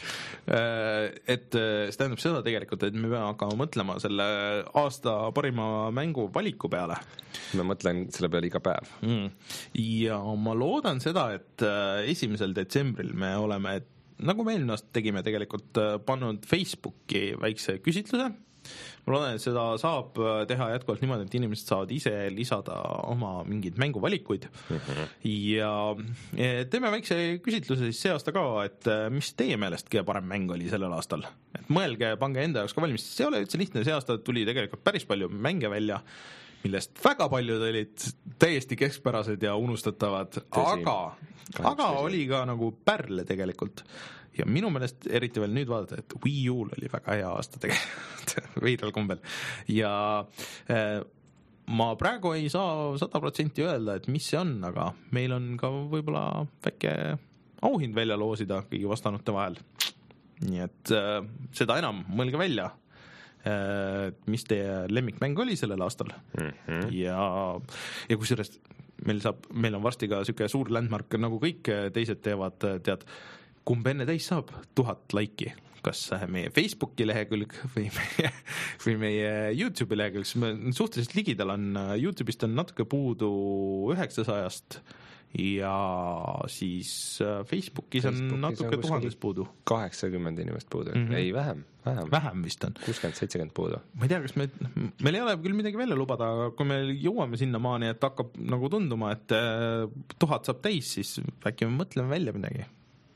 et see tähendab seda tegelikult, et me peame hakkama mõtlema selle aasta parima mängu valiku peale. Ma mõtlen selle peale iga päev. Mm. Ja ma loodan seda, et esimesel detsembril me oleme, et nagu me eelmine aasta tegime tegelikult pannud Facebooki väikse küsitluse. Ma loodan, et seda saab teha jätkuvalt niimoodi, et inimesed saavad ise lisada oma mingid mänguvalikuid mm-hmm. ja teeme väikse küsitluse siis see aasta ka, et mis teie meelest kõige parem mäng oli sellel aastal. Et mõelge, pange enda jaoks ka valmis, see ei ole üldse lihtne, see aasta tuli tegelikult päris palju mänge välja, millest väga paljud olid täiesti keskpärased ja unustatavad, Tõsi. aga, aga oli ka nagu pärle tegelikult. Ja minu meelest eriti veel nüüd vaadata, et Wii U-l oli väga hea aasta tegelikult veidral kombel. Ja eh, ma praegu ei saa sada protsenti öelda, et mis see on, aga meil on ka võib-olla väike auhind välja loosida kõigi vastanute vahel. Nii et eh, seda enam mõelge välja, eh, mis teie lemmikmäng oli sellel aastal. Mm-hmm. Ja, ja kusjuures meil, saab, meil on varsti ka selline suur landmark, nagu kõik teised teevad, tead, kumb enne täis saab tuhat laiki, kas meie Facebooki lehekülg või meie, või meie YouTube'i lehekülg, suhteliselt ligidal on, YouTube'ist on natuke puudu üheksasajast ja siis Facebookis on Facebookis natuke tuhandest puudu. kaheksakümmend inimest puudu, mm-hmm. ei vähem, vähem. Vähem vist on. kuuskümmend seitsekümmend puudu. Ma ei tea, kas me, meil ei ole küll midagi välja lubada, aga kui me jõuame sinna maani, et hakkab nagu tunduma, et tuhat saab täis, siis äkki me mõtleme välja midagi.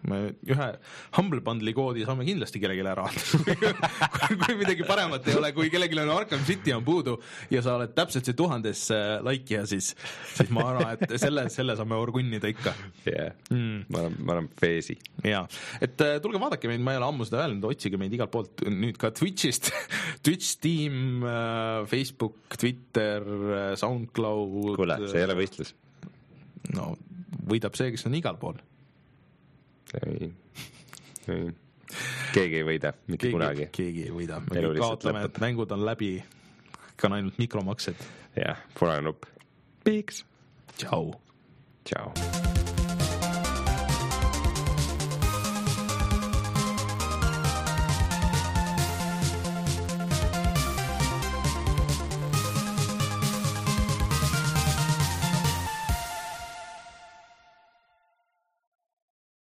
me ühe Humble Bundle'i koodi saame kindlasti kellelegi ära anda. kui midagi paremat ei ole, kui kellelegi on Arkham City on puudu ja sa oled täpselt see tuhandes laikija, siis, siis ma arvan, et selle, selle saame orgunnida ikka. Yeah. Mm. ma olen, ma olen feesi. Jaa, et tulge vaadake meid, ma ei ole ammu seda öelnud, otsige meid igalt poolt nüüd ka Twitchist, Twitch, Steam, Facebook, Twitter, SoundCloud. Kuule, see ei ole võistlus. No, võidab see, kes on igal pool. Ei, ei. Keegi ei võida, mitte keegi, kunagi. Keegi ei võida. Me kõik kaotleme, et mängud on läbi, ka on ainult mikromaksed. Jah, punane nupp. Piiks. Tšau. Tšau.